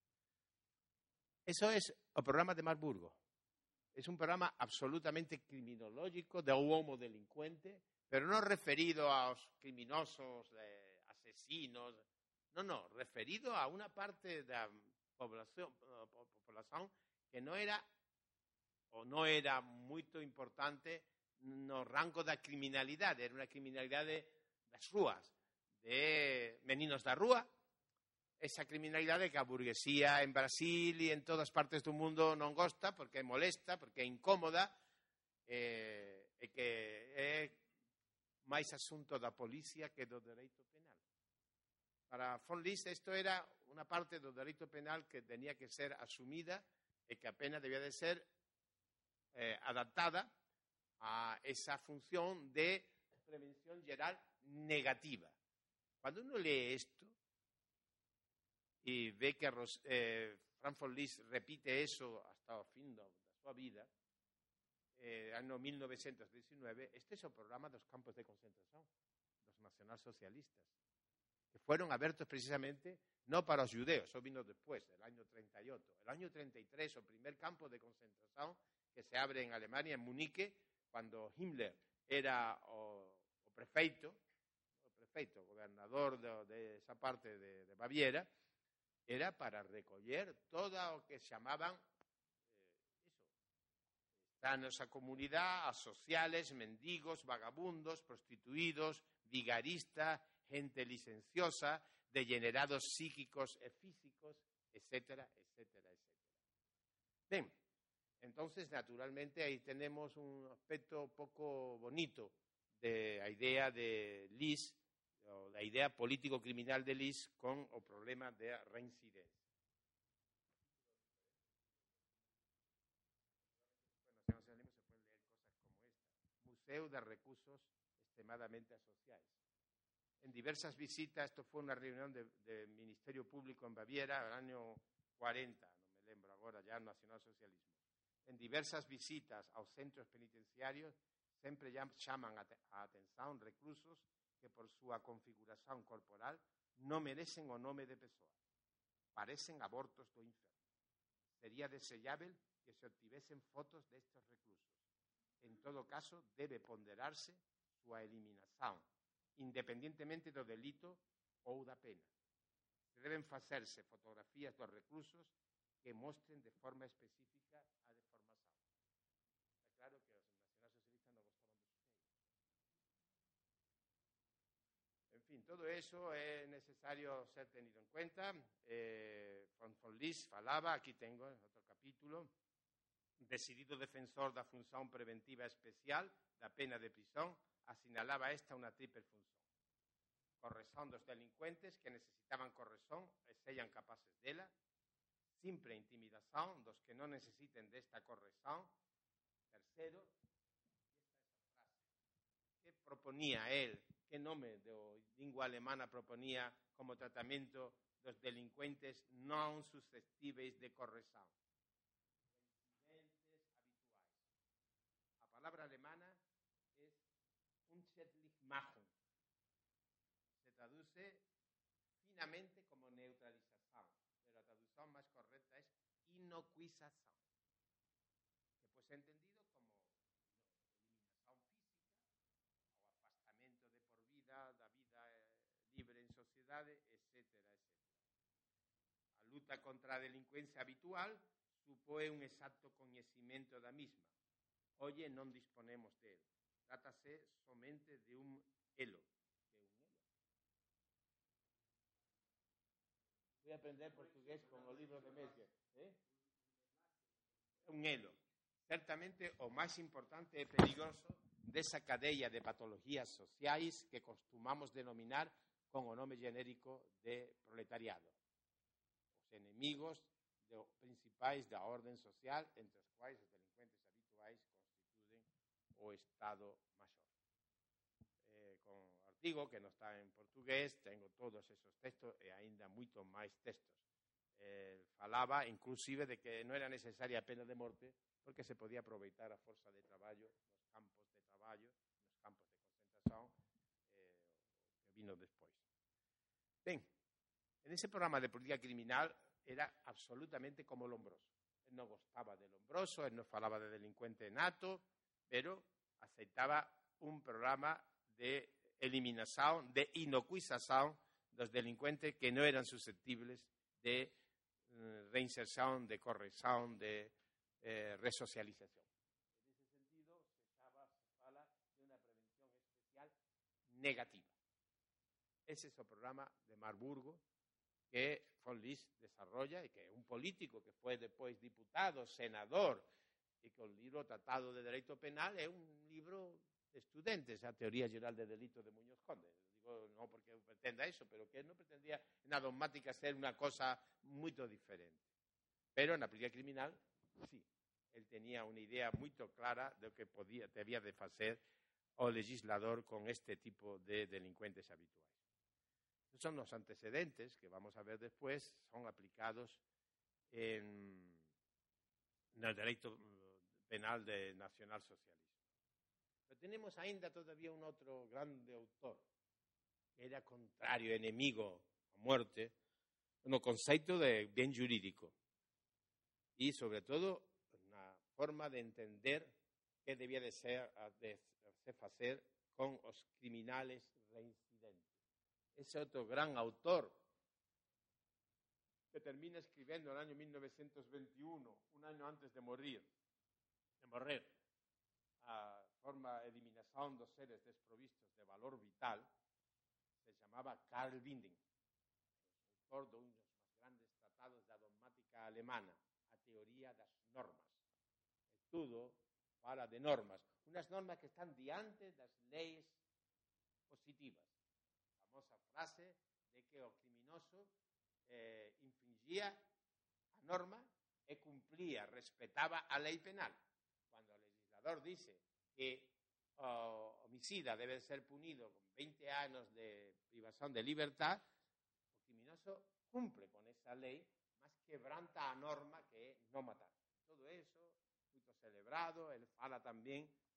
Eso es el programa de Marburgo. Es un programa absolutamente criminológico de un homo delincuente, pero no referido a los criminosos, eh, asesinos, no, no, referido a una parte de la población, población que no era o no era muy importante no rango da criminalidade. Era una criminalidade das rúas, de meninos da rúa, esa criminalidade que a burguesía en Brasil e en todas partes do mundo non gosta, porque é molesta, porque é incómoda, eh, e que é máis asunto da policía que do dereito penal. Para von List, isto era unha parte do dereito penal que tenía que ser asumida e que a pena debía de ser eh, adaptada a esa función de prevención general negativa. Cuando uno lee esto y ve que eh, Franz von List repite eso hasta o fin da súa vida, eh, ano mil novecientos diecinueve, este é o programa dos campos de concentración dos nacionalsocialistas, que fueron abertos precisamente no para os judeos, eso vino después, el año treinta y ocho. El año treinta y tres, o primer campo de concentración que se abre en Alemania, en Munique, cuando Himmler era o, o prefeito, o prefeito, o gobernador de, de esa parte de, de Baviera, era para recoller todo o que chamaban eh, eso, está nesa comunidade, as sociales, mendigos, vagabundos, prostituídos, vigaristas, gente licenciosa, degenerados psíquicos e físicos, etcétera, etcétera, etcétera. Bien, entonces, naturalmente, ahí tenemos un aspecto poco bonito de la idea de List, o la idea político-criminal de List con el problema de reincidencia. Bueno, si no se pueden leer cosas como esta. Museo de Recursos Extremadamente Asociados. En diversas visitas, esto fue una reunión del de Ministerio Público en Baviera, el año cuarenta, no me lembro ahora, ya nacionalsocialismo. En diversas visitas aos centros penitenciarios sempre chaman a atención reclusos que por súa configuración corporal non merecen o nome de persoa. Parecen abortos do inferno. Sería deseável que se obtivesen fotos destes reclusos. En todo caso, debe ponderarse súa eliminación, independientemente do delito ou da pena. Deben facerse fotografías dos reclusos que mostren de forma específica a deformación. Está claro que os nacionalsocialistas non gostaban dos negros. En fin, todo eso é necesario ser tenido en cuenta. Eh, von Lis falaba, aquí tengo outro capítulo, decidido defensor da función preventiva especial da pena de prisión, asinalaba esta unha triple función. Corrección dos delincuentes que necesitaban corrección e sellan capaces dela, simple intimidación dos que non necesiten desta corrección. Tercero, e esta é esa frase, que proponía él, que nome de lingua alemana proponía como tratamento dos delincuentes non susceptíveis de corrección. Reincidentes habituais. A palabra alemana é Unschädlichmachung. Se traduce finamente como neutralización, pero la traducción más correcta es inocuización, que puede ser entendido como eliminación física o afastamento de por vida da vida libre en sociedade, etcétera, etcétera. A luta contra a delincuencia habitual supón un exacto coñecimento da misma. Hoxe non disponemos de él. Trátase somente de un elo. Voy a aprender portugués con o libro de Mesger. ¿Eh? Un elo. Certamente o máis importante e perigoso desa cadeia de patologías sociais que costumamos denominar con o nome genérico de proletariado. Os enemigos de, principais da orden social, entre os quais os delincuentes habituais constituen o Estado Maior. Eh, con artigo que non está en portugués, tengo todos esos textos e aínda moito máis textos. Eh, falaba inclusive de que non era necesaria a pena de morte porque se podía aproveitar a forza de traballo nos campos de traballo, nos campos de concentración, eh, que vino despois. Ben, en ese programa de política criminal era absolutamente como Lombroso. Él non gostaba de Lombroso, él non falaba de delincuente nato, pero aceitaba un programa de eliminación, de inocuización dos delincuentes que non eran susceptibles de eh, reinserción, de corrección, de eh, resocialización. En ese sentido, se, estaba, se fala de una prevención especial negativa. Ese es el programa de Marburgo que von Lis desarrolla y que un político que fue después diputado, senador, y que el libro Tratado de Derecho Penal es un libro de estudiantes, a Teoría General de Delitos de Muñoz Conde. Digo, no porque pretenda eso, pero que no pretendía en la dogmática ser una cosa muy diferente. Pero en la política criminal, sí. Él tenía una idea muy clara de lo que podía, debía de hacer o legislador con este tipo de delincuentes habituales. Son los antecedentes que vamos a ver después, son aplicados en, en el derecho penal de nacionalsocialismo. Pero tenemos ainda todavía un otro grande autor que era contrario, enemigo a muerte, no concepto de bien jurídico y sobre todo una forma de entender que debía de ser de se hacer con los criminales reincidentes. Ese otro gran autor que termina escribiendo en el año mil novecientos veintiuno, un año antes de morir, de morrer, a forma de eliminación dos seres desprovistos de valor vital, se llamaba Karl Binding, autor de uno dos más grandes tratados de dogmática alemana, a teoría das normas. Estudo fala de normas, unas normas que están diante das leis positivas. A famosa frase de que o criminoso eh, infringía a norma e cumplía, respetaba a lei penal. Cuando el legislador dice que o homicida debe ser punido con veinte años de privación de libertad, o criminoso cumple con esa ley, más quebranta a norma que é non matar. Todo eso, muy celebrado, él fala también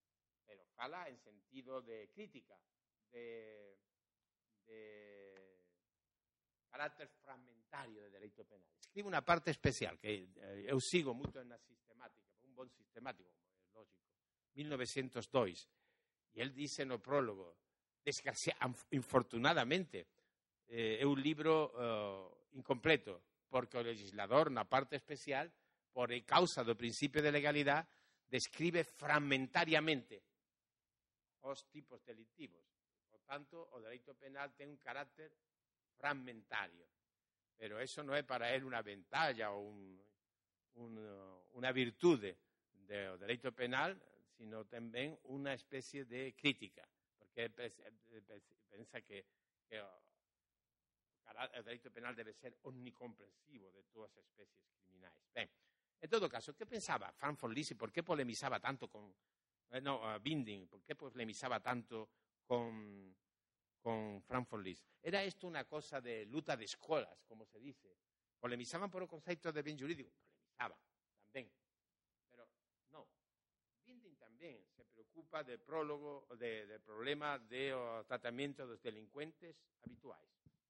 pero fala en sentido de crítica, de, de carácter fragmentario de dereito penal. Escribe una parte especial que eh, eu sigo moito na sistemática, un bon sistemático, como é lógico, mil novecientos dos, e el dice no prólogo, desgracia, infortunadamente, eh, é un libro eh, incompleto, porque o legislador, na parte especial, por causa do principio de legalidade, describe fragmentariamente os tipos delictivos. Por tanto, o dereito penal ten un carácter fragmentario. Pero eso no é para él unha ventaja ou un, un, unha virtude do dereito penal, sino tamén unha especie de crítica, porque pensa que, que o dereito penal debe ser omnicomprensivo de todas as especies criminais. Ben, en todo caso, ¿qué pensaba Frankfurt List y por qué polemizaba tanto con, eh, no, uh, Binding, por qué polemizaba tanto con, con Frankfurt List? Era esto una cosa de luta de escuelas, como se dice. Polemizaban por o concepto de bien jurídico, polemizaban también, pero no. Binding también se preocupa del prólogo, de, del problema de uh, tratamiento dos delincuentes habituais.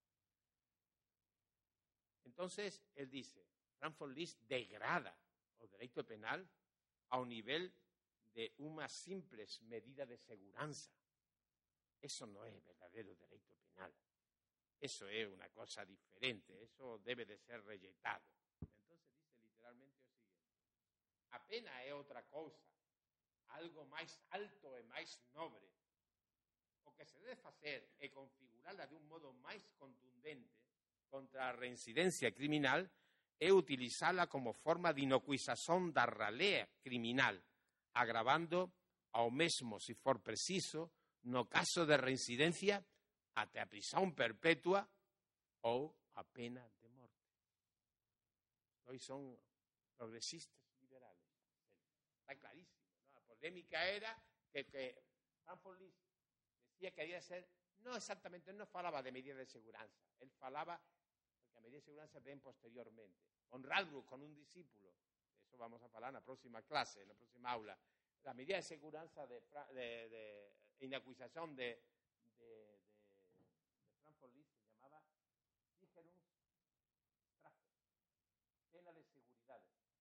Entonces, él dice, Frankfurt List degrada o dereito penal ao nivel de unha simples medida de seguranza. Eso no é verdadero dereito penal. Eso é unha cosa diferente. Eso debe de ser rejeitado. Entonces, dice literalmente o seguinte. A pena é outra cousa, algo máis alto e máis nobre. O que se debe facer é configurarla de un modo máis contundente contra a reincidencia criminal e utilizala como forma de inocuización da ralea criminal, agravando ao mesmo, se for preciso, no caso de reincidencia, até a prisión perpetua ou a pena de morte. Hoy son progresistas liberales. Está clarísimo, ¿no? La polémica era que, que Frankfurt List decía que había que ser, no exactamente, no falaba de medidas de seguridad, él falaba que a medida de seguridad ven posteriormente. Con Radbruch, con un discípulo, eso vamos a hablar en la próxima clase, en la próxima aula, la medida de seguridad de, de, de inacuización de, de, de, de Frankfurt List se llamaba Sicherungsstrafe, pena de seguridad.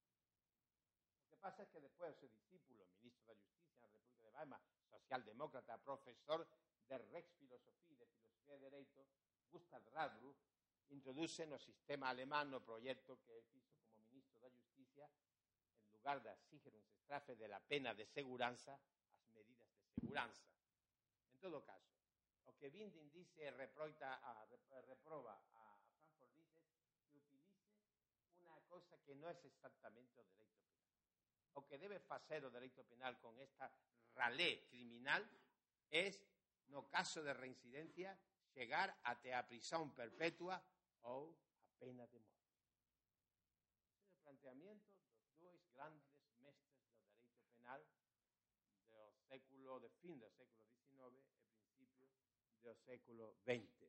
Lo que pasa es que después su discípulo, ministro de Justicia en la República de Weimar, socialdemócrata, profesor de Rex Filosofía y de Filosofía de Derecho, Gustav Radbruch, introduce no sistema alemán o proyecto que él hizo como ministro de Justicia, en lugar da Sicherungsstrafe de la pena de seguranza, as medidas de seguranza. En todo caso, o que Binding dice reproita a, reproba a, a Frankfurt List que utilice unha cosa que non é exactamente o dereito penal. O que debe facer o dereito penal con esta ralé criminal é, no caso de reincidencia, chegar até a prisión perpetua ou a pena de morte. Ese é o planteamiento dos dois grandes mestres do dereito penal do século, de fin do século diecinueve e principio do século veinte.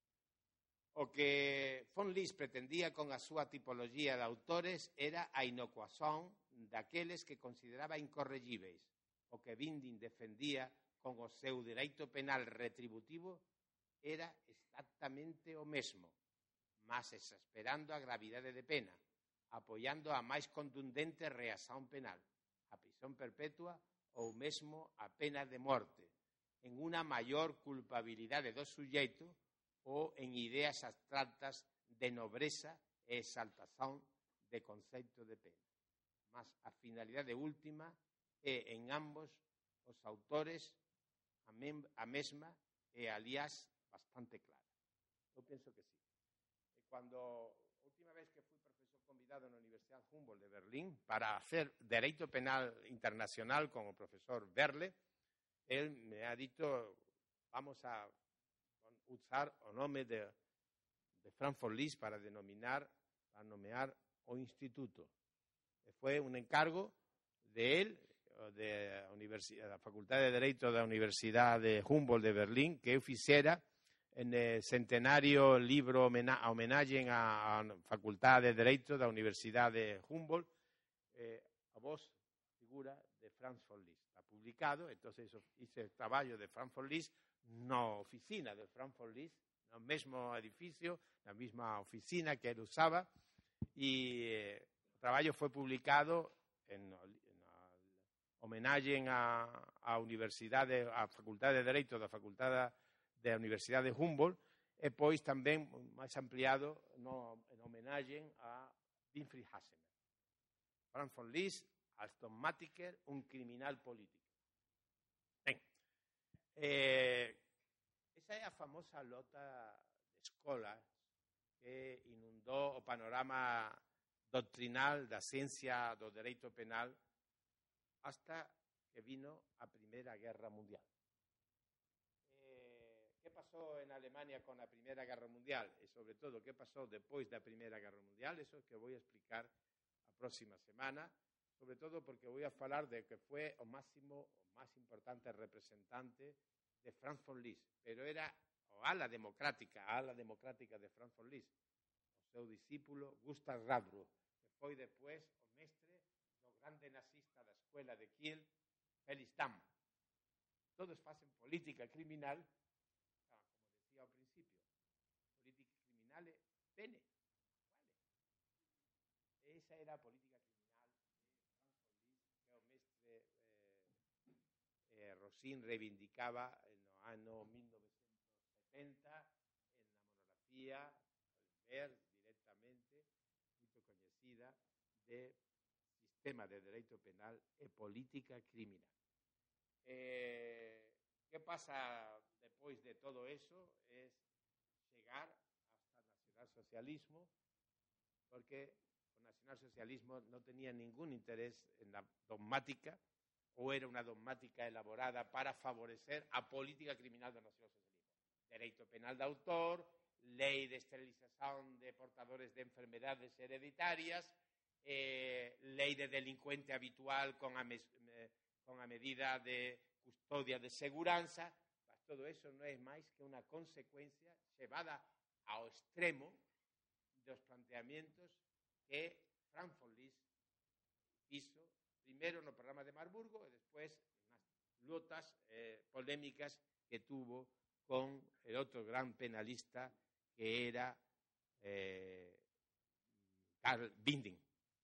O que von List pretendía con a súa tipoloxía de autores era a inocuación daqueles que consideraba incorregíveis. O que Binding defendía con o seu dereito penal retributivo era exactamente o mesmo, mas exasperando a gravidade de pena, apoiando a máis contundente reacción penal, a prisión perpetua ou mesmo a pena de morte, en unha maior culpabilidade do suxeito ou en ideas abstractas de nobreza e exaltación de concepto de pena. Mas a finalidade última é en ambos os autores a, mem- a mesma e, aliás, bastante clara. Eu penso que sí. Cuando a última vez que fui profesor convidado na Universidad Humboldt de Berlín para hacer Dereito Penal Internacional con o profesor Berle, él me ha dicho, vamos a usar o nome de, de Frankfurt List para denominar, para nomear o instituto. Fue un encargo de él, de la Facultad de Derecho da Universidad de Humboldt de Berlín, que eu fixera en el centenario libro a homenaje a la Facultad de Derecho da Universidad de Humboldt, eh, a voz figura de Frankfurt List. publicado, entonces hice el traballo de Frankfurt Liszt na oficina de Frankfurt Liszt, no mesmo edificio, na mesma oficina que ele usaba, e eh, o traballo foi publicado en, en homenaxe a, a Universidade, a Facultade de Dereito da Facultade da Universidade de Humboldt, e pois tamén máis ampliado no, en homenaxe a Winfried Hassemer. Frankfurt Liszt, als Dogmatiker, un criminal político. Ben, eh, esa é a famosa lota de escolas que inundou o panorama doctrinal da ciencia do dereito penal hasta que vino a Primeira Guerra Mundial. Eh, que pasou en Alemania con a Primeira Guerra Mundial e, sobre todo, que pasou depois da Primeira Guerra Mundial, eso que vou explicar a próxima semana, sobre todo porque vou a falar de que foi o máximo, o máis importante representante de Frankfurt Liszt, pero era o ala democrática, a ala democrática de Frankfurt Liszt, o seu discípulo Gustav Radbruch, que foi depois o mestre do grande nazista da escuela de Kiel, Felix Damm. Todos facen política criminal, ah, como decía ao principio, política criminal é pene, vale. Esa era a política criminal de Frankfurt Liszt, que o mestre eh, eh, Rosin reivindicaba no ano mil novecentos setenta en la monografía Ver directamente, muito coñecida, de Sistema de Dereito Penal e Política Criminal. Eh, que pasa depois de todo eso es chegar hasta o nacionalsocialismo, porque o nacionalsocialismo non tenía ningún interés en la dogmática, ou era unha dogmática elaborada para favorecer a política criminal do nacionalsocialismo. Dereito penal de autor, lei de esterilización de portadores de enfermedades hereditarias, eh, lei de delincuente habitual con a, mes, eh, con a medida de custodia de seguranza. Mas todo eso non é máis que unha consecuencia llevada ao extremo dos planteamientos que Frankfurt Liszt hizo primero no programa de Marburgo e despois nas lotas eh, polémicas que tuvo con el outro gran penalista que era eh, Karl Binding.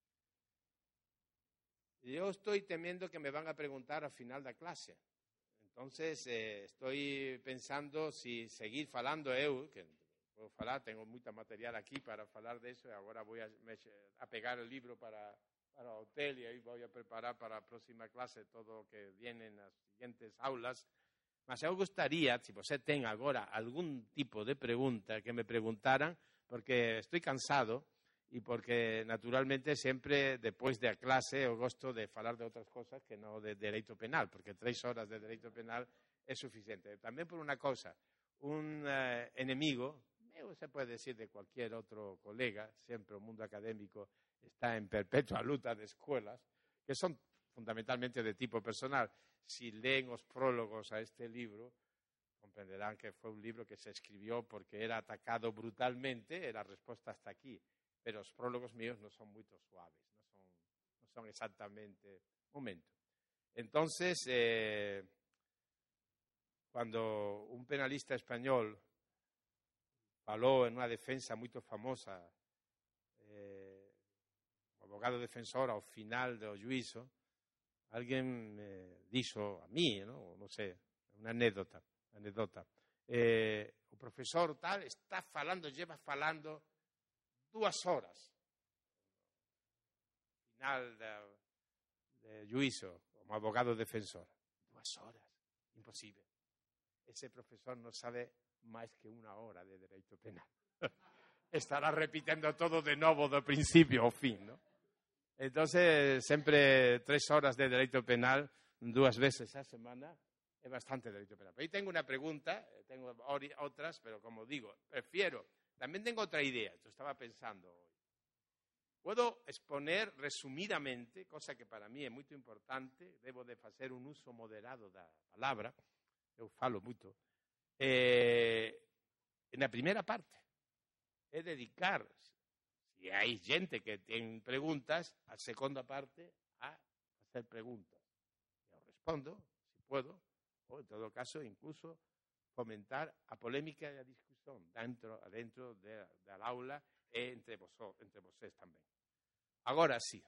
Yo estoy temiendo que me van a preguntar al final da clase. Entonces, eh, estoy pensando si seguir falando eu, que puedo falar, tengo mucho material aquí para falar de eso, e agora voy a, a pegar el libro para, para o hotel e aí voy a preparar para a próxima clase todo o que viene nas siguientes aulas. Mas eu gustaría, se você ten agora algún tipo de pregunta, que me preguntaran, porque estoy cansado e porque, naturalmente, sempre, depois da clase, eu gosto de falar de outras cosas que non de dereito penal, porque tres horas de dereito penal é suficiente. Tamén por unha cosa, un eh, enemigo, eu se pode decir de cualquier outro colega, sempre o mundo académico está en perpetua luta de escuelas, que son fundamentalmente de tipo personal. Si leen os prólogos a este libro, comprenderán que fue un libro que se escribió porque era atacado brutalmente, e la respuesta está aquí. Pero os prólogos míos non son moito suaves, non son, non son exactamente... Momento. Entonces, eh, cuando un penalista español falou en unha defensa moito famosa, eh, o abogado defensor ao final do juízo, alguén me dixo a mí, ¿no? Non sei, unha anécdota, anécdota. Eh, o profesor tal está falando, lleva falando dúas horas. Final de juízo, como abogado defensor. Dúas horas, imposible. Ese profesor non sabe máis que unha hora de dereito penal. Estará repitiendo todo de novo do principio ao fin, ¿no? Entonces, sempre tres horas de dereito penal, dúas veces a semana, é bastante dereito penal. Pero aí tengo unha pregunta, tengo outras, pero como digo, prefiero. También tengo otra idea, yo estaba pensando hoy. Puedo exponer resumidamente, cosa que para mí é muito importante, debo de facer un uso moderado da palabra, eu falo moito, eh, na primeira parte, é dedicar, se hai xente que ten preguntas, a segunda parte a facer preguntas. Eu fondo, si puedo, o en todo caso incluso fomentar a polémica e a discusión dentro, dentro de, del aula e entre, vos, entre vocês tamén. Agora sí.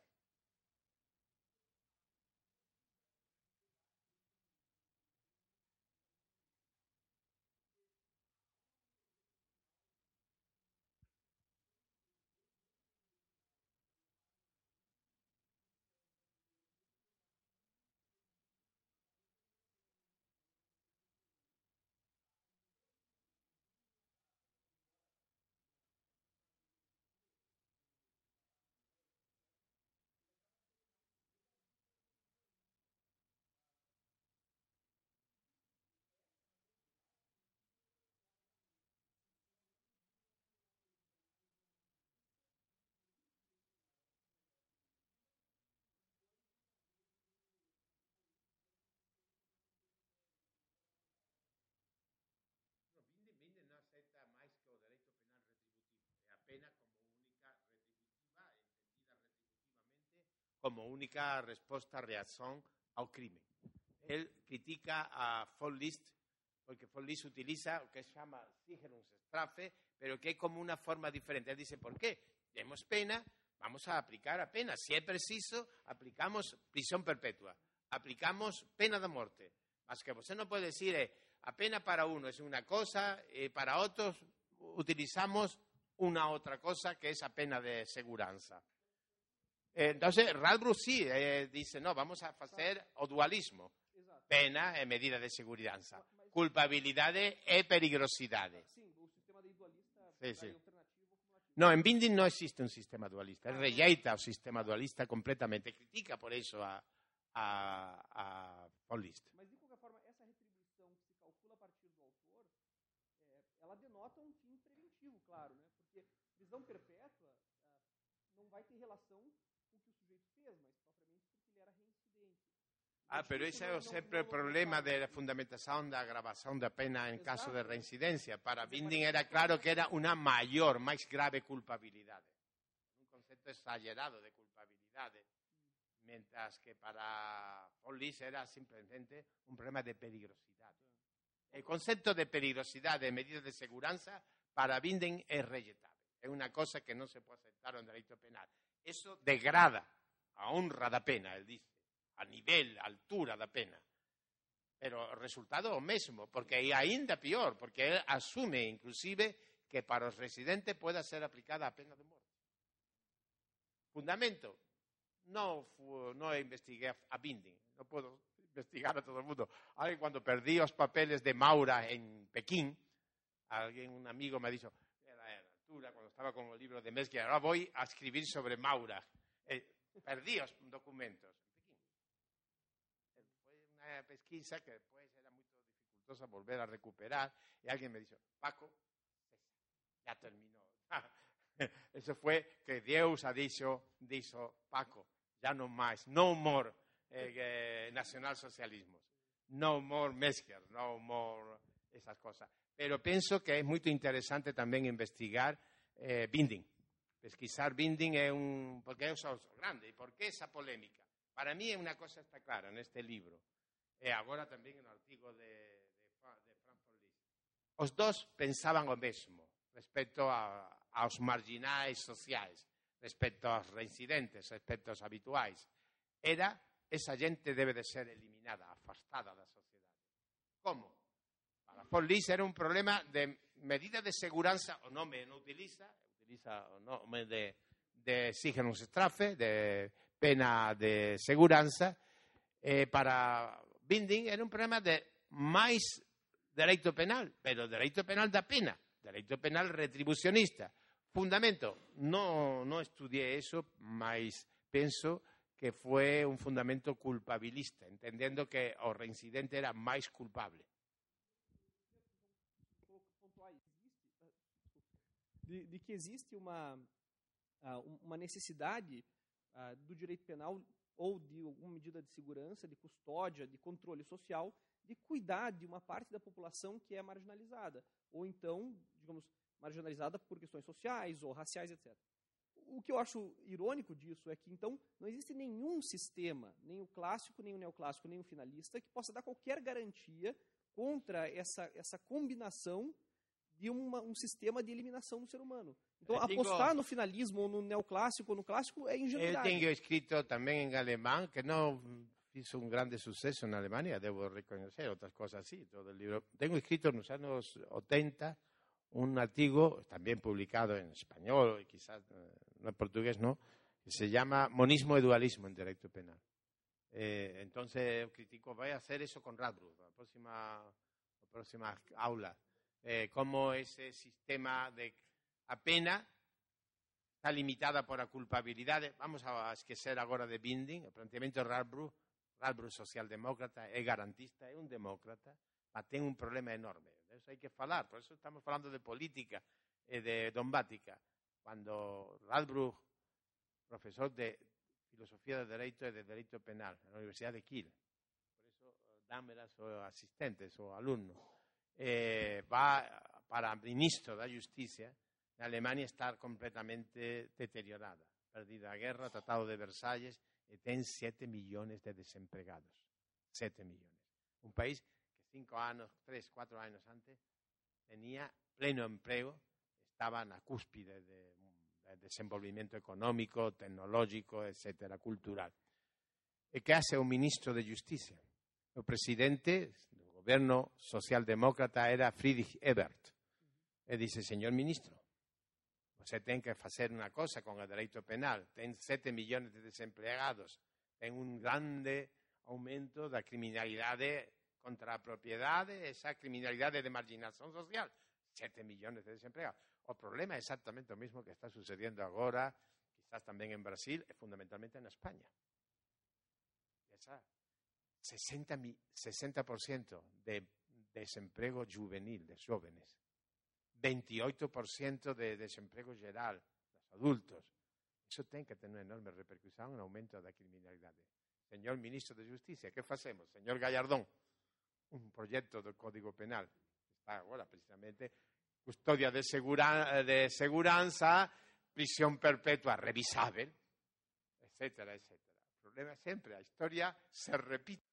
Binding non acepta máis que o dereito penal retributivo. É a pena como única retributiva, entendida retributivamente como única resposta a reacción ao crime. Él critica a von List, porque von List utiliza o que se chama Sicherungsstrafe, pero que é como una forma diferente. Él dice, ¿por qué? Demos pena, vamos a aplicar a pena. Si é preciso, aplicamos prisión perpetua, aplicamos pena de muerte. Mas que você non pode decir, eh, a pena para uno es una cosa, y para otros utilizamos una otra cosa que es a pena de seguranza. Entonces, Radbruch sí eh, dice, no, vamos a hacer o dualismo. Exato. Pena e medida de seguranza. Culpabilidade e perigrosidade. Sim, o sistema de dualista Sí, vai sí. alternativo acumulativo. No, en Binding no existe un sistema dualista. Él rejeita o sistema dualista completamente. Critica por eso a, a, a von List. Mas, de qualquer forma, essa retribuição que se calcula a partir do autor, é, ela denota um fim preventivo, claro, né? Porque prisão perpétua ah, não vai ter relação com o que o sujeito fez, mas propriamente porque ele era reincidente. Ah, pero ese es siempre el problema de la fundamentación de agravación de pena en caso de reincidencia. Para Binding era claro que era una mayor, más grave culpabilidad. Un concepto exagerado de culpabilidad. Mientras que para von List era simplemente un problema de peligrosidad. El concepto de peligrosidad de medidas de seguridad para Binding es rejetable. Es una cosa que no se puede aceptar en derecho penal. Eso degrada a honra da pena, él dice, a nivel, a altura da pena. Pero o resultado é o mesmo, porque é ainda pior, porque él asume inclusive que para os residentes pueda ser aplicada a pena de muerte. Fundamento. No, fu, no investigué a, a Binding, no puedo investigar a todo el mundo. Alguien cuando perdí los papeles de Maura en Pekín, alguien, un amigo me ha dicho, era a la altura, cuando estaba con el libro de Mesquier, ahora voy a escribir sobre Maura. Eh, perdí los documentos en Pekín. Eh, fue una pesquisa que después era muy dificultosa volver a recuperar, y alguien me dijo, Paco, ya terminó. Eso fue que Dios ha dicho, dicho Paco, ya no más, no more eh, eh, nacionalsocialismos, no more Mesquier, no more esas cosas. Pero pienso que es muy interesante también investigar eh, Binding. Pesquisar Binding es un, porque es un grande. ¿Y por qué esa polémica? Para mí una cosa está clara en este libro, e agora también en el artigo de, de, de Frankfurt List. Os dos pensaban o mesmo respecto a, aos marginais sociais, respecto aos reincidentes, respecto aos habituais. Era, esa gente debe de ser eliminada, afastada da sociedade. Como? Para von List era un problema de medida de seguranza, o non me non utiliza, utiliza o nome de, de Sicherungsstrafe, de pena de seguranza. Eh, para Binding era un problema de máis dereito penal, pero dereito penal da pena, dereito penal retribucionista. Fundamento, no, no estudié eso, mas penso que fue un fundamento culpabilista, entendiendo que o reincidente era máis culpable. De, de que existe uma, uma necessidade do direito penal ou de alguma medida de segurança, de custódia, de controle social, de cuidar de uma parte da população que é marginalizada, ou então, digamos, marginalizada por questões sociais ou raciais, etcétera. O que eu acho irônico disso é que, então, não existe nenhum sistema, nem o clássico, nem o neoclássico, nem o finalista, que possa dar qualquer garantia contra essa, essa combinação de uma, um sistema de eliminação do ser humano. Então, Eu digo- apostar no finalismo, ou no neoclássico, ou no clássico, é Eu ingenuidade. tenho escrito também em alemão, que não hizo un grande suceso en Alemania, debo reconocer, otras cosas así, todo el libro. Tengo escrito en los años ochenta un artículo, también publicado en español, y quizás eh, no en portugués, no, que se llama Monismo y Dualismo en Derecho Penal. Eh, entonces, critico, voy a hacer eso con Radbruch, la próxima, la próxima aula, eh, cómo ese sistema de a pena está limitada por a culpabilidade. Vamos a esquecer agora de Binding, o planteamento de Radbruch, Radbruch socialdemócrata, é garantista, é un demócrata, mas ten un problema enorme. De eso hai que falar, por eso estamos falando de política e de dogmática. Cando Radbruch, profesor de filosofía de dereito e de dereito penal na Universidade de Kiel, por eso dámelas os asistentes, os alumnos, eh, va para ministro da Justicia, na Alemania está completamente deteriorada, perdida a guerra, Tratado de Versalles, e ten sete millones de desempregados. Sete millones. Un país que cinco anos, tres, cuatro anos antes, tenía pleno empleo, estaba na cúspide de, de desenvolvimento económico, tecnológico, etcétera, cultural. E que hace o ministro de Justicia? O presidente do goberno socialdemócrata era Friedrich Ebert. E dice, señor ministro, você ten que facer unha cosa con o dereito penal. Ten sete millones de desempregados. Ten un grande aumento da criminalidade contra a propiedade, esa criminalidade de marginación social. Sete millones de desempregados. O problema é exactamente o mismo que está sucediendo agora, quizás tamén en Brasil e fundamentalmente en España. Esa sesenta por ciento de desemprego juvenil, de jóvenes. veintiocho por ciento de desemprego geral dos adultos. Iso ten que tener una enorme repercusión en aumento da criminalidade. Señor Ministro de Justicia, que facemos? Señor Gallardón, un proxecto do Código Penal está agora precisamente custodia de, segura, de seguranza, prisión perpetua revisable, etcétera, etcétera. O problema é sempre, a historia se repite.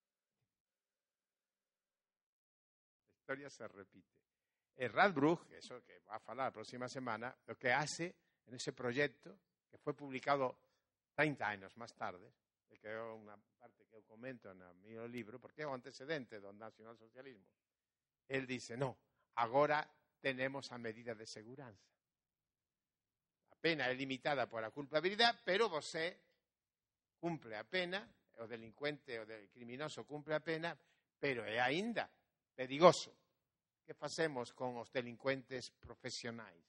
A historia se repite. E Radbruch, eso que va a falar a próxima semana, lo que hace en ese proyecto, que fue publicado treinta años más tarde, que é unha parte que eu comento no meu libro, porque é o antecedente do nacionalsocialismo, él dice, no, agora tenemos a medida de seguranza. A pena é limitada por a culpabilidade, pero você cumple a pena, o delincuente o del criminoso cumple a pena, pero é aínda perigoso. Que facemos con os delincuentes profesionais?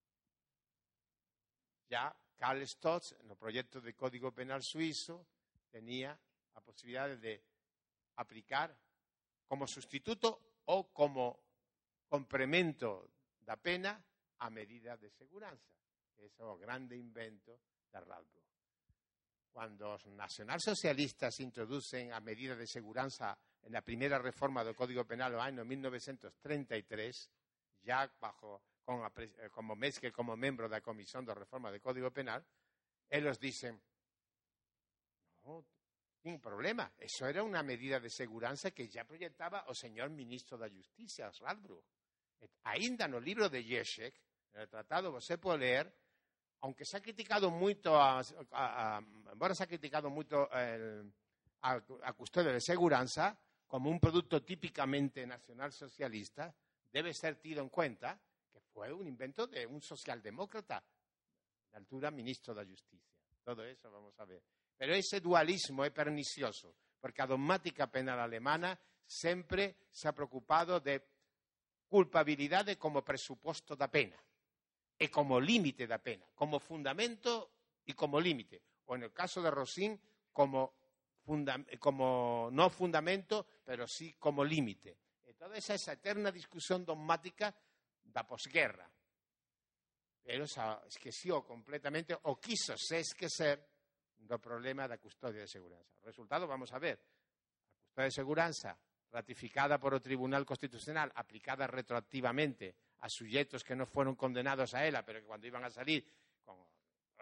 Ya Karl Stotz, no proxecto de Código Penal suizo, tenía a posibilidade de aplicar como sustituto ou como complemento da pena a medida de seguranza. Ese é o grande invento de Radbruch. Cuando os nacionalsocialistas introducen a medida de seguranza en la primera reforma del Código Penal del año mil novecientos treinta y tres, ya bajo, con, como Metzger como miembro de la Comisión de Reforma del Código Penal, ellos dicen, no, ningún problema, eso era una medida de seguranza que ya proyectaba o señor ministro da Justicia, Radbruch. Ainda no libro de Ježek, en el tratado, você pode ler, aunque se ha criticado moito, a, a, a, embora se ha criticado moito el, a, a custodia de seguranza, como un producto típicamente nacionalsocialista, debe ser tido en cuenta que fue un invento de un socialdemócrata, de altura ministro da Justicia. Todo eso vamos a ver. Pero ese dualismo é pernicioso, porque a dogmática penal alemana sempre se ha preocupado de culpabilidade como presuposto da pena e como límite da pena, como fundamento e como límite. O en el caso de Rosin, como Funda, como no fundamento, pero sí como límite. E toda esa, esa eterna discusión dogmática da posguerra. Pero se esqueció completamente, o quiso se esquecer, do problema da custodia de seguranza. O resultado, vamos a ver, a custodia de seguranza ratificada por o Tribunal Constitucional, aplicada retroactivamente a sujetos que no fueron condenados a ela, pero que cuando iban a salir con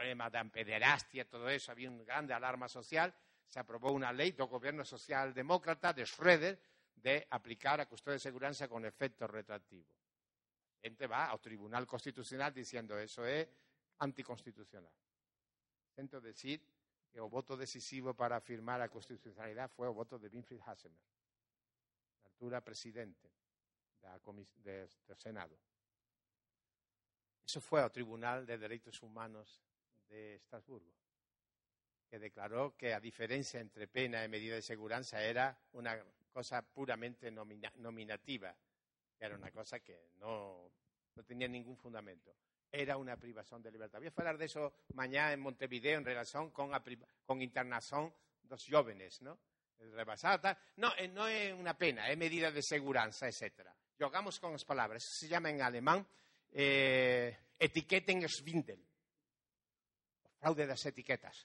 problema da pederastia, todo eso, había una grande alarma social, se aprobou unha lei do goberno socialdemócrata de Schroeder de aplicar a custodia de seguranza con efecto retroactivo. A gente va ao Tribunal Constitucional diciendo eso é anticonstitucional. Siento decir que o voto decisivo para afirmar a constitucionalidade foi o voto de Winfried Hassemer, na altura presidente da comis- de, do Senado. Eso foi ao Tribunal de Dereitos Humanos de Estrasburgo, que declaró que a diferencia entre pena y medida de seguranza era una cosa puramente nomina, nominativa, que era una cosa que no, no tenía ningún fundamento. Era una privación de libertad. Voy a hablar de eso mañana en Montevideo en relación con la con internación dos jóvenes, ¿no? Rebasada, no, no es una pena, es medida de seguranza, etcétera. Jugamos con las palabras. Eso se llama en alemán eh, Etikettenschwindel, fraude das etiquetas.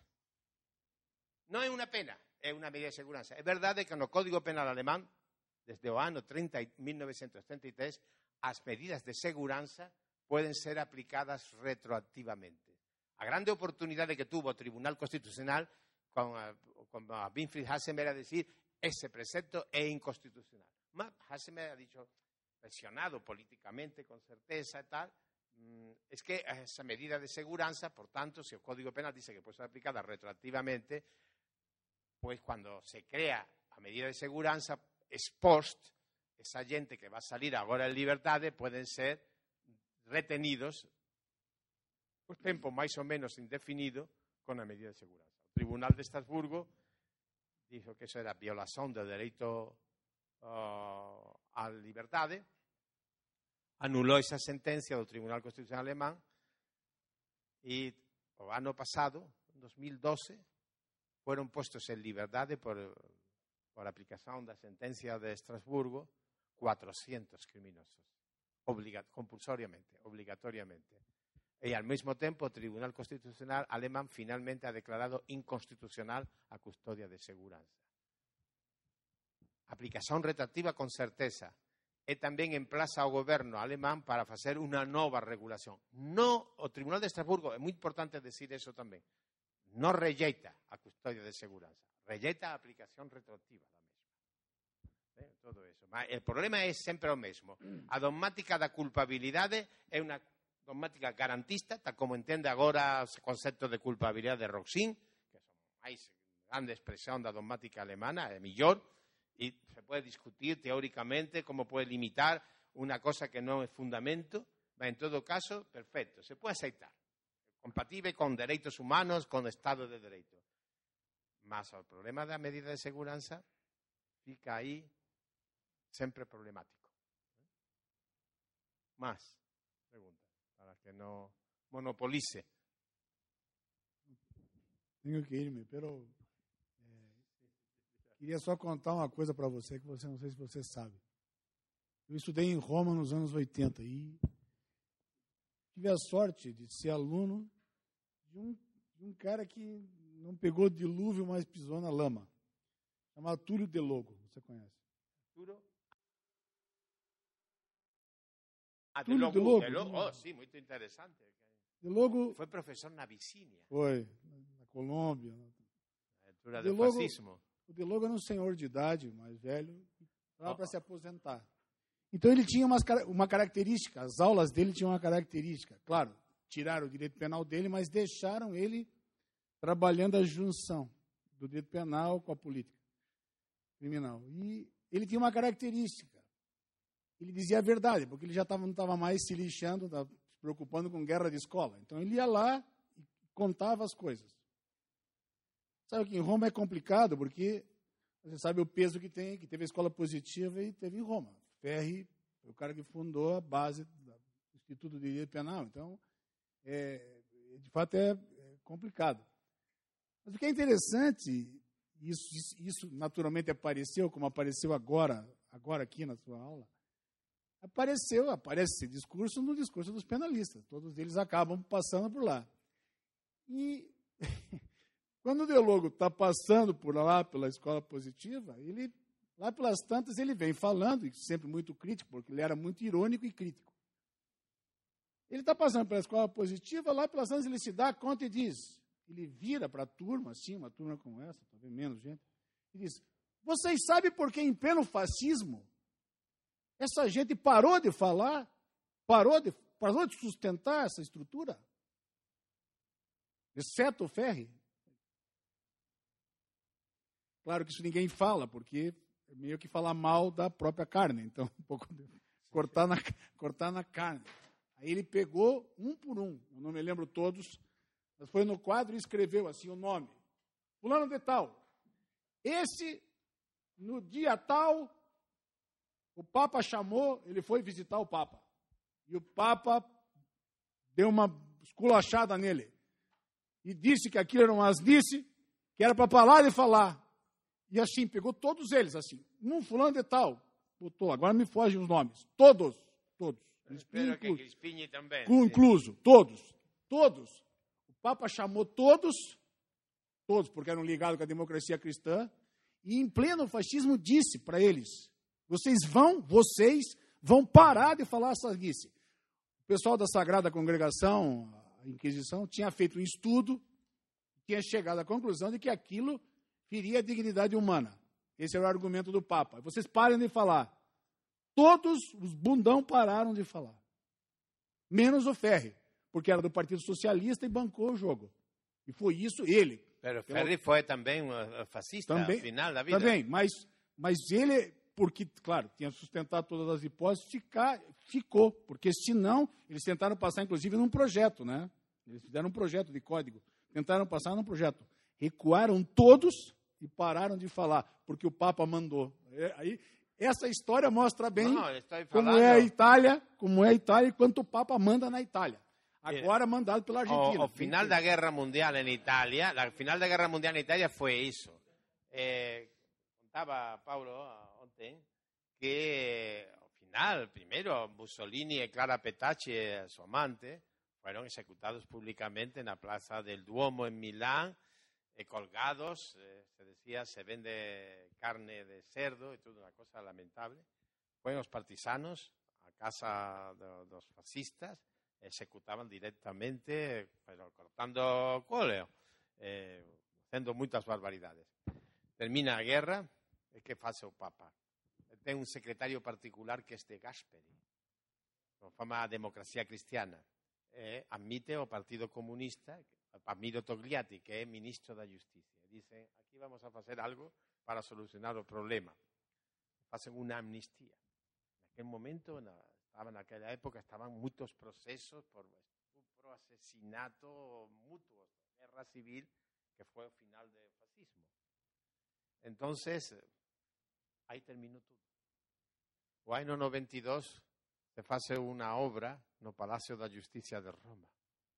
Non é unha pena, é unha medida de seguranza. É verdade que no Código Penal alemán, desde o ano mil novecientos treinta y tres, as medidas de seguranza poden ser aplicadas retroactivamente. A grande oportunidade que tuvo o Tribunal Constitucional con, con Winfried Hassemer era decir ese precepto é inconstitucional. Mas Hassemer ha dicho, presionado políticamente, con certeza e tal, es que esa medida de seguranza, por tanto, si el Código Penal dice que puede ser aplicada retroactivamente, pues cuando se crea a medida de seguranza, ex post, esa gente que va a salir ahora en libertad pueden ser retenidos por tiempo más o menos indefinido con la medida de seguranza. El Tribunal de Estrasburgo dijo que eso era violación del derecho uh, a libertad, anuló esa sentencia del Tribunal Constitucional alemán y el año pasado, en dos mil doce, fueron puestos en libertad por, por aplicación de la sentencia de Estrasburgo cuatrocientos criminosos, obliga, compulsoriamente, obligatoriamente. Y al mismo tiempo el Tribunal Constitucional alemán finalmente ha declarado inconstitucional a custodia de seguranza. Aplicación retroactiva con certeza. E tamén emplaza ao goberno alemán para facer unha nova regulación. No, o Tribunal de Estrasburgo, é moi importante decir eso tamén, non rejeita a custodia de seguranza, rejeita a aplicación retroactiva da mesma. Eh, todo eso. Mas el problema é sempre o mesmo. A dogmática da culpabilidade é unha dogmática garantista, tal como entende agora o concepto de culpabilidade de Roxin, que son máis grande expresión da dogmática alemana, é millor, y se puede discutir teóricamente cómo puede limitar una cosa que no es fundamento, pero en todo caso, perfecto, se puede aceptar, compatible con derechos humanos, con Estado de Derecho. Mas el problema de la medida de seguranza fica ahí siempre problemático. Más preguntas, para que no monopolice. Tenho que irme, pero... Queria só contar uma coisa para você, que você não sei se você sabe. Eu estudei em Roma nos anos oitenta e tive a sorte de ser aluno de um, de um cara que não pegou dilúvio, mas pisou na lama. Chamado Túlio de Logo, você conhece? Túlio? Ah, de Túlio Logo. de Logo. De Logo. Oh, sí, muy interesante. De Logo... Foi professor na Abissínia. Foi, na Colômbia. Na altura de do Logo, fascismo. O de Logo era um senhor de idade, mais velho, estava Oh. para se aposentar. Então ele tinha umas, uma característica, as aulas dele tinham uma característica. Claro, tiraram o direito penal dele, mas deixaram ele trabalhando a junção do direito penal com a política criminal. E ele tinha uma característica. Ele dizia a verdade, porque ele já tava, não estava mais se lixando, estava se preocupando com guerra de escola. Então ele ia lá e contava as coisas. Sabe que em Roma é complicado, porque você sabe o peso que tem, que teve a escola positiva e teve em Roma. Ferri foi o cara que fundou a base do Instituto de Direito Penal. Então, é, de fato, é, é complicado. Mas o que é interessante, isso, isso naturalmente apareceu, como apareceu agora, agora aqui na sua aula, apareceu, aparece esse discurso no discurso dos penalistas. Todos eles acabam passando por lá. E... Quando o De Logo está passando por lá, pela escola positiva, ele, lá pelas tantas, ele vem falando, e sempre muito crítico, porque ele era muito irônico e crítico. Ele está passando pela escola positiva, lá pelas anos ele se dá conta e diz, ele vira para a turma, assim, uma turma como essa, talvez menos gente, e diz, vocês sabem por que em pleno fascismo essa gente parou de falar, parou de, parou de sustentar essa estrutura? Exceto o Ferri. Claro que isso ninguém fala, porque é meio que falar mal da própria carne, então um pouco de, cortar, na, cortar na carne. Aí ele pegou um por um, eu não me lembro todos, mas foi no quadro e escreveu assim o nome. Fulano de tal. Esse, no dia tal, o Papa chamou, ele foi visitar o Papa. E o Papa deu uma esculachada nele. E disse que aquilo era um asnice, que era para parar de falar. E assim, pegou todos eles, assim. Um fulano de tal, botou, agora me fogem os nomes. Todos, todos. Espero que Crispini também. Incluso, todos, todos. O Papa chamou todos, todos, porque eram ligados com a democracia cristã, e em pleno fascismo disse para eles, vocês vão, vocês vão parar de falar asnice. O pessoal da Sagrada Congregação, a Inquisição, tinha feito um estudo, tinha chegado à conclusão de que aquilo feria a dignidade humana. Esse era o argumento do Papa. Vocês parem de falar. Todos os bundão pararam de falar. Menos o Ferri, porque era do Partido Socialista e bancou o jogo. E foi isso ele. Pero Ferri foi também um fascista também, no final da vida. Também, mas, mas ele, porque, claro, tinha sustentado todas as hipóteses, ficar, ficou. Porque senão, eles tentaram passar, inclusive, num projeto, né? Eles fizeram um projeto de código. Tentaram passar num projeto. Recuaram todos e pararam de falar, porque o Papa mandou. Aí, essa história mostra bem não, como é a Itália, como é a Itália e quanto o Papa manda na Itália. Agora mandado pela Argentina. O, o final da Guerra Mundial em Itália, o final da Guerra Mundial em Itália foi isso. Eh, contava Paulo ontem que ao final, primeiro, Mussolini e Clara Petacci e su amante fueron ejecutados públicamente en la plaza del Duomo en Milán, eh, colgados, eh, se decía, se vende carne de cerdo, y toda una cosa lamentable. Fueron los partisanos a casa de, de los fascistas, ejecutaban directamente, pero cortando cóleo, eh, haciendo muchas barbaridades. Termina la guerra, e che fa o Papa? Tiene un secretario particular que es de Gasperi, con fama a democracia cristiana. Eh, admite o Partido Comunista, Palmiro Togliatti, que es ministro da Justicia. Dicen, aquí vamos a hacer algo para solucionar el problema. Hacen una amnistía. En aquel momento, en, estaba en aquella época, estaban muchos procesos por estupro, asesinato mutuos, guerra civil, que fue el final del fascismo. Entonces, ahí terminó todo. O año noventa y dos se hace una obra no Palacio da Justicia de Roma.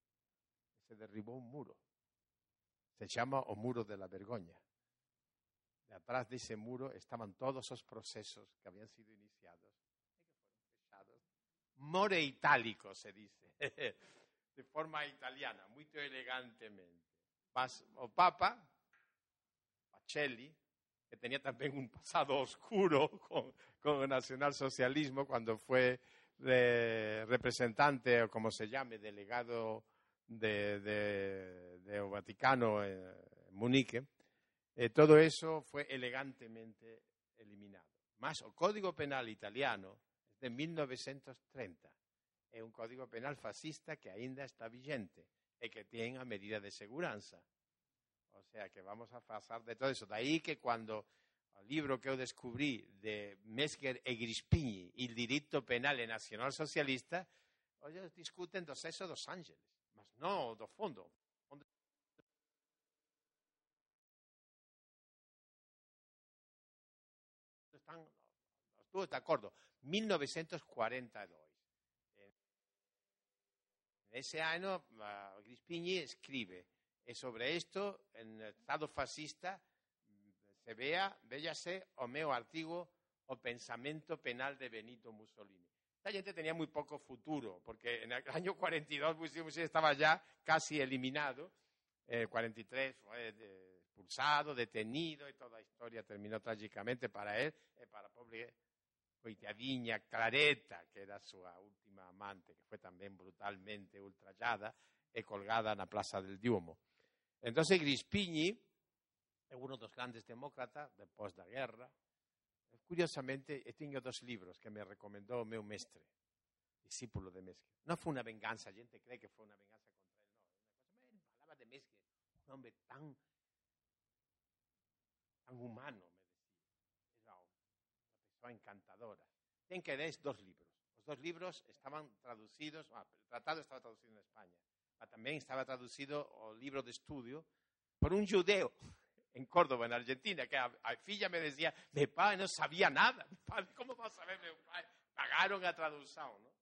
Se derribó un muro. Se llama o Muro de la Vergogna. De atrás de ese muro estaban todos esos procesos que habían sido iniciados y que fueron fechados. More itálico, se dice, de forma italiana, muy elegantemente. Mas o Papa, Pacelli, que tenía también un pasado oscuro con, con el nacionalsocialismo cuando fue de representante, o como se llame, delegado de, de, de Vaticano en Munique, eh, todo eso fue elegantemente eliminado. Mas el Código Penal italiano es de mil novecientos treinta, es un código penal fascista que ainda está vigente y que tiene a medida de seguranza. O sea que vamos a pasar de todo eso. De ahí que cuando el libro que yo descubrí de Metzger e Grispini, Il diritto penale nazionalsocialista, ellos discuten dos eso dos ángeles, mas no do fondo. Están, estuvo de acuerdo, mil novecientos cuarenta y dos. En ese año, uh, Grispini escribe, y sobre esto, en el Estado fascista, se vea, véase o meu artigo o pensamento penal de Benito Mussolini. Esta gente tenía muy poco futuro, porque en el año cuarenta y dos Mussolini estaba ya casi eliminado, eh, cuarenta y tres fue de, expulsado, detenido, y toda la historia terminó trágicamente para él y para el pobre Coitiadiña Clareta, que era sua última amante, que fue también brutalmente ultrajada e colgada na Plaza del Duomo. Entonces Grispini é uno dos grandes demócratas depois da guerra. Curiosamente, eu teño dos libros que me recomendou o meu mestre, discípulo de Mesque. Non foi unha venganza, a gente cree que foi unha venganza contra él, non. Ele falaba de Mesque, un hombre tan, tan humano, me decía. Era unha persoa encantadora. Ten que ler dos libros. Os dos libros estaban traducidos, ah, o tratado estaba traducido en España, pero tamén estaba traducido o libro de estudio por un judeo en Córdoba, en Argentina, que a, a filla me decía, mi padre no sabía nada. Mi padre, ¿cómo va a saber mi padre? Pagaron a traducción, ¿no?